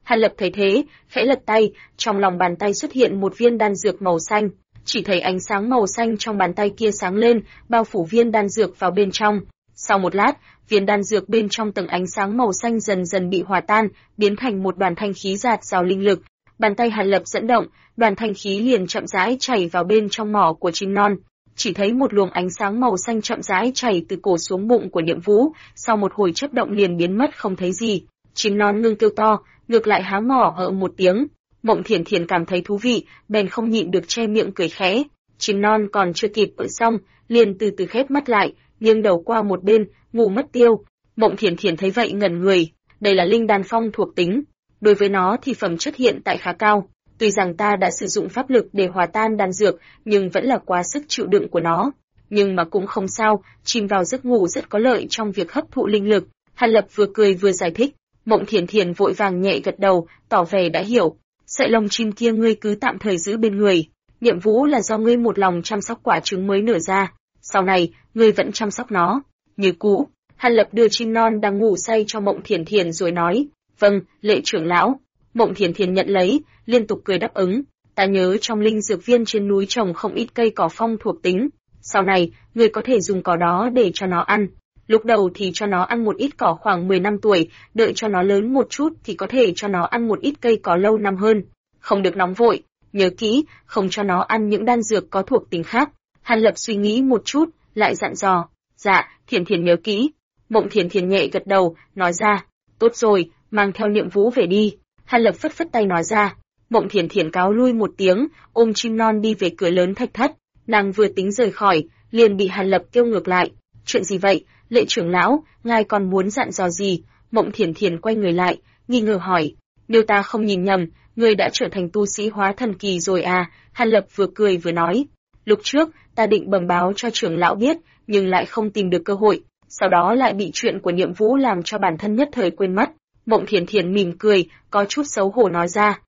Speaker 1: Hàn Lập thấy thế, khẽ lật tay, trong lòng bàn tay xuất hiện một viên đan dược màu xanh, chỉ thấy ánh sáng màu xanh trong bàn tay kia sáng lên, bao phủ viên đan dược vào bên trong. Sau một lát, viên đan dược bên trong tầng ánh sáng màu xanh dần dần bị hòa tan, biến thành một đoàn thanh khí rạt rào linh lực. Bàn tay Hàn Lập dẫn động, đoàn thanh khí liền chậm rãi chảy vào bên trong mỏ của chim non. Chỉ thấy một luồng ánh sáng màu xanh chậm rãi chảy từ cổ xuống bụng của Niệm Vũ, sau một hồi chớp động liền biến mất không thấy gì. Chim non ngưng kêu to, ngược lại há mỏ ở một tiếng. Mộng Thiển Thiển cảm thấy thú vị, bèn không nhịn được che miệng cười khẽ. Chim non còn chưa kịp ở xong, liền từ từ khép mắt lại, nghiêng đầu qua một bên, ngủ mất tiêu. Mộng Thiển Thiển thấy vậy ngẩn người, đây là linh đan phong thuộc tính. Đối với nó thì phẩm chất hiện tại khá cao. Tuy rằng ta đã sử dụng pháp lực để hòa tan đan dược, nhưng vẫn là quá sức chịu đựng của nó. Nhưng mà cũng không sao, chìm vào giấc ngủ rất có lợi trong việc hấp thụ linh lực. Hàn Lập vừa cười vừa giải thích. Mộng Thiển Thiển vội vàng nhẹ gật đầu, tỏ vẻ đã hiểu. Sợi lông chim kia ngươi cứ tạm thời giữ bên người. Niệm Vũ là do ngươi một lòng chăm sóc quả trứng mới nở ra. Sau này, ngươi vẫn chăm sóc nó. Như cũ, Hàn Lập đưa chim non đang ngủ say cho Mộng Thiển Thiển rồi nói. Vâng, lệ trưởng lão. Mộng Thiển Thiển nhận lấy, liên tục cười đáp ứng. Ta nhớ trong linh dược viên trên núi trồng không ít cây cỏ phong thuộc tính. Sau này, ngươi có thể dùng cỏ đó để cho nó ăn. Lúc đầu thì cho nó ăn một ít cỏ khoảng 10 năm tuổi, đợi cho nó lớn một chút thì có thể cho nó ăn một ít cây cỏ lâu năm hơn. Không được nóng vội, nhớ kỹ, không cho nó ăn những đan dược có thuộc tính khác. Hàn Lập suy nghĩ một chút, lại dặn dò. Dạ, Thiển Thiển nhớ kỹ. Mộng Thiển Thiển nhẹ gật đầu, nói ra. Tốt rồi, mang theo Niệm Vũ về đi. Hàn Lập phất phất tay nói ra. Mộng Thiển Thiển cáo lui một tiếng, ôm chim non đi về cửa lớn thạch thất. Nàng vừa tính rời khỏi, liền bị Hàn Lập kêu ngược lại. Chuyện gì vậy, lệ trưởng lão, ngài còn muốn dặn dò gì? Mộng Thiển Thiển quay người lại, nghi ngờ hỏi. Nếu ta không nhìn nhầm, ngươi đã trở thành tu sĩ hóa thần kỳ rồi à? Hàn Lập vừa cười vừa nói. Lúc trước, ta định bẩm báo cho trưởng lão biết, nhưng lại không tìm được cơ hội. Sau đó lại bị chuyện của Niệm Vũ làm cho bản thân nhất thời quên mất. Mộng Thiển Thiển mỉm cười, có chút xấu hổ nói ra.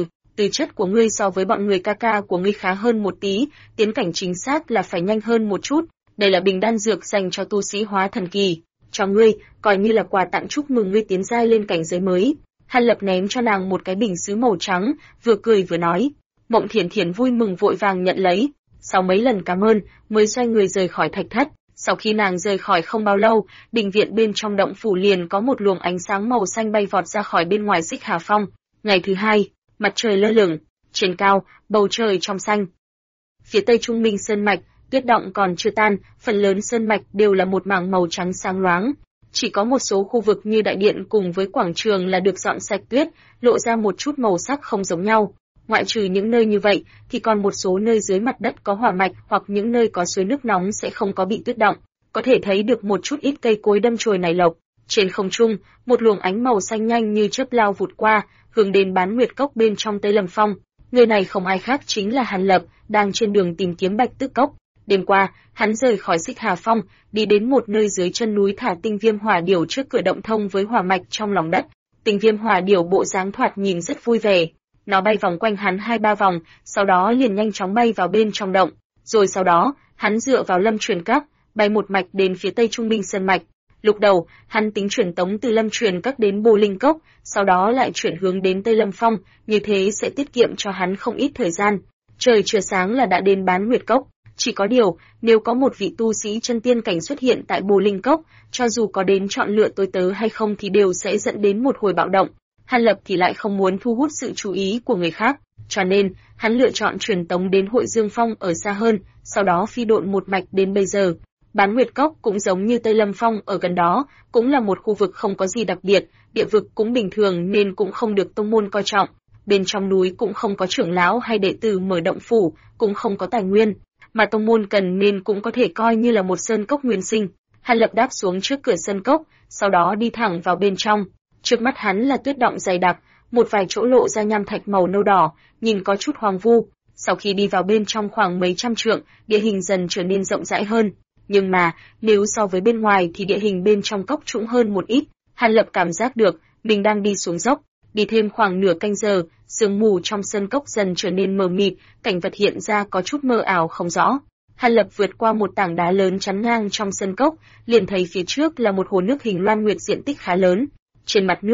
Speaker 1: Tư chất của ngươi so với bọn người ca ca của ngươi khá hơn một tí, tiến cảnh chính xác là phải nhanh hơn một chút. Đây là bình đan dược dành cho tu sĩ hóa thần kỳ. Cho ngươi, coi như là quà tặng chúc mừng ngươi tiến giai lên cảnh giới mới. Hàn Lập ném cho nàng một cái bình sứ màu trắng, vừa cười vừa nói. Mộng Thiển Thiển vui mừng vội vàng nhận lấy. Sau mấy lần cảm ơn, mới xoay người rời khỏi thạch thất. Sau khi nàng rời khỏi không bao lâu, đình viện bên trong động phủ liền có một luồng ánh sáng màu xanh bay vọt ra khỏi bên ngoài Xích Hà Phong. Ngày thứ hai, mặt trời lơ lửng, trên cao, bầu trời trong xanh. Phía tây Trung Minh Sơn Mạch, tuyết động còn chưa tan, phần lớn sơn mạch đều là một mảng màu trắng sáng loáng. Chỉ có một số khu vực như đại điện cùng với quảng trường là được dọn sạch tuyết, lộ ra một chút màu sắc không giống nhau. Ngoại trừ những nơi như vậy, thì còn một số nơi dưới mặt đất có hỏa mạch hoặc những nơi có suối nước nóng sẽ không có bị tuyết động. Có thể thấy được một chút ít cây cối đâm chồi nảy lộc. Trên không trung, một luồng ánh màu xanh nhanh như chớp lao vụt qua, hướng đến Bán Nguyệt Cốc bên trong Tây Lâm Phong. Người này không ai khác chính là Hàn Lập, đang trên đường tìm kiếm Bạch Tước Cốc. Đêm qua, hắn rời khỏi Xích Hà Phong, đi đến một nơi dưới chân núi thả tinh viêm hỏa điểu trước cửa động thông với hỏa mạch trong lòng đất. Tinh viêm hỏa điểu bộ dáng thoạt nhìn rất vui vẻ. Nó bay vòng quanh hắn 2-3 vòng, sau đó liền nhanh chóng bay vào bên trong động. Rồi sau đó, hắn dựa vào Lâm Truyền Các, bay một mạch đến phía tây Trung Minh Sơn Mạch. Lúc đầu, hắn tính chuyển tống từ Lâm Truyền Các đến Bồ Linh Cốc, sau đó lại chuyển hướng đến Tây Lâm Phong, như thế sẽ tiết kiệm cho hắn không ít thời gian. Trời chưa sáng là đã đến Bán Nguyệt Cốc. Chỉ có điều, nếu có một vị tu sĩ chân tiên cảnh xuất hiện tại Bồ Linh Cốc, cho dù có đến chọn lựa tôi tớ hay không thì đều sẽ dẫn đến một hồi bạo động. Hàn Lập thì lại không muốn thu hút sự chú ý của người khác, cho nên, hắn lựa chọn truyền tống đến Hội Dương Phong ở xa hơn, sau đó phi độn một mạch đến bây giờ. Bán Nguyệt Cốc cũng giống như Tây Lâm Phong ở gần đó, cũng là một khu vực không có gì đặc biệt, địa vực cũng bình thường nên cũng không được tông môn coi trọng. Bên trong núi cũng không có trưởng lão hay đệ tử mở động phủ, cũng không có tài nguyên, mà tông môn cần nên cũng có thể coi như là một sơn cốc nguyên sinh. Hàn Lập đáp xuống trước cửa sơn cốc, sau đó đi thẳng vào bên trong. Trước mắt hắn là tuyết động dày đặc, một vài chỗ lộ ra nham thạch màu nâu đỏ, nhìn có chút hoang vu. Sau khi đi vào bên trong khoảng mấy trăm trượng, địa hình dần trở nên rộng rãi hơn. Nhưng mà, nếu so với bên ngoài thì địa hình bên trong cốc trũng hơn một ít. Hàn Lập cảm giác được, mình đang đi xuống dốc. Đi thêm khoảng nửa canh giờ, sương mù trong sơn cốc dần trở nên mờ mịt, cảnh vật hiện ra có chút mơ ảo không rõ. Hàn Lập vượt qua một tảng đá lớn chắn ngang trong sơn cốc, liền thấy phía trước là một hồ nước hình loan nguyệt diện tích khá lớn. Trên mặt nước,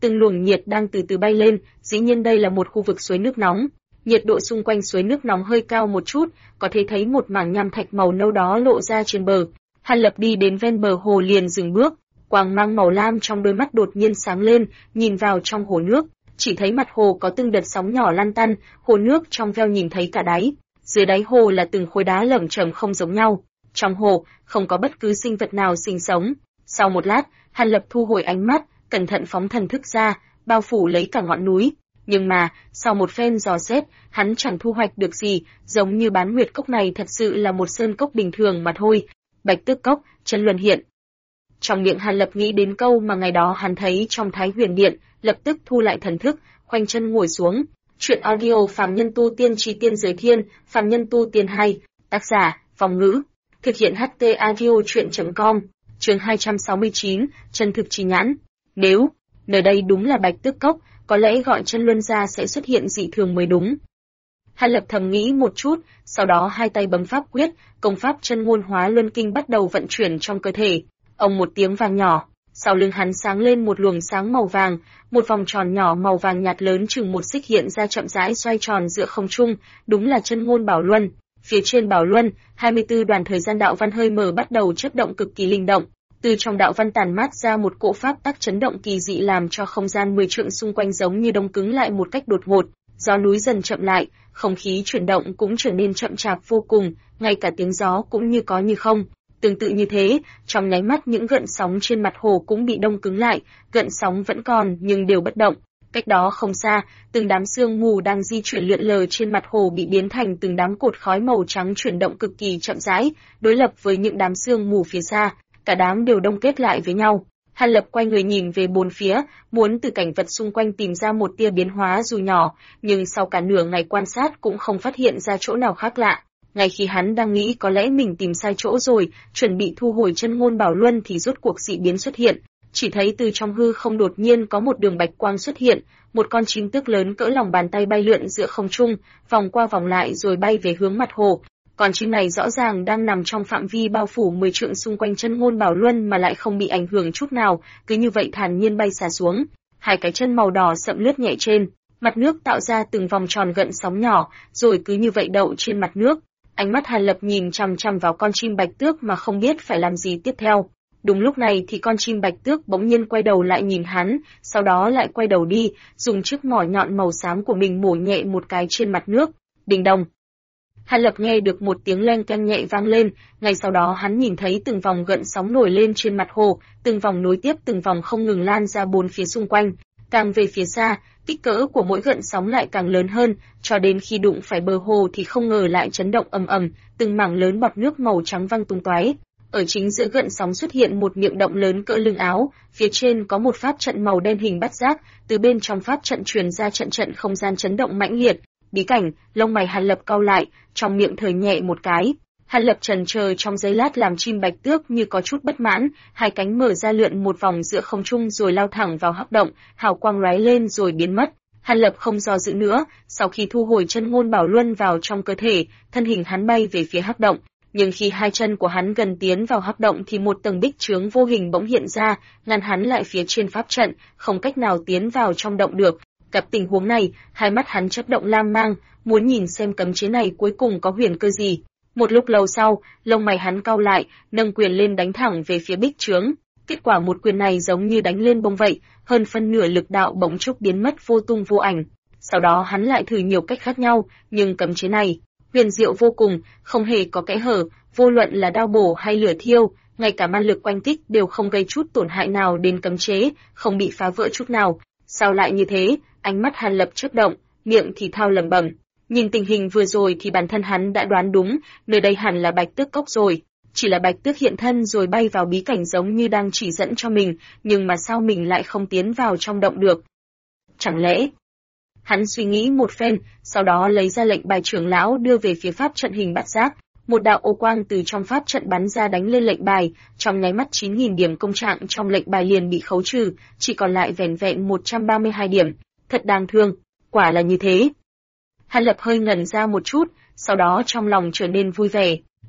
Speaker 1: từng luồng nhiệt đang từ từ bay lên, dĩ nhiên đây là một khu vực suối nước nóng. Nhiệt độ xung quanh suối nước nóng hơi cao một chút, có thể thấy một mảng nham thạch màu nâu đó lộ ra trên bờ. Hàn Lập đi đến ven bờ hồ liền dừng bước, quang mang màu lam trong đôi mắt đột nhiên sáng lên, nhìn vào trong hồ nước, chỉ thấy mặt hồ có từng đợt sóng nhỏ lăn tăn, hồ nước trong veo nhìn thấy cả đáy. Dưới đáy hồ là từng khối đá lởm chởm không giống nhau. Trong hồ không có bất cứ sinh vật nào sinh sống. Sau một lát, Hàn Lập thu hồi ánh mắt, cẩn thận phóng thần thức ra, bao phủ lấy cả ngọn núi. Nhưng mà, sau một phen dò xét, hắn chẳng thu hoạch được gì, giống như Bán Nguyệt Cốc này thật sự là một sơn cốc bình thường mà thôi. Bạch Tước Cốc, chân luân hiện. Trong miệng Hàn Lập nghĩ đến câu mà ngày đó hắn thấy trong Thái Huyền Điện, lập tức thu lại thần thức, khoanh chân ngồi xuống. Chuyện audio Phàm Nhân Tu Tiên Chi Tiên Giới Thiên, Phàm Nhân Tu Tiên hay, tác giả, Phong Ngữ. Thực hiện HT Audio Chuyện.com, chương 269, chân thực chi nhãn. Nếu, nơi đây đúng là Bạch Tước Cốc, có lẽ gọi chân luân ra sẽ xuất hiện dị thường mới đúng. Hàn Lập thầm nghĩ một chút, sau đó hai tay bấm pháp quyết, công pháp chân ngôn hóa luân kinh bắt đầu vận chuyển trong cơ thể. Ông một tiếng vang nhỏ, sau lưng hắn sáng lên một luồng sáng màu vàng, một vòng tròn nhỏ màu vàng nhạt lớn chừng một xích hiện ra chậm rãi xoay tròn giữa không trung, đúng là chân ngôn bảo luân. Phía trên bảo luân, 24 đoàn thời gian đạo văn hơi mờ bắt đầu chớp động cực kỳ linh động. Từ trong đạo văn tản mát ra một cỗ pháp tắc chấn động kỳ dị làm cho không gian 10 trượng xung quanh giống như đông cứng lại một cách đột ngột. Gió núi dần chậm lại, không khí chuyển động cũng trở nên chậm chạp vô cùng, ngay cả tiếng gió cũng như có như không. Tương tự như thế, trong nháy mắt những gợn sóng trên mặt hồ cũng bị đông cứng lại, gợn sóng vẫn còn nhưng đều bất động. Cách đó không xa, từng đám sương mù đang di chuyển lượn lờ trên mặt hồ bị biến thành từng đám cột khói màu trắng chuyển động cực kỳ chậm rãi, đối lập với những đám sương mù phía xa, cả đám đều đông kết lại với nhau. Hàn Lập quay người nhìn về bốn phía, muốn từ cảnh vật xung quanh tìm ra một tia biến hóa dù nhỏ, nhưng sau cả nửa ngày quan sát cũng không phát hiện ra chỗ nào khác lạ. Ngay khi hắn đang nghĩ có lẽ mình tìm sai chỗ rồi, chuẩn bị thu hồi chân ngôn bảo luân thì rốt cuộc dị biến xuất hiện. Chỉ thấy từ trong hư không đột nhiên có một đường bạch quang xuất hiện, một con chim tước lớn cỡ lòng bàn tay bay lượn giữa không trung, vòng qua vòng lại rồi bay về hướng mặt hồ. Con chim này rõ ràng đang nằm trong phạm vi bao phủ 10 trượng xung quanh chân ngôn bảo luân mà lại không bị ảnh hưởng chút nào, cứ như vậy thản nhiên bay xà xuống. Hai cái chân màu đỏ sậm lướt nhẹ trên mặt nước tạo ra từng vòng tròn gợn sóng nhỏ, rồi cứ như vậy đậu trên mặt nước. Ánh mắt Hàn Lập nhìn chằm chằm vào con chim bạch tước mà không biết phải làm gì tiếp theo. Đúng lúc này thì con chim bạch tước bỗng nhiên quay đầu lại nhìn hắn, sau đó lại quay đầu đi, dùng chiếc mỏ nhọn màu xám của mình mổ nhẹ một cái trên mặt nước. Đình đồng. Hàn Lập nghe được một tiếng leng keng nhẹ vang lên, ngay sau đó hắn nhìn thấy từng vòng gợn sóng nổi lên trên mặt hồ, từng vòng nối tiếp từng vòng không ngừng lan ra bốn phía xung quanh. Càng về phía xa, kích cỡ của mỗi gợn sóng lại càng lớn hơn, cho đến khi đụng phải bờ hồ thì không ngờ lại chấn động ầm ầm, từng mảng lớn bọt nước màu trắng văng tung tóe. Ở chính giữa gợn sóng xuất hiện một miệng động lớn cỡ lưng áo, phía trên có một pháp trận màu đen hình bát giác, từ bên trong pháp trận truyền ra trận trận không gian chấn động mãnh liệt. Bí cảnh, lông mày Hàn Lập cau lại, trong miệng thở nhẹ một cái. Hàn Lập chần chờ trong giây lát làm chim bạch tước như có chút bất mãn, hai cánh mở ra lượn một vòng giữa không trung rồi lao thẳng vào hắc động, hào quang lóe lên rồi biến mất. Hàn Lập không do dự nữa, sau khi thu hồi chân ngôn bảo luân vào trong cơ thể, thân hình hắn bay về phía hắc động. Nhưng khi hai chân của hắn gần tiến vào hắc động thì một tầng bích chướng vô hình bỗng hiện ra, ngăn hắn lại phía trên pháp trận, không cách nào tiến vào trong động được. Gặp tình huống này, hai mắt hắn chớp động lam mang, muốn nhìn xem cấm chế này cuối cùng có huyền cơ gì. Một lúc lâu sau, lông mày hắn cau lại, nâng quyền lên đánh thẳng về phía bích chướng. Kết quả một quyền này giống như đánh lên bông vậy, hơn phân nửa lực đạo bỗng chốc biến mất vô tung vô ảnh. Sau đó hắn lại thử nhiều cách khác nhau, nhưng cấm chế này huyền diệu vô cùng, không hề có kẽ hở, vô luận là đao bổ hay lửa thiêu, ngay cả ma lực oanh kích đều không gây chút tổn hại nào đến cấm chế, không bị phá vỡ chút nào. Sao lại như thế? Ánh mắt Hàn Lập chớp động, miệng thì thao lẩm bẩm. Nhìn tình hình vừa rồi thì bản thân hắn đã đoán đúng, nơi đây hẳn là Bạch Tước Cốc rồi. Chỉ là Bạch Tước hiện thân rồi bay vào bí cảnh giống như đang chỉ dẫn cho mình, nhưng mà sao mình lại không tiến vào trong động được? Chẳng lẽ... Hắn suy nghĩ một phen, sau đó lấy ra lệnh bài trưởng lão đưa về phía pháp trận hình bát giác. Một đạo ô quang từ trong pháp trận bắn ra đánh lên lệnh bài, trong nháy mắt 9.000 điểm công trạng trong lệnh bài liền bị khấu trừ, chỉ còn lại vẻn vẹn 132 điểm. Thật đáng thương, quả là như thế. Hàn Lập hơi ngẩn ra một chút, sau đó trong lòng trở nên vui vẻ.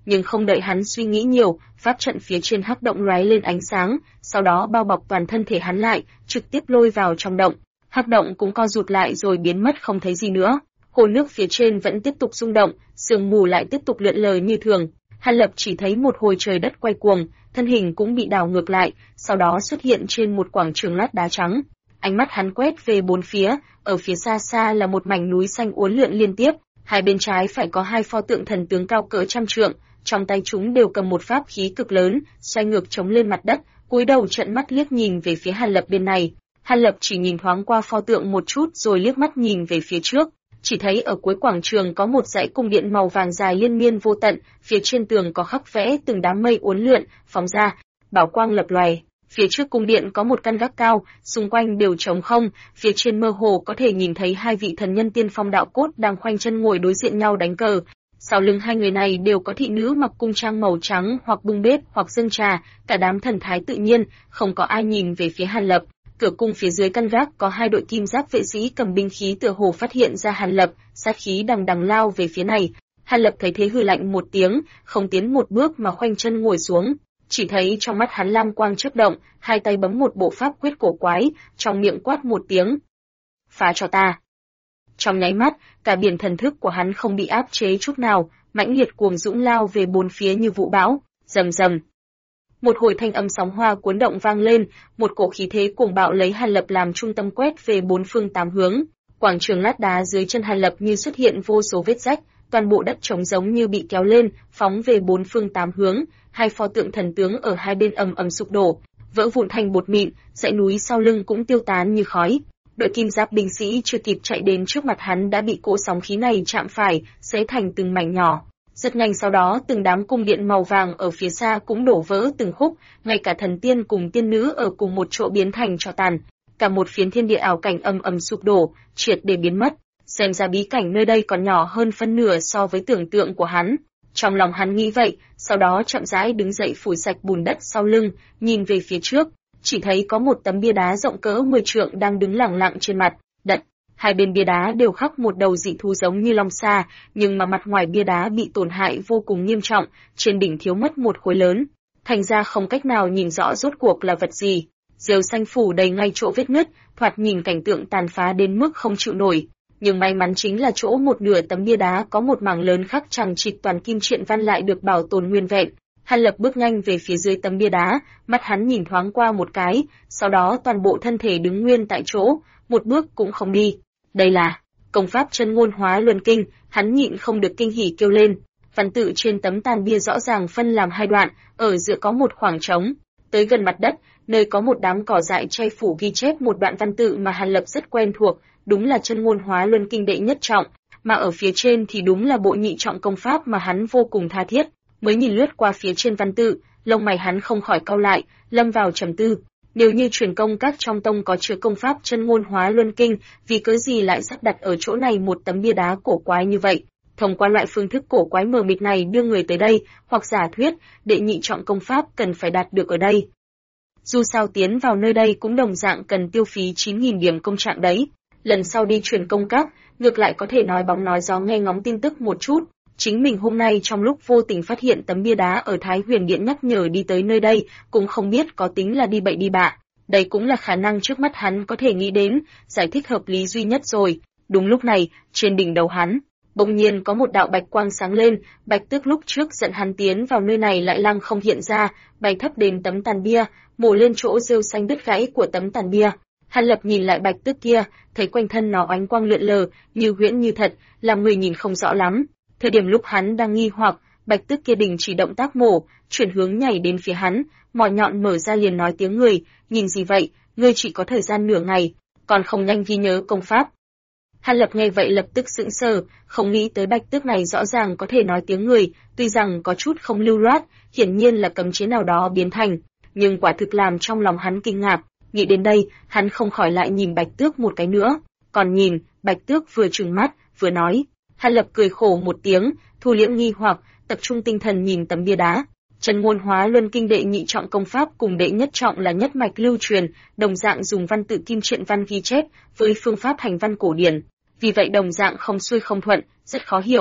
Speaker 1: nhưng không đợi hắn suy nghĩ nhiều, pháp trận phía trên hắc động lóe lên ánh sáng, sau đó bao bọc toàn thân thể hắn lại, trực tiếp lôi vào trong động. Hắc động cũng co rụt lại rồi biến mất không thấy gì nữa. Hồ nước phía trên vẫn tiếp tục rung động, sương mù lại tiếp tục lượn lờ như thường. Hàn Lập chỉ thấy một hồi trời đất quay cuồng, thân hình cũng bị đảo ngược lại, sau đó xuất hiện trên một quảng trường lát đá trắng. Ánh mắt hắn quét về bốn phía, ở phía xa xa là một mảnh núi xanh uốn lượn liên tiếp, hai bên trái phải có hai pho tượng thần tướng cao cỡ trăm trượng, trong tay chúng đều cầm một pháp khí cực lớn, xoay ngược chống lên mặt đất, cúi đầu trợn mắt liếc nhìn về phía Hàn Lập bên này. Hàn Lập chỉ nhìn thoáng qua pho tượng một chút rồi liếc mắt nhìn về phía trước, chỉ thấy ở cuối quảng trường có một dãy cung điện màu vàng dài liên miên vô tận, phía trên tường có khắc vẽ từng đám mây uốn lượn, phóng ra, bảo quang lập lòe. Phía trước cung điện có một căn gác cao, xung quanh đều trống không, phía trên mơ hồ có thể nhìn thấy hai vị thần nhân tiên phong đạo cốt đang khoanh chân ngồi đối diện nhau đánh cờ. Sau lưng hai người này đều có thị nữ mặc cung trang màu trắng hoặc bưng bếp hoặc dâng trà, cả đám thần thái tự nhiên, không có ai nhìn về phía Hàn Lập. Cửa cung phía dưới căn gác có hai đội kim giáp vệ sĩ cầm binh khí tựa hồ phát hiện ra Hàn Lập, sát khí đằng đằng lao về phía này. Hàn Lập thấy thế hừ lạnh một tiếng, không tiến một bước mà khoanh chân ngồi xuống. Chỉ thấy trong mắt hắn lam quang chớp động, hai tay bấm một bộ pháp quyết cổ quái, trong miệng quát một tiếng. Phá cho ta! Trong nháy mắt, cả biển thần thức của hắn không bị áp chế chút nào, mãnh liệt cuồng dũng lao về bốn phía như vũ bão, rầm rầm. Một hồi thanh âm sóng hoa cuốn động vang lên, một cổ khí thế cuồng bạo lấy Hàn Lập làm trung tâm quét về bốn phương tám hướng. Quảng trường lát đá dưới chân Hàn Lập như xuất hiện vô số vết rách, toàn bộ đất trống giống như bị kéo lên, phóng về bốn phương tám hướng. Hai pho tượng thần tướng ở hai bên ầm ầm sụp đổ, vỡ vụn thành bột mịn, dãy núi sau lưng cũng tiêu tán như khói. Đội kim giáp binh sĩ chưa kịp chạy đến trước mặt hắn đã bị cỗ sóng khí này chạm phải, xé thành từng mảnh nhỏ. Rất nhanh sau đó từng đám cung điện màu vàng ở phía xa cũng đổ vỡ từng khúc, ngay cả thần tiên cùng tiên nữ ở cùng một chỗ biến thành tro tàn. Cả một phiến thiên địa ảo cảnh ầm ầm sụp đổ, triệt để biến mất. Xem ra bí cảnh nơi đây còn nhỏ hơn phân nửa so với tưởng tượng của hắn. Trong lòng hắn nghĩ vậy, sau đó chậm rãi đứng dậy phủi sạch bùn đất sau lưng, nhìn về phía trước, chỉ thấy có một tấm bia đá rộng cỡ 10 trượng đang đứng lẳng lặng trên mặt đất. Hai bên bia đá đều khắc một đầu dị thú giống như long sa, nhưng mà mặt ngoài bia đá bị tổn hại vô cùng nghiêm trọng, trên đỉnh thiếu mất một khối lớn, thành ra không cách nào nhìn rõ rốt cuộc là vật gì. Rêu xanh phủ đầy ngay chỗ vết nứt, thoạt nhìn cảnh tượng tàn phá đến mức không chịu nổi. Nhưng may mắn chính là chỗ một nửa tấm bia đá có một mảng lớn khắc chằng chịt toàn kim truyện văn lại được bảo tồn nguyên vẹn. Hàn Lập bước nhanh về phía dưới tấm bia đá, mắt hắn nhìn thoáng qua một cái, sau đó toàn bộ thân thể đứng nguyên tại chỗ, một bước cũng không đi. Đây là công pháp chân ngôn hóa luân kinh, hắn nhịn không được kinh hỉ kêu lên. Văn tự trên tấm tàn bia rõ ràng phân làm hai đoạn, ở giữa có một khoảng trống, tới gần mặt đất, nơi có một đám cỏ dại che phủ ghi chép một đoạn văn tự mà Hàn Lập rất quen thuộc, đúng là chân ngôn hóa luân kinh đệ nhất trọng, mà ở phía trên thì đúng là bộ nhị trọng công pháp mà hắn vô cùng tha thiết. Mới nhìn lướt qua phía trên văn tự, lông mày hắn không khỏi cau lại, lâm vào trầm tư. Nếu như truyền công các trong tông có chứa công pháp chân ngôn hóa luân kinh, vì cớ gì lại sắp đặt ở chỗ này một tấm bia đá cổ quái như vậy? Thông qua loại phương thức cổ quái mờ mịt này đưa người tới đây, hoặc giả thuyết, đệ nhị trọng công pháp cần phải đạt được ở đây. Dù sao tiến vào nơi đây cũng đồng dạng cần tiêu phí 9.000 điểm công trạng đấy. Lần sau đi truyền công các, ngược lại có thể nói bóng nói gió nghe ngóng tin tức một chút. Chính mình hôm nay trong lúc vô tình phát hiện tấm bia đá ở Thái Huyền Điện nhắc nhở đi tới nơi đây, cũng không biết có tính là đi bậy đi bạ. Đây cũng là khả năng trước mắt hắn có thể nghĩ đến, giải thích hợp lý duy nhất rồi. Đúng lúc này, trên đỉnh đầu hắn, bỗng nhiên có một đạo bạch quang sáng lên, Bạch Tước lúc trước dẫn hắn tiến vào nơi này lại lăng không hiện ra, bay thấp đến tấm tàn bia, mổ lên chỗ rêu xanh đứt gãy của tấm tàn bia. Hàn Lập nhìn lại Bạch Tước kia, thấy quanh thân nó ánh quang lượn lờ, như huyễn như thật, làm người nhìn không rõ lắm. Thời điểm lúc hắn đang nghi hoặc, Bạch Tước kia đình chỉ động tác mổ, chuyển hướng nhảy đến phía hắn, mỏ nhọn mở ra liền nói tiếng người, nhìn gì vậy, ngươi chỉ có thời gian nửa ngày, còn không nhanh ghi nhớ công pháp. Hàn Lập nghe vậy lập tức sững sờ, không nghĩ tới Bạch Tước này rõ ràng có thể nói tiếng người, tuy rằng có chút không lưu loát, hiển nhiên là cấm chế nào đó biến thành, nhưng quả thực làm trong lòng hắn kinh ngạc. Nghĩ đến đây, hắn không khỏi lại nhìn Bạch Tước một cái nữa, còn nhìn, Bạch Tước vừa trừng mắt, vừa nói. Hàn Lập cười khổ một tiếng, thu liễm nghi hoặc, tập trung tinh thần nhìn tấm bia đá. Chân ngôn hóa luân kinh đệ nhị trọng công pháp cùng đệ nhất trọng là nhất mạch lưu truyền, đồng dạng dùng văn tự kim truyện văn ghi chép với phương pháp hành văn cổ điển, vì vậy đồng dạng không xuôi không thuận, rất khó hiểu.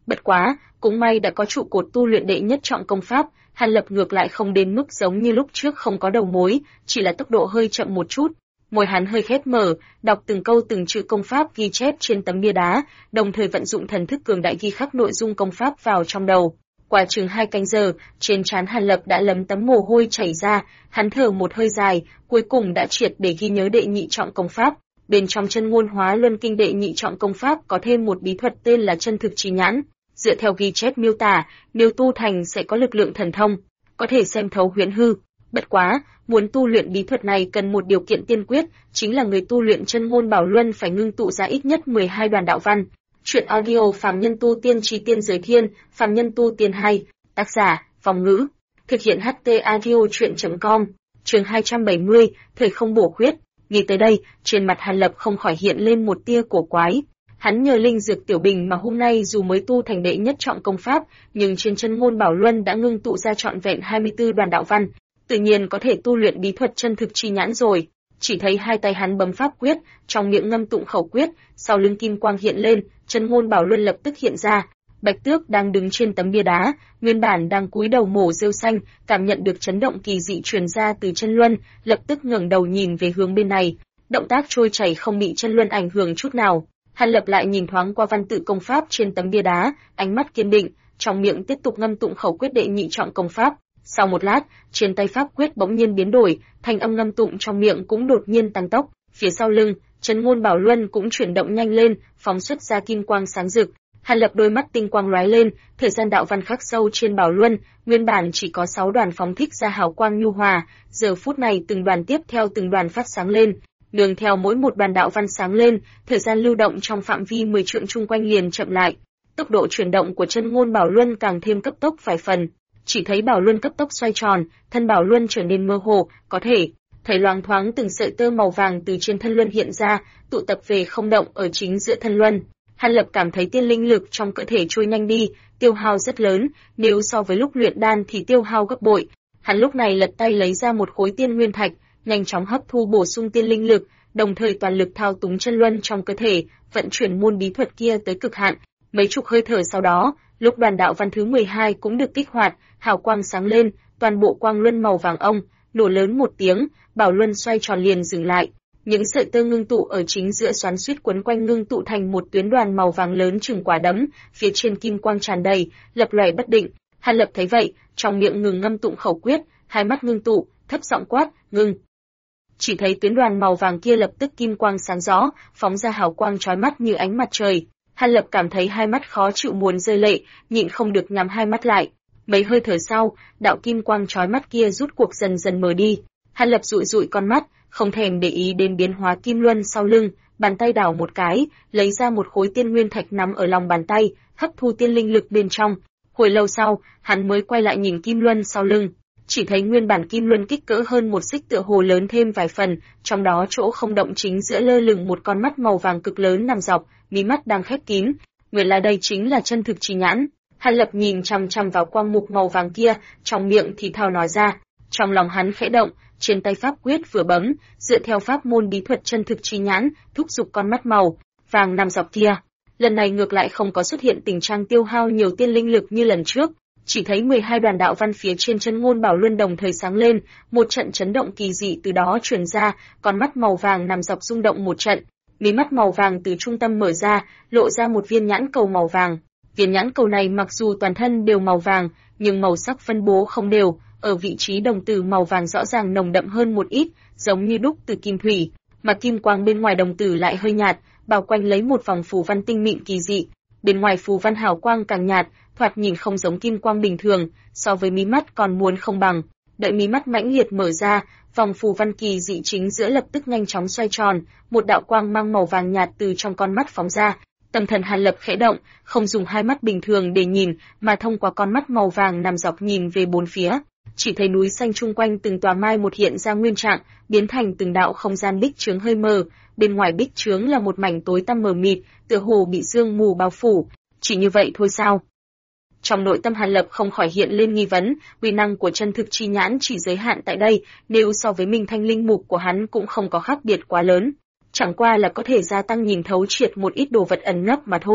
Speaker 1: Bất quá, cũng may đã có trụ cột tu luyện đệ nhất trọng công pháp, Hàn Lập ngược lại không đến mức giống như lúc trước không có đầu mối, chỉ là tốc độ hơi chậm một chút. Môi hắn hơi khép mở, đọc từng câu từng chữ công pháp ghi chép trên tấm bia đá, đồng thời vận dụng thần thức cường đại ghi khắc nội dung công pháp vào trong đầu. Qua chừng 2 canh giờ, trên trán Hàn Lập đã lấm tấm mồ hôi chảy ra, hắn thở một hơi dài, cuối cùng đã triệt để ghi nhớ đệ nhị trọng công pháp. Bên trong chân ngôn hóa luân kinh đệ nhị trọng công pháp có thêm một bí thuật tên là chân thực chi nhãn. Dựa theo ghi chép miêu tả, nếu tu thành sẽ có lực lượng thần thông, có thể xem thấu huyễn hư. Bất quá, muốn tu luyện bí thuật này cần một điều kiện tiên quyết, chính là người tu luyện chân ngôn bảo luân phải ngưng tụ ra ít nhất 12 đoàn đạo văn. Truyện audio Phàm Nhân Tu Tiên Chí Tiên Giới Thiên, Phàm Nhân Tu Tiên 2, tác giả, Phong Ngữ. Thực hiện HT audio truyện.com, chương 270, thời không bổ khuyết. Nghĩ tới đây, trên mặt Hàn Lập không khỏi hiện lên một tia cổ quái. Hắn nhờ linh dược tiểu bình mà hôm nay dù mới tu thành đệ nhất trọng công pháp, nhưng trên chân ngôn bảo luân đã ngưng tụ ra trọn vẹn 24 đoàn đạo văn, tự nhiên có thể tu luyện bí thuật chân thực chi nhãn rồi. Chỉ thấy hai tay hắn bấm pháp quyết, trong miệng ngâm tụng khẩu quyết, sau lưng kim quang hiện lên, chân ngôn bảo luân lập tức hiện ra. Bạch Tước đang đứng trên tấm bia đá, nguyên bản đang cúi đầu mổ rêu xanh, cảm nhận được chấn động kỳ dị truyền ra từ chân luân, lập tức ngẩng đầu nhìn về hướng bên này. Động tác trôi chảy không bị chân luân ảnh hưởng chút nào. Hàn Lập lại nhìn thoáng qua văn tự công pháp trên tấm bia đá, ánh mắt kiên định, trong miệng tiếp tục ngâm tụng khẩu quyết đệ nhị trọng công pháp. Sau một lát, trên tay pháp quyết bỗng nhiên biến đổi, thanh âm ngâm tụng trong miệng cũng đột nhiên tăng tốc. Phía sau lưng, chân ngôn bảo luân cũng chuyển động nhanh lên, phóng xuất ra kim quang sáng rực. Hàn Lập đôi mắt tinh quang lóe lên, thời gian đạo văn khắc sâu trên bảo luân, nguyên bản chỉ có 6 đoàn phóng thích ra hào quang nhu hòa, giờ phút này từng đoàn tiếp theo từng đoàn phát sáng lên. Nương theo mỗi một đoàn đạo văn sáng lên, thời gian lưu động trong phạm vi 10 trượng chung quanh liền chậm lại. Tốc độ chuyển động của chân ngôn bảo luân càng thêm cấp tốc vài phần. Chỉ thấy bảo luân cấp tốc xoay tròn, thân bảo luân trở nên mơ hồ, có thể thấy loáng thoáng từng sợi tơ màu vàng từ trên thân luân hiện ra, tụ tập về không động ở chính giữa thân luân. Hàn Lập cảm thấy tiên linh lực trong cơ thể trôi nhanh đi, tiêu hao rất lớn, nếu so với lúc luyện đan thì tiêu hao gấp bội. Hắn lúc này lật tay lấy ra một khối tiên nguyên thạch, nhanh chóng hấp thu bổ sung tiên linh lực, đồng thời toàn lực thao túng chân luân trong cơ thể, vận chuyển môn bí thuật kia tới cực hạn. Mấy chục hơi thở sau đó, lúc đoàn đạo văn thứ 12 cũng được kích hoạt, hào quang sáng lên, toàn bộ quang luân màu vàng ong, nổ lớn một tiếng, bảo luân xoay tròn liền dừng lại. Những sợi tơ ngưng tụ ở chính giữa xoắn xuýt quấn quanh ngưng tụ thành một tuyến đoàn màu vàng lớn chừng quả đấm, phía trên kim quang tràn đầy, lập lòe bất định. Hàn Lập thấy vậy, trong miệng ngừng ngâm tụng khẩu quyết, hai mắt ngưng tụ, thấp giọng quát, ngưng. Chỉ thấy tuyến đoàn màu vàng kia lập tức kim quang sáng rõ, phóng ra hào quang chói mắt như ánh mặt trời. Hàn Lập cảm thấy hai mắt khó chịu muốn rơi lệ, nhịn không được nhắm hai mắt lại. Mấy hơi thở sau, đạo kim quang chói mắt kia rút cuộc dần dần mờ đi. Hàn Lập dụi dụi con mắt, không thèm để ý đến biến hóa kim luân sau lưng, bàn tay đảo một cái, lấy ra một khối tiên nguyên thạch nắm ở lòng bàn tay, hấp thu tiên linh lực bên trong. Hồi lâu sau, hắn mới quay lại nhìn kim luân sau lưng, chỉ thấy nguyên bản kim luân kích cỡ hơn một xích tựa hồ lớn thêm vài phần, trong đó chỗ không động chính giữa lơ lửng một con mắt màu vàng cực lớn nằm dọc, mí mắt đang khép kín. Nguyên lai đây chính là chân thực chi nhãn. Hàn Lập nhìn chằm chằm vào quang mục màu vàng kia, trong miệng thì thào nói ra. Trong lòng hắn khẽ động, trên tay pháp quyết vừa bấm, dựa theo pháp môn bí thuật chân thực chi nhãn, thúc giục con mắt màu vàng nằm dọc kia. Lần này ngược lại không có xuất hiện tình trạng tiêu hao nhiều tiên linh lực như lần trước, chỉ thấy 12 đoàn đạo văn phía trên chân ngôn bảo luân đồng thời sáng lên, một trận chấn động kỳ dị từ đó truyền ra, con mắt màu vàng nằm dọc rung động một trận, mí mắt màu vàng từ trung tâm mở ra, lộ ra một viên nhãn cầu màu vàng. Viên nhãn cầu này mặc dù toàn thân đều màu vàng, nhưng màu sắc phân bố không đều, ở vị trí đồng tử màu vàng rõ ràng nồng đậm hơn một ít, giống như đúc từ kim thủy, mà kim quang bên ngoài đồng tử lại hơi nhạt, bao quanh lấy một vòng phù văn tinh mịn kỳ dị. Bên ngoài phù văn hào quang càng nhạt, thoạt nhìn không giống kim quang bình thường, so với mí mắt còn muốn không bằng. Đợi mí mắt mãnh liệt mở ra, vòng phù văn kỳ dị chính giữa lập tức nhanh chóng xoay tròn, một đạo quang mang màu vàng nhạt từ trong con mắt phóng ra. Tâm thần Hàn Lập khẽ động, không dùng hai mắt bình thường để nhìn, mà thông qua con mắt màu vàng nằm dọc nhìn về bốn phía. Chỉ thấy núi xanh chung quanh từng tòa mai một hiện ra nguyên trạng, biến thành từng đạo không gian bích chướng hơi mờ, bên ngoài bích chướng là một mảnh tối tăm mờ mịt, tựa hồ bị sương mù bao phủ. Chỉ như vậy thôi sao? Trong nội tâm Hàn Lập không khỏi hiện lên nghi vấn, uy năng của chân thực chi nhãn chỉ giới hạn tại đây, nếu so với Minh Thanh linh mục của hắn cũng không có khác biệt quá lớn, chẳng qua là có thể gia tăng nhìn thấu triệt một ít đồ vật ẩn nấp mà thôi.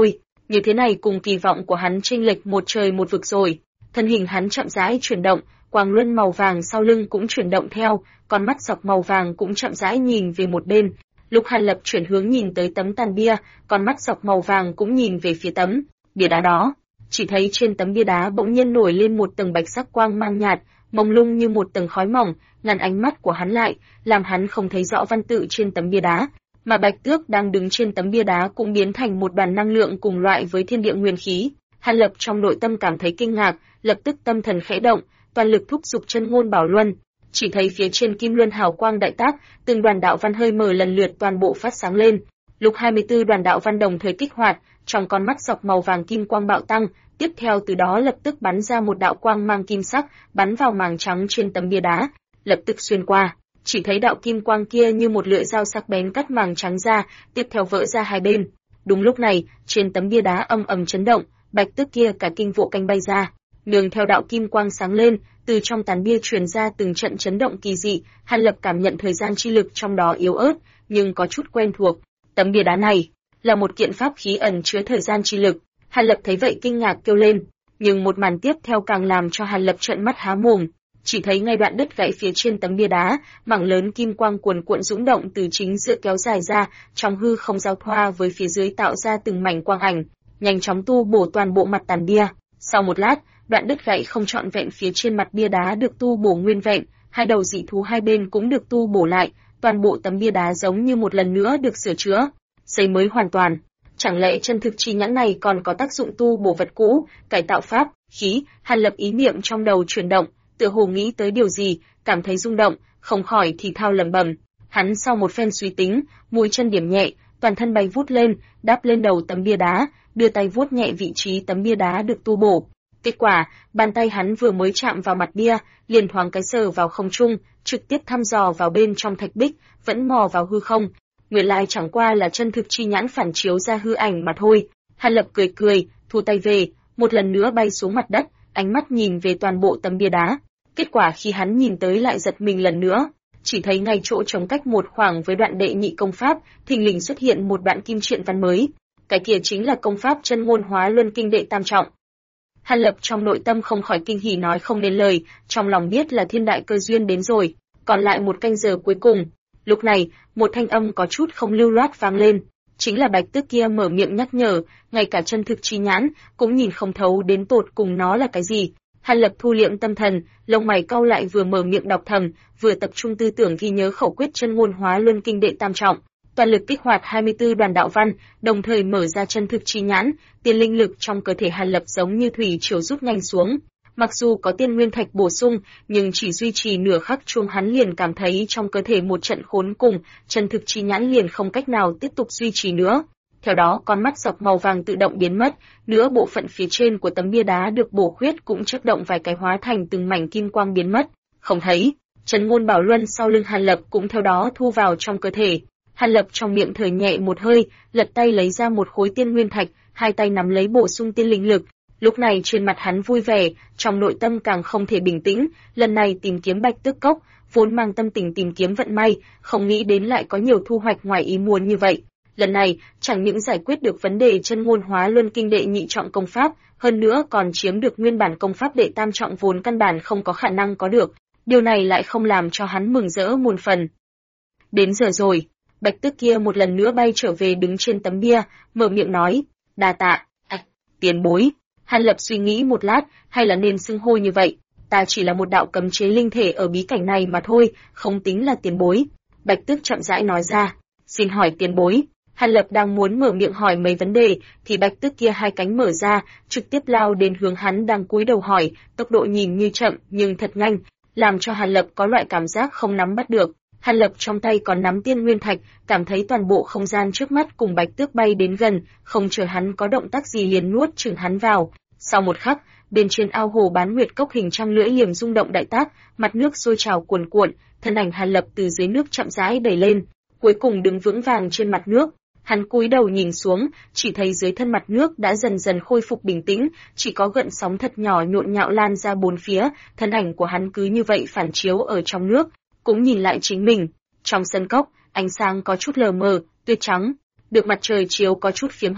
Speaker 1: Như thế này cùng kỳ vọng của hắn chênh lệch một trời một vực rồi. Thân hình hắn chậm rãi chuyển động, quang luân màu vàng sau lưng cũng chuyển động theo, con mắt dọc màu vàng cũng chậm rãi nhìn về một bên. Lúc Hàn Lập chuyển hướng nhìn tới tấm tàn bia, con mắt dọc màu vàng cũng nhìn về phía tấm bia đá đó. Chỉ thấy trên tấm bia đá bỗng nhiên nổi lên một tầng bạch sắc quang mang nhạt, mông lung như một tầng khói mỏng, ngăn ánh mắt của hắn lại, làm hắn không thấy rõ văn tự trên tấm bia đá. Mà Bạch Tước đang đứng trên tấm bia đá cũng biến thành một đoàn năng lượng cùng loại với thiên địa nguyên khí. Hàn Lập trong nội tâm cảm thấy kinh ngạc, lập tức tâm thần khẽ động, toàn lực thúc giục chân ngôn bảo luân. Chỉ thấy phía trên kim luân hào quang đại tác, từng đoàn đạo văn hơi mờ lần lượt toàn bộ phát sáng lên. Lúc 24 đoàn đạo văn đồng thời kích hoạt, trong con mắt dọc màu vàng kim quang bạo tăng, tiếp theo từ đó lập tức bắn ra một đạo quang mang kim sắc, bắn vào màng trắng trên tấm bia đá, lập tức xuyên qua. Chỉ thấy đạo kim quang kia như một lưỡi dao sắc bén cắt màng trắng ra, tiếp theo vỡ ra hai bên. Đúng lúc này, trên tấm bia đá âm ầm chấn động, Bạch Tước kia cả kinh vỗ cánh bay ra. Nương theo đạo kim quang sáng lên, từ trong tàn bia truyền ra từng trận chấn động kỳ dị, Hàn Lập cảm nhận thời gian chi lực trong đó yếu ớt, nhưng có chút quen thuộc. Tấm bia đá này là một kiện pháp khí ẩn chứa thời gian chi lực. Hàn Lập thấy vậy kinh ngạc kêu lên, nhưng một màn tiếp theo càng làm cho Hàn Lập trợn mắt há mồm. Chỉ thấy ngay đoạn đứt gãy phía trên tấm bia đá, mảng lớn kim quang cuồn cuộn dũng động từ chính giữa kéo dài ra, trong hư không giao thoa với phía dưới tạo ra từng mảnh quang ảnh, nhanh chóng tu bổ toàn bộ mặt tàn bia. Sau một lát, đoạn đứt gãy không trọn vẹn phía trên mặt bia đá được tu bổ nguyên vẹn, hai đầu dị thú hai bên cũng được tu bổ lại, toàn bộ tấm bia đá giống như một lần nữa được sửa chữa, xây mới hoàn toàn. Chẳng lẽ chân thực chi nhãn này còn có tác dụng tu bổ vật cũ, cải tạo pháp khí? Hàn Lập ý niệm trong đầu chuyển động, tựa hồ nghĩ tới điều gì, cảm thấy rung động, không khỏi thì thào lẩm bẩm. Hắn sau một phen suy tính, mũi chân điểm nhẹ, toàn thân bay vút lên, đáp lên đầu tấm bia đá, đưa tay vuốt nhẹ vị trí tấm bia đá được tu bổ. Kết quả, bàn tay hắn vừa mới chạm vào mặt bia, liền thoáng cái sờ vào không trung, trực tiếp thăm dò vào bên trong thạch bích, vẫn mò vào hư không. Nguyên lai chẳng qua là chân thực chi nhãn phản chiếu ra hư ảnh mà thôi. Hàn Lập cười cười, thu tay về, một lần nữa bay xuống mặt đất, ánh mắt nhìn về toàn bộ tấm bia đá. Kết quả khi hắn nhìn tới lại giật mình lần nữa, chỉ thấy ngay chỗ trống cách một khoảng với đoạn đệ nhị công pháp, thình lình xuất hiện một đoạn kim truyện văn mới. Cái kia chính là công pháp chân ngôn hóa luân kinh đệ tam trọng. Hàn Lập trong nội tâm không khỏi kinh hỉ nói không nên lời, trong lòng biết là thiên đại cơ duyên đến rồi, còn lại một canh giờ cuối cùng. Lúc này, một thanh âm có chút không lưu loát vang lên, chính là Bạch Tước kia mở miệng nhắc nhở, ngay cả chân thực chi nhãn cũng nhìn không thấu đến tột cùng nó là cái gì. Hàn Lập thu liệm tâm thần, lông mày cau lại, vừa mở miệng đọc thầm, vừa tập trung tư tưởng ghi nhớ khẩu quyết chân ngôn hóa luân kinh đệ tam trọng, toàn lực kích hoạt 24 đoàn đạo văn, đồng thời mở ra chân thực chi nhãn, tiên linh lực trong cơ thể Hàn Lập giống như thủy triều rút nhanh xuống. Mặc dù có tiên nguyên thạch bổ sung, nhưng chỉ duy trì nửa khắc chuông hắn liền cảm thấy trong cơ thể một trận khốn cùng, chân thực chi nhãn liền không cách nào tiếp tục duy trì nữa. Theo đó, con mắt dọc màu vàng tự động biến mất, nửa bộ phận phía trên của tấm bia đá được bổ khuyết cũng chớp động vài cái hóa thành từng mảnh kim quang biến mất, không thấy. Trấn ngôn bảo luân sau lưng Hàn Lập cũng theo đó thu vào trong cơ thể. Hàn Lập trong miệng thở nhẹ một hơi, lật tay lấy ra một khối tiên nguyên thạch, hai tay nắm lấy bổ sung tiên linh lực. Lúc này trên mặt hắn vui vẻ, trong nội tâm càng không thể bình tĩnh, lần này tìm kiếm Bạch Tước cốc, vốn mang tâm tình tìm kiếm vận may, không nghĩ đến lại có nhiều thu hoạch ngoài ý muốn như vậy. Lần này, chẳng những giải quyết được vấn đề chân ngôn hóa luân kinh đệ nhị trọng công pháp, hơn nữa còn chiếm được nguyên bản công pháp đệ tam trọng vốn căn bản không có khả năng có được. Điều này lại không làm cho hắn mừng rỡ muôn phần. Đến giờ rồi, Bạch Tước kia một lần nữa bay trở về đứng trên tấm bia, mở miệng nói, đa tạ, tiền bối. Hàn Lập suy nghĩ một lát, hay là nên xưng hô như vậy, ta chỉ là một đạo cấm chế linh thể ở bí cảnh này mà thôi, không tính là tiền bối. Bạch Tước chậm rãi nói ra, xin hỏi tiền bối. Hàn Lập đang muốn mở miệng hỏi mấy vấn đề, thì Bạch Tước kia hai cánh mở ra, trực tiếp lao đến hướng hắn đang cúi đầu hỏi, tốc độ nhìn như chậm nhưng thật nhanh, làm cho Hàn Lập có loại cảm giác không nắm bắt được. Hàn Lập trong tay còn nắm tiên nguyên thạch, cảm thấy toàn bộ không gian trước mắt cùng Bạch Tước bay đến gần, không chờ hắn có động tác gì liền nuốt chửng hắn vào. Sau một khắc, bên trên ao hồ bán nguyệt cốc hình trăm lưỡi liềm rung động đại tác, mặt nước sôi trào cuồn cuộn, thân ảnh Hàn Lập từ dưới nước chậm rãi đẩy lên, cuối cùng đứng vững vàng trên mặt nước. Hắn cúi đầu nhìn xuống, chỉ thấy dưới thân mặt nước đã dần dần khôi phục bình tĩnh, chỉ có gợn sóng thật nhỏ nhộn nhạo lan ra bốn phía, thân ảnh của hắn cứ như vậy phản chiếu ở trong nước, cũng nhìn lại chính mình. Trong sân cốc, ánh sáng có chút lờ mờ, tuyết trắng, được mặt trời chiếu có chút phiếm hồng,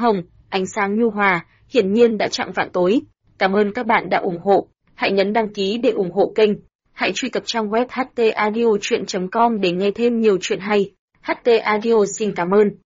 Speaker 1: ánh sáng nhu hòa, hiển nhiên đã chạng vạn tối. Cảm ơn các bạn đã ủng hộ. Hãy nhấn đăng ký để ủng hộ kênh. Hãy truy cập trang web htaudio.com để nghe thêm nhiều chuyện hay. HT Audio xin cảm ơn.